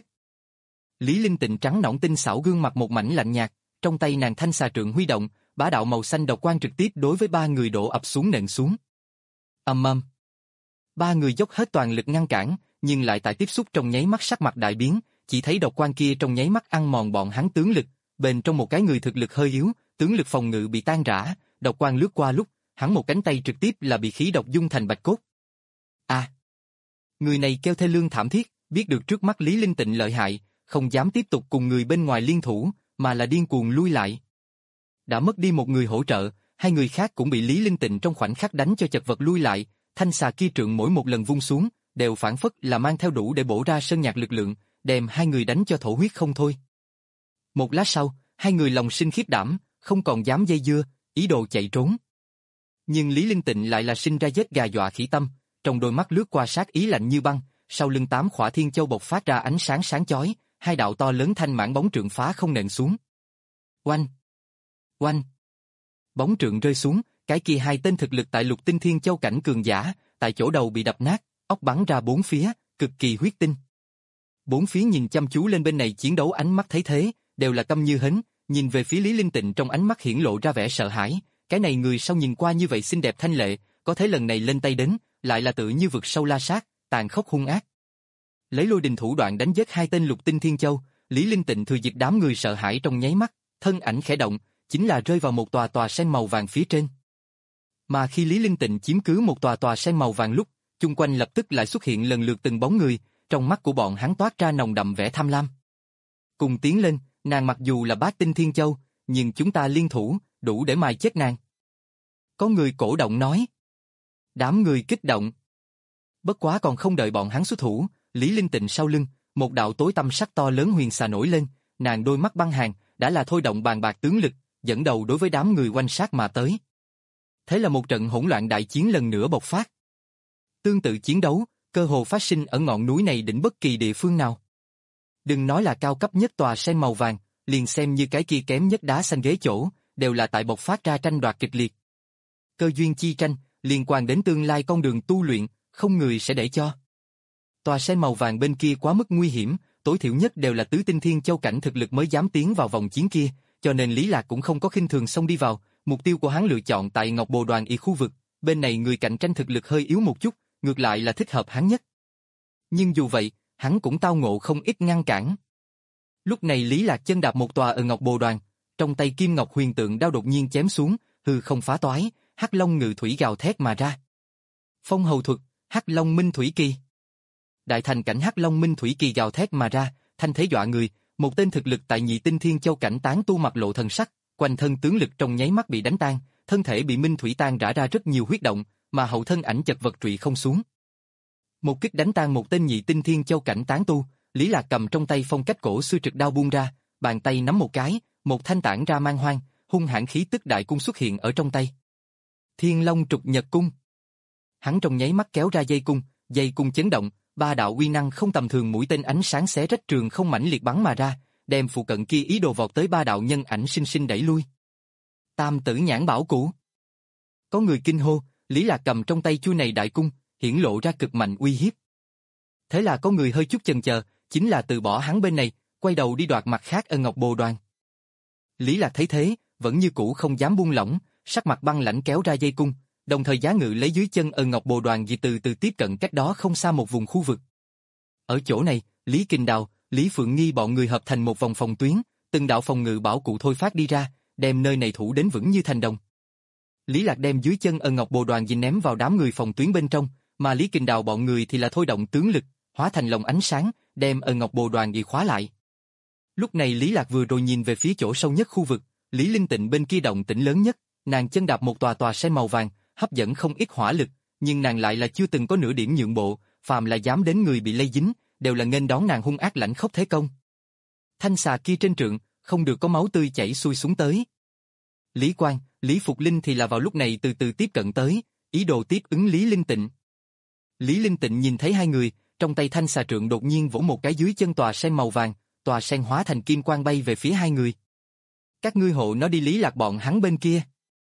Lý Linh Tịnh trắng nõn tinh xảo gương mặt một mảnh lạnh nhạt, trong tay nàng thanh xà trượng huy động, bá đạo màu xanh độc quang trực tiếp đối với ba người đổ ập xuống nện xuống. Ầm ầm. Ba người dốc hết toàn lực ngăn cản, nhưng lại tại tiếp xúc trong nháy mắt sắc mặt đại biến, chỉ thấy độc quan kia trong nháy mắt ăn mòn bọn hắn tướng lực, bên trong một cái người thực lực hơi yếu, tướng lực phòng ngự bị tan rã, độc quan lướt qua lúc, hắn một cánh tay trực tiếp là bị khí độc dung thành bạch cốt. À! Người này kêu thê lương thảm thiết, biết được trước mắt Lý Linh Tịnh lợi hại, không dám tiếp tục cùng người bên ngoài liên thủ, mà là điên cuồng lui lại. Đã mất đi một người hỗ trợ, hai người khác cũng bị Lý Linh Tịnh trong khoảnh khắc đánh cho chật vật lui lại, thanh xà kia trượng mỗi một lần vung xuống, đều phản phất là mang theo đủ để bổ ra sơn nhạc lực lượng, đem hai người đánh cho thổ huyết không thôi. Một lát sau, hai người lòng sinh khiếp đảm, không còn dám dây dưa, ý đồ chạy trốn. Nhưng Lý Linh Tịnh lại là sinh ra giết gà dọa khỉ tâm, trong đôi mắt lướt qua sát ý lạnh như băng, sau lưng tám khỏa thiên châu bộc phát ra ánh sáng sáng chói, hai đạo to lớn thanh mãn bóng trượng phá không nện xuống. Oanh! Oanh! Bóng trượng rơi xuống, cái kia hai tên thực lực tại lục tinh thiên châu cảnh cường giả, tại chỗ đầu bị đập nát, óc bắn ra bốn phía, cực kỳ huyết tinh. Bốn phía nhìn chăm chú lên bên này chiến đấu, ánh mắt thấy thế, đều là câm như hến, nhìn về phía Lý Linh Tịnh trong ánh mắt hiển lộ ra vẻ sợ hãi, cái này người sau nhìn qua như vậy xinh đẹp thanh lệ, có thế lần này lên tay đến, lại là tự như vực sâu la sát, tàn khốc hung ác. Lấy lôi đình thủ đoạn đánh giết hai tên lục tinh thiên châu, Lý Linh Tịnh thừa dịp đám người sợ hãi trong nháy mắt, thân ảnh khẽ động, chính là rơi vào một tòa tòa sen màu vàng phía trên. Mà khi Lý Linh Tịnh chiếm cứ một tòa tòa sen màu vàng lúc, chung quanh lập tức lại xuất hiện lần lượt từng bóng người, trong mắt của bọn hắn toát ra nồng đậm vẻ tham lam. Cùng tiến lên, nàng mặc dù là bát tinh thiên châu, nhưng chúng ta liên thủ, đủ để mài chết nàng. Có người cổ động nói. Đám người kích động. Bất quá còn không đợi bọn hắn xuất thủ, Lý Linh Tịnh sau lưng, một đạo tối tăm sắc to lớn huyền xà nổi lên, nàng đôi mắt băng hàn, đã là thôi động bàn bạc tướng lực, dẫn đầu đối với đám người quanh sát mà tới. Thế là một trận hỗn loạn đại chiến lần nữa bộc phát. Tương tự chiến đấu, cơ hồ phát sinh ở ngọn núi này đỉnh bất kỳ địa phương nào. Đừng nói là cao cấp nhất tòa sen màu vàng, liền xem như cái kia kém nhất đá xanh ghế chỗ, đều là tại bộc phát ra tranh đoạt kịch liệt. Cơ duyên chi tranh, liên quan đến tương lai con đường tu luyện, không người sẽ để cho. Tòa sen màu vàng bên kia quá mức nguy hiểm, tối thiểu nhất đều là tứ tinh thiên châu cảnh thực lực mới dám tiến vào vòng chiến kia, cho nên Lý Lạc cũng không có khinh thường xông đi vào, mục tiêu của hắn lựa chọn tại Ngọc Bồ Đoàn y khu vực, bên này người cạnh tranh thực lực hơi yếu một chút, ngược lại là thích hợp hắn nhất. Nhưng dù vậy, hắn cũng tao ngộ không ít ngăn cản. Lúc này Lý Lạc chân đạp một tòa ở Ngọc Bồ Đoàn, trong tay kim ngọc huyền tượng đao đột nhiên chém xuống, hư không phá toái, hắc long ngự thủy gào thét mà ra. Phong hầu thuật, hắc long minh thủy kỳ. Đại thành cảnh hắc long minh thủy kỳ gào thét mà ra, thanh thế dọa người, một tên thực lực tại nhị tinh thiên châu cảnh tán tu mặt lộ thần sắc, quanh thân tướng lực trong nháy mắt bị đánh tan, thân thể bị minh thủy tan rã ra rất nhiều huyết động, mà hậu thân ảnh chật vật trụy không xuống. Một kích đánh tan một tên nhị tinh thiên châu cảnh tán tu, Lý Lạc cầm trong tay phong cách cổ xưa trực đao buông ra, bàn tay nắm một cái, một thanh tản ra mang hoang, hung hãn khí tức đại cung xuất hiện ở trong tay. Thiên Long trục nhật cung. Hắn trong nháy mắt kéo ra dây cung, dây cung chấn động, ba đạo uy năng không tầm thường mũi tên ánh sáng xé rách trường không mãnh liệt bắn mà ra, đem phụ cận kia ý đồ vọt tới ba đạo nhân ảnh sinh sinh đẩy lui. Tam tử nhãn bảo cũ. Có người kinh hô, Lý Lạc cầm trong tay chuôi này đại cung, hiển lộ ra cực mạnh uy hiếp. Thế là có người hơi chút chần chờ, chính là từ bỏ hắn bên này, quay đầu đi đoạt mặt khác ở Ngọc Bồ Đoàn. Lý Lạc thấy thế, vẫn như cũ không dám buông lỏng, sắc mặt băng lãnh kéo ra dây cung, đồng thời giá ngự lấy dưới chân ở Ngọc Bồ Đoàn vì từ từ tiếp cận cách đó không xa một vùng khu vực. Ở chỗ này, Lý Kình Đào, Lý Phượng Nghi bọn người hợp thành một vòng phòng tuyến, từng đạo phòng ngự bảo cụ thôi phát đi ra, đem nơi này thủ đến vững như thành đồng. Lý Lạc đem dưới chân ở Ngọc Bồ Đoàn dình ném vào đám người phòng tuyến bên trong, mà Lý Kình Đào bọn người thì là thôi động tướng lực, hóa thành lồng ánh sáng, đem ở Ngọc Bồ Đoàn gì khóa lại. Lúc này Lý Lạc vừa rồi nhìn về phía chỗ sâu nhất khu vực, Lý Linh Tịnh bên kia động tĩnh lớn nhất, nàng chân đạp một tòa tòa sen màu vàng, hấp dẫn không ít hỏa lực, nhưng nàng lại là chưa từng có nửa điểm nhượng bộ, phàm là dám đến người bị lây dính, đều là nghênh đón nàng hung ác lãnh khốc thế công. Thanh xà kia trên trượng, không được có máu tươi chảy xuôi xuống tới. Lý Quang, Lý Phục Linh thì là vào lúc này từ từ tiếp cận tới, ý đồ tiếp ứng Lý Linh Tịnh. Lý Linh Tịnh nhìn thấy hai người, trong tay thanh xà trượng đột nhiên vỗ một cái dưới chân tòa sen màu vàng, tòa sen hóa thành kim quang bay về phía hai người. Các ngươi hộ nó đi Lý Lạc bọn hắn bên kia.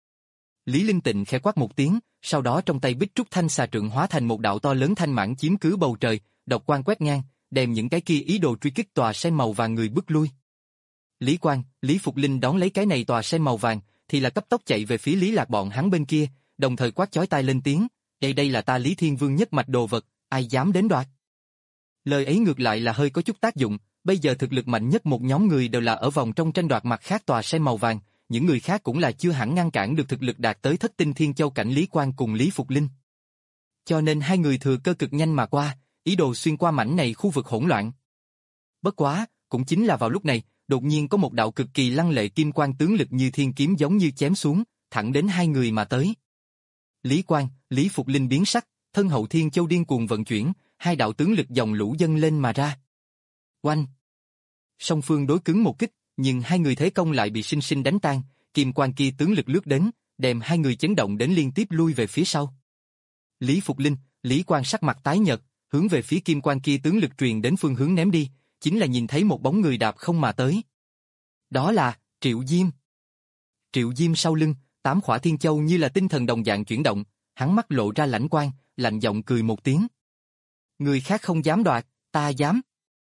Lý Linh Tịnh khẽ quát một tiếng, sau đó trong tay bích trúc thanh xà trượng hóa thành một đạo to lớn thanh mãn chiếm cứ bầu trời, độc quang quét ngang, đem những cái kia ý đồ truy kích tòa sen màu vàng người bức lui. Lý Quang, Lý Phục Linh đón lấy cái này tòa sen màu vàng, thì là cấp tốc chạy về phía Lý Lạc bọn hắn bên kia, đồng thời quát chói tai lên tiếng, đây đây là ta Lý Thiên Vương nhất mạch đồ vật, ai dám đến đoạt. Lời ấy ngược lại là hơi có chút tác dụng, bây giờ thực lực mạnh nhất một nhóm người đều là ở vòng trong tranh đoạt mặt khác tòa sen màu vàng, những người khác cũng là chưa hẳn ngăn cản được thực lực đạt tới thất tinh thiên châu cảnh Lý Quang cùng Lý Phục Linh. Cho nên hai người thừa cơ cực nhanh mà qua, ý đồ xuyên qua mảnh này khu vực hỗn loạn. Bất quá, cũng chính là vào lúc này, đột nhiên có một đạo cực kỳ lăng lệ kim quang tướng lực như thiên kiếm giống như chém xuống, thẳng đến hai người mà tới. Lý Quang, Lý Phục Linh biến sắc, thân hậu thiên châu điên cuồng vận chuyển, hai đạo tướng lực dòng lũ dâng lên mà ra. Oanh! Song phương đối cứng một kích, nhưng hai người thế công lại bị sinh sinh đánh tan, kim quang kia tướng lực lướt đến, đem hai người chấn động đến liên tiếp lui về phía sau. Lý Phục Linh, Lý Quang sắc mặt tái nhợt, hướng về phía kim quang kia tướng lực truyền đến phương hướng ném đi, chính là nhìn thấy một bóng người đạp không mà tới. Đó là Triệu Diêm. Triệu Diêm sau lưng, tám khỏa thiên châu như là tinh thần đồng dạng chuyển động, hắn mắt lộ ra lãnh quang, lạnh giọng cười một tiếng. Người khác không dám đoạt, ta dám.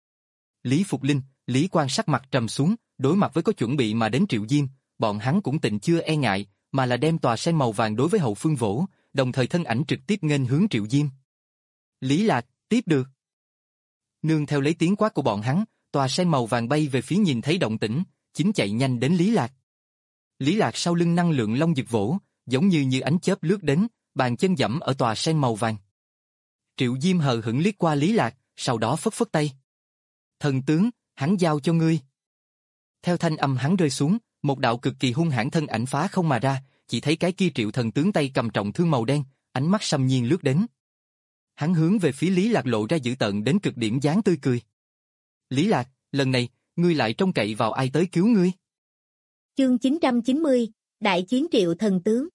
Lý Phục Linh, Lý Quang sắc mặt trầm xuống, đối mặt với có chuẩn bị mà đến Triệu Diêm, bọn hắn cũng tịnh chưa e ngại, mà là đem tòa sen màu vàng đối với hậu phương vỗ, đồng thời thân ảnh trực tiếp nghênh hướng Triệu Diêm. Lý Lạc, tiếp được. Nương theo lấy tiếng quát của bọn hắn, tòa sen màu vàng bay về phía nhìn thấy động tĩnh, chính chạy nhanh đến Lý Lạc. Lý Lạc sau lưng năng lượng long dực vỗ, giống như như ánh chớp lướt đến, bàn chân dẫm ở tòa sen màu vàng. Triệu Diêm hờ hững liếc qua Lý Lạc, sau đó phất phất tay. Thần tướng, hắn giao cho ngươi. Theo thanh âm hắn rơi xuống, một đạo cực kỳ hung hãn thân ảnh phá không mà ra, chỉ thấy cái kia Triệu thần tướng tay cầm trọng thương màu đen, ánh mắt xâm nhiên lướt đến. Hắn hướng về phía Lý Lạc lộ ra dữ tợn đến cực điểm dáng tươi cười. Lý Lạc, lần này, ngươi lại trông cậy vào ai tới cứu ngươi? Chương chín trăm chín mươi, Đại chiến Triệu thần tướng.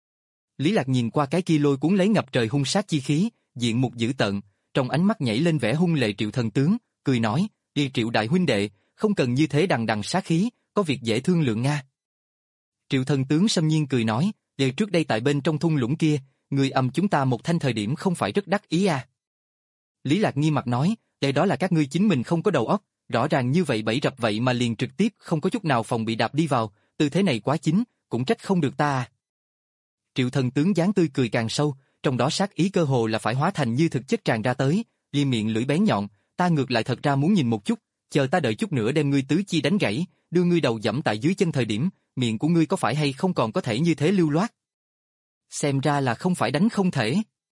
Lý Lạc nhìn qua cái kia lôi cuốn lấy ngập trời hung sát chi khí, diện mục dữ tợn, trong ánh mắt nhảy lên vẻ hung lệ Triệu thần tướng, cười nói, đi Triệu đại huynh đệ, không cần như thế đằng đằng sát khí, có việc dễ thương lượng nga. Triệu thần tướng xâm nhiên cười nói, giờ trước đây tại bên trong thung lũng kia, người ầm chúng ta một thanh thời điểm không phải rất đắc ý à. Lý Lạc nghi mặt nói, đây đó là các ngươi chính mình không có đầu óc, rõ ràng như vậy bẫy rập vậy mà liền trực tiếp không có chút nào phòng bị đạp đi vào, tư thế này quá chính, cũng trách không được ta à. Triệu thần tướng dáng tươi cười càng sâu, trong đó sát ý cơ hồ là phải hóa thành như thực chất tràn ra tới, lia miệng lưỡi bén nhọn, ta ngược lại thật ra muốn nhìn một chút, chờ ta đợi chút nữa đem ngươi tứ chi đánh gãy, đưa ngươi đầu dẫm tại dưới chân thời điểm, miệng của ngươi có phải hay không còn có thể như thế lưu loát. Xem ra là không phải đánh không thể.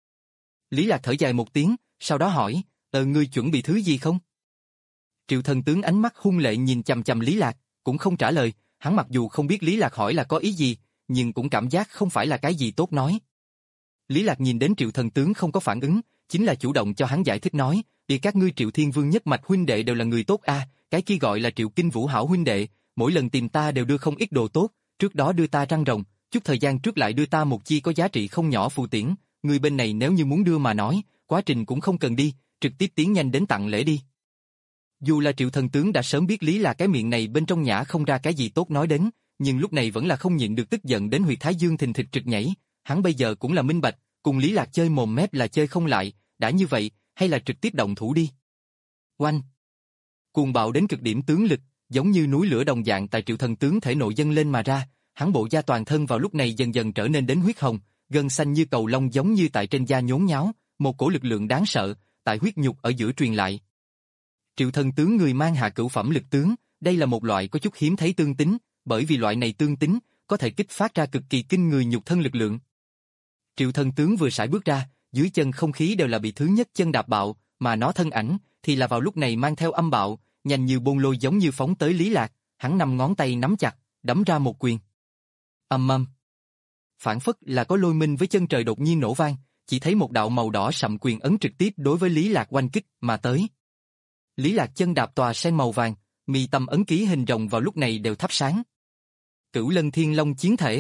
Lý Lạc thở dài một tiếng, sau đó hỏi, ờ ngươi chuẩn bị thứ gì không? Triệu thần tướng ánh mắt hung lệ nhìn chằm chằm Lý Lạc, cũng không trả lời, hắn mặc dù không biết Lý Lạc hỏi là có ý gì, nhưng cũng cảm giác không phải là cái gì tốt nói. Lý Lạc nhìn đến Triệu thần tướng không có phản ứng, chính là chủ động cho hắn giải thích nói, đi các ngươi Triệu Thiên Vương nhất mạch huynh đệ đều là người tốt a, à, cái kia gọi là Triệu Kinh Vũ hảo huynh đệ, mỗi lần tìm ta đều đưa không ít đồ tốt, trước đó đưa ta răng rồng, chút thời gian trước lại đưa ta một chi có giá trị không nhỏ phù tiễn, người bên này nếu như muốn đưa mà nói, quá trình cũng không cần đi, trực tiếp tiến nhanh đến tặng lễ đi. Dù là Triệu thần tướng đã sớm biết Lý là cái miệng này bên trong nhã không ra cái gì tốt nói đến, nhưng lúc này vẫn là không nhịn được tức giận đến huyệt thái dương thình thịch trực nhảy, hắn bây giờ cũng là minh bạch, cùng Lý Lạc chơi mồm mép là chơi không lại, đã như vậy, hay là trực tiếp động thủ đi. Oanh! Cuồng bạo đến cực điểm tướng lực, giống như núi lửa đồng dạng tại Triệu thần tướng thể nội dâng lên mà ra, hắn bộ da toàn thân vào lúc này dần dần trở nên đến huyết hồng, gân xanh như cầu lông giống như tại trên da nhốn nháo, một cổ lực lượng đáng sợ, tại huyết nhục ở giữa truyền lại. Triệu thần tướng người mang hạ cửu phẩm lực tướng, đây là một loại có chút hiếm thấy tương tính, bởi vì loại này tương tính có thể kích phát ra cực kỳ kinh người nhục thân lực lượng. Triệu thần tướng vừa sải bước ra, dưới chân không khí đều là bị thứ nhất chân đạp bạo, mà nó thân ảnh thì là vào lúc này mang theo âm bạo, nhanh như bôn lôi giống như phóng tới Lý Lạc, hắn năm ngón tay nắm chặt, đấm ra một quyền. Ầm ầm. Phản phất là có lôi minh với chân trời đột nhiên nổ vang, chỉ thấy một đạo màu đỏ sậm quyền ấn trực tiếp đối với Lý Lạc oanh kích mà tới. Lý Lạc chân đạp tòa sen màu vàng, mi tâm ấn ký hình rồng vào lúc này đều thắp sáng. Cửu Lân Thiên Long chiến thể,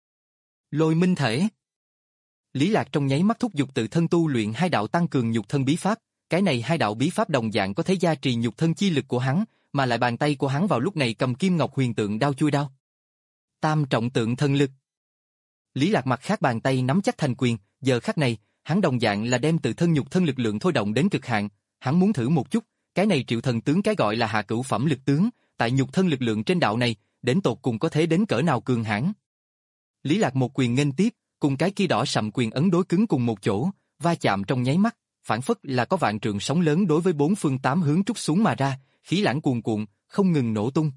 Lôi Minh thể. Lý Lạc trong nháy mắt thúc giục tự thân tu luyện hai đạo tăng cường nhục thân bí pháp, cái này hai đạo bí pháp đồng dạng có thể gia trì nhục thân chi lực của hắn, mà lại bàn tay của hắn vào lúc này cầm kim ngọc huyền tượng đao chui đao. Tam trọng tượng thân lực. Lý Lạc mặt khác bàn tay nắm chắc thành quyền, giờ khắc này, hắn đồng dạng là đem tự thân nhục thân lực lượng thôi động đến cực hạn, hắn muốn thử một chút, cái này Triệu thần tướng cái gọi là hạ cửu phẩm lực tướng, tại nhục thân lực lượng trên đạo này, đến tột cùng có thể đến cỡ nào cường hãn. Lý Lạc một quyền nghênh tiếp, cùng cái kia đỏ sậm quyền ấn đối cứng cùng một chỗ, va chạm trong nháy mắt, phản phất là có vạn trượng sóng lớn đối với bốn phương tám hướng trút xuống mà ra, khí lãng cuồn cuộn, không ngừng nổ tung.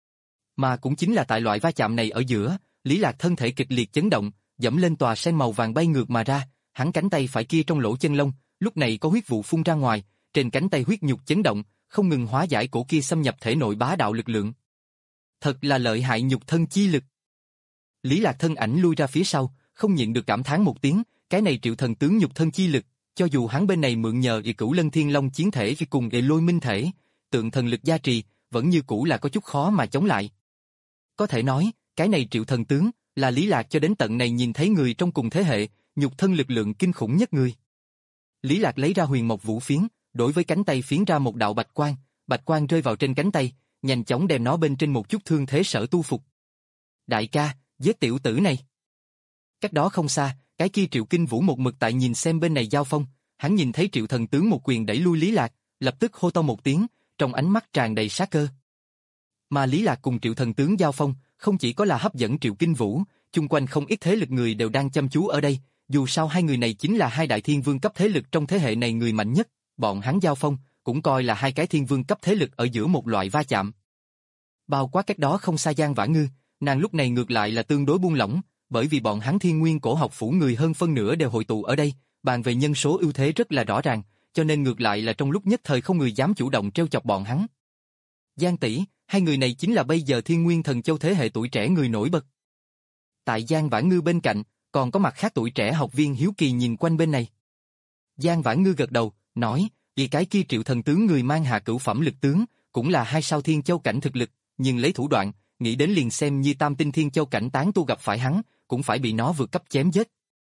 Mà cũng chính là tại loại va chạm này ở giữa, Lý Lạc thân thể kịch liệt chấn động, dẫm lên tòa sen màu vàng bay ngược mà ra, hắn cánh tay phải kia trong lỗ chân lông, lúc này có huyết vụ phun ra ngoài, trên cánh tay huyết nhục chấn động, không ngừng hóa giải cổ kia xâm nhập thể nội bá đạo lực lượng. Thật là lợi hại nhục thân chi lực. Lý Lạc thân ảnh lui ra phía sau, không nhịn được cảm thán một tiếng, cái này Triệu Thần tướng nhục thân chi lực, cho dù hắn bên này mượn nhờ y cửu lân thiên long chiến thể vì cùng y lôi minh thể, tượng thần lực gia trì, vẫn như cũ là có chút khó mà chống lại. Có thể nói, cái này Triệu Thần tướng là Lý Lạc cho đến tận này nhìn thấy người trong cùng thế hệ, nhục thân lực lượng kinh khủng nhất người. Lý Lạc lấy ra huyền mộc vũ phiến, đối với cánh tay phiến ra một đạo bạch quang, bạch quang rơi vào trên cánh tay, nhanh chóng đem nó bên trên một chút thương thế sở tu phục. Đại ca, giết tiểu tử này. Cách đó không xa, cái kia Triệu Kinh Vũ một mực tại nhìn xem bên này giao phong, hắn nhìn thấy Triệu Thần tướng một quyền đẩy lui Lý Lạc, lập tức hô to một tiếng, trong ánh mắt tràn đầy sát cơ. Mà Lý Lạc cùng Triệu Thần tướng giao phong, không chỉ có là hấp dẫn Triệu Kinh Vũ, chung quanh không ít thế lực người đều đang chăm chú ở đây, dù sao hai người này chính là hai đại thiên vương cấp thế lực trong thế hệ này người mạnh nhất, bọn hắn giao phong, cũng coi là hai cái thiên vương cấp thế lực ở giữa một loại va chạm. Bao quát cách đó không xa Giang Vãn Ngư, nàng lúc này ngược lại là tương đối buông lỏng, bởi vì bọn hắn Thiên Nguyên Cổ Học phủ người hơn phân nửa đều hội tụ ở đây, bàn về nhân số ưu thế rất là rõ ràng, cho nên ngược lại là trong lúc nhất thời không người dám chủ động trêu chọc bọn hắn. Giang tỷ, hai người này chính là bây giờ Thiên Nguyên Thần Châu thế hệ tuổi trẻ người nổi bật. Tại Giang Vãn Ngư bên cạnh, còn có mặt khác tuổi trẻ học viên hiếu kỳ nhìn quanh bên này. Giang Vãn Ngư gật đầu, nói, vì cái kia Triệu Thần tướng người mang hạ cửu phẩm lực tướng, cũng là hai sao Thiên Châu cảnh thực lực, nhưng lấy thủ đoạn, nghĩ đến liền xem như tam tinh Thiên Châu cảnh tán tu gặp phải hắn, cũng phải bị nó vượt cấp chém giết.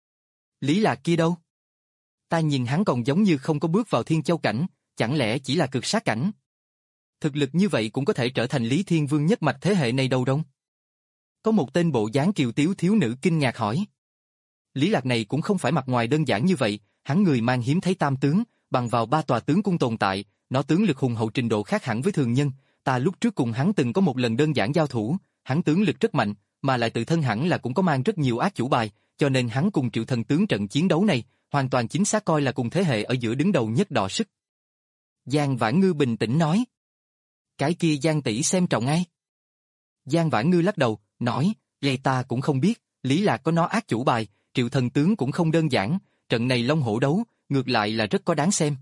Lý Lạc kia đâu? Ta nhìn hắn còn giống như không có bước vào Thiên Châu cảnh, chẳng lẽ chỉ là cực sát cảnh? Thực lực như vậy cũng có thể trở thành Lý Thiên Vương nhất mạch thế hệ này đâu đâu? Có một tên bộ dáng kiều tiếu thiếu nữ kinh ngạc hỏi. Lý Lạc này cũng không phải mặt ngoài đơn giản như vậy, hắn người mang hiếm thấy tam tướng, bằng vào ba tòa tướng cung tồn tại, nó tướng lực hùng hậu trình độ khác hẳn với thường nhân, ta lúc trước cùng hắn từng có một lần đơn giản giao thủ, hắn tướng lực rất mạnh, mà lại tự thân hẳn là cũng có mang rất nhiều ác chủ bài, cho nên hắn cùng Triệu Thần tướng trận chiến đấu này, hoàn toàn chính xác coi là cùng thế hệ ở giữa đứng đầu nhất đọ sức. Giang Vãn Ngư bình tĩnh nói. Cái kia Giang tỷ xem trọng ai? Giang Vãn Ngư lắc đầu, nói, vậy ta cũng không biết, Lý Lạc có nó ác chủ bài, Triệu Thần tướng cũng không đơn giản, trận này long hổ đấu, ngược lại là rất có đáng xem.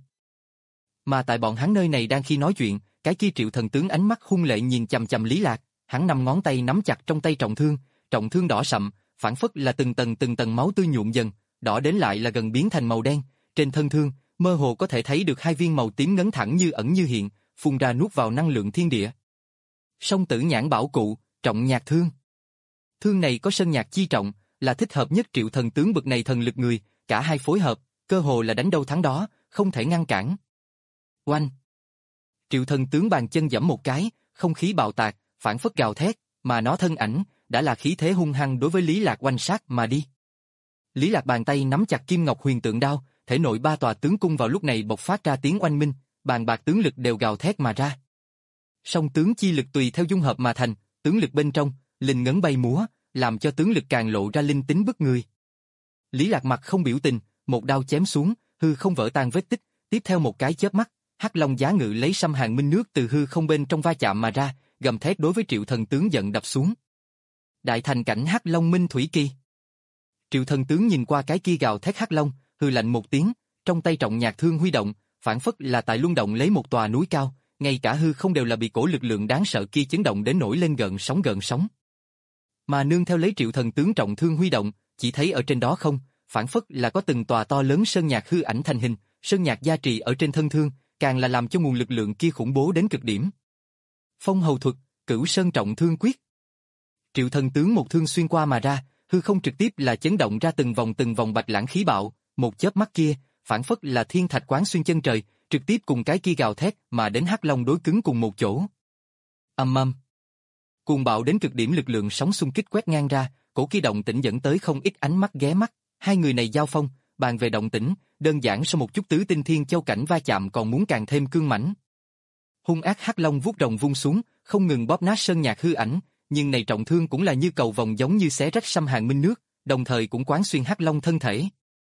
Mà tại bọn hắn nơi này đang khi nói chuyện, cái kia Triệu Thần tướng ánh mắt hung lệ nhìn chằm chằm Lý Lạc, hắn năm ngón tay nắm chặt trong tay trọng thương, trọng thương đỏ sậm, phản phất là từng tầng từng tầng máu tươi nhuộm dần, đỏ đến lại là gần biến thành màu đen, trên thân thương, mơ hồ có thể thấy được hai viên màu tím ngấn thẳng như ẩn như hiện, phun ra nuốt vào năng lượng thiên địa. Song Tử Nhãn Bảo Cụ, trọng nhạc thương. Thương này có sơn nhạc chi trọng, là thích hợp nhất Triệu Thần tướng bậc này thần lực người, cả hai phối hợp, cơ hồ là đánh đâu thắng đó, không thể ngăn cản. Oanh! Triệu Thần tướng bàn chân giẫm một cái, không khí bạo tạc, phản phất gào thét, mà nó thân ảnh đã là khí thế hung hăng đối với Lý Lạc oanh sát mà đi. Lý Lạc bàn tay nắm chặt Kim Ngọc Huyền Tượng Đao, thể nội ba tòa tướng cung vào lúc này bộc phát ra tiếng oanh minh, bàn bạc tướng lực đều gào thét mà ra. Song tướng chi lực tùy theo dung hợp mà thành, tướng lực bên trong, linh ngấn bay múa, làm cho tướng lực càng lộ ra linh tính bức người. Lý Lạc mặt không biểu tình, một đao chém xuống, hư không vỡ tan vết tích, tiếp theo một cái chớp mắt, Hắc Long giá ngự lấy xăm hàng minh nước từ hư không bên trong va chạm mà ra, gầm thét đối với Triệu Thần tướng giận đập xuống. Đại thành cảnh Hắc Long Minh Thủy Kỳ. Triệu Thần tướng nhìn qua cái kia gào thét Hắc Long, hư lạnh một tiếng, trong tay trọng nhạc thương huy động, phản phất là tại luân động lấy một tòa núi cao, ngay cả hư không đều là bị cổ lực lượng đáng sợ kia chấn động đến nổi lên gợn sóng gợn sóng. Mà nương theo lấy Triệu Thần tướng trọng thương huy động, chỉ thấy ở trên đó không, phản phất là có từng tòa to lớn sơn nhạc hư ảnh thành hình, sơn nhạc gia trì ở trên thân thương, càng là làm cho nguồn lực lượng kia khủng bố đến cực điểm. Phong hầu thuật, Cửu Sơn Trọng Thương Quyết. Triệu Thần tướng một thương xuyên qua mà ra, hư không trực tiếp là chấn động ra từng vòng từng vòng bạch lãng khí bạo, một chớp mắt kia, phản phất là thiên thạch quán xuyên chân trời, trực tiếp cùng cái kia gào thét mà đến Hắc Long đối cứng cùng một chỗ. Âm âm. Cuồng bạo đến cực điểm lực lượng sóng xung kích quét ngang ra, cổ kia động tĩnh dẫn tới không ít ánh mắt ghé mắt, hai người này giao phong, bàn về động tĩnh, đơn giản sau một chút tứ tinh Thiên Châu cảnh va chạm còn muốn càng thêm cương mãnh. Hung ác Hắc Long vuốt rồng vung xuống, không ngừng bóp nát sơn nhạc hư ảnh, nhưng này trọng thương cũng là như cầu vồng giống như xé rách xăm hàng minh nước, đồng thời cũng quán xuyên Hắc Long thân thể.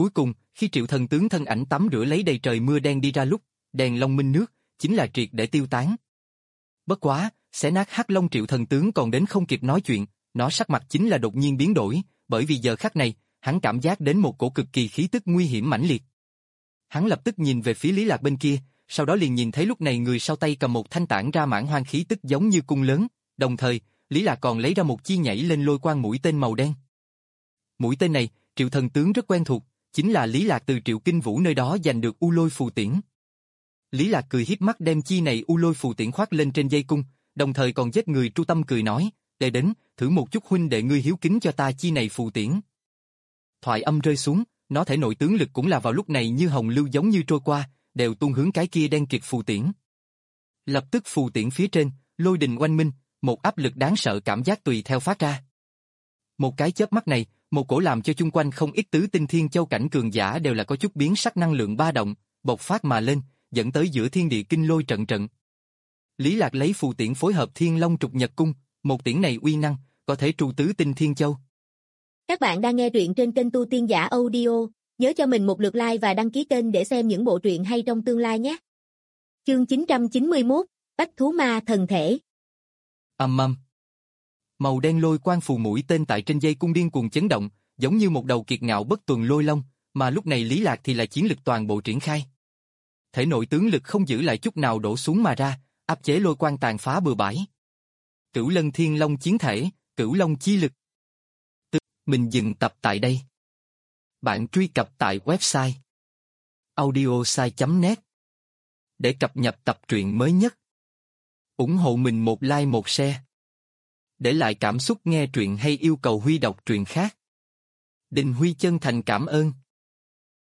Cuối cùng, khi Triệu Thần tướng thân ảnh tắm rửa lấy đầy trời mưa đen đi ra lúc, đèn long minh nước, chính là triệt để tiêu tán. Bất quá, xé nát hắc long Triệu Thần tướng còn đến không kịp nói chuyện, nó sắc mặt chính là đột nhiên biến đổi, bởi vì giờ khắc này, hắn cảm giác đến một cổ cực kỳ khí tức nguy hiểm mãnh liệt. Hắn lập tức nhìn về phía Lý Lạc bên kia, sau đó liền nhìn thấy lúc này người sau tay cầm một thanh tản ra mãn hoang khí tức giống như cung lớn, đồng thời, Lý Lạc còn lấy ra một chi nhảy lên lôi quang mũi tên màu đen. Mũi tên này, Triệu Thần tướng rất quen thuộc, chính là Lý Lạc từ Triệu Kinh Vũ nơi đó giành được U Lôi phù tiễn. Lý Lạc cười hiếp mắt đem chi này U Lôi phù tiễn khoác lên trên dây cung, đồng thời còn giết người Tru Tâm cười nói, "Để đến, thử một chút huynh đệ ngươi hiếu kính cho ta chi này phù tiễn." Thoại âm rơi xuống, nó thể nội tướng lực cũng là vào lúc này như hồng lưu giống như trôi qua, đều tuôn hướng cái kia đen kịt phù tiễn. Lập tức phù tiễn phía trên, lôi đình oanh minh, một áp lực đáng sợ cảm giác tùy theo phát ra. Một cái chớp mắt này, một cổ làm cho chung quanh không ít tứ tinh thiên châu cảnh cường giả đều là có chút biến sắc năng lượng ba động, bộc phát mà lên, dẫn tới giữa thiên địa kinh lôi trận trận. Lý Lạc lấy phù tiễn phối hợp Thiên Long Trục Nhật Cung, một tiễn này uy năng, có thể tru tứ tinh thiên châu. Các bạn đang nghe truyện trên kênh Tu Tiên Giả Audio, nhớ cho mình một lượt like và đăng ký kênh để xem những bộ truyện hay trong tương lai nhé. Chương chín trăm chín mươi mốt, Bách Thú Ma Thần Thể. Ầm ầm. Màu đen lôi quang phù mũi tên tại trên dây cung điên cuồng chấn động, giống như một đầu kiệt ngạo bất tuần lôi long, mà lúc này Lý Lạc thì là chiến lực toàn bộ triển khai. Thể nội tướng lực không giữ lại chút nào đổ xuống mà ra, áp chế lôi quang tàn phá bừa bãi. Cửu Lân Thiên Long chiến thể, Cửu Long chi lực. Từ mình dừng tập tại đây. Bạn truy cập tại website audiosai chấm net để cập nhật tập truyện mới nhất. Ủng hộ mình một like một share. Để lại cảm xúc nghe truyện hay yêu cầu Huy đọc truyện khác. Đình Huy chân thành cảm ơn.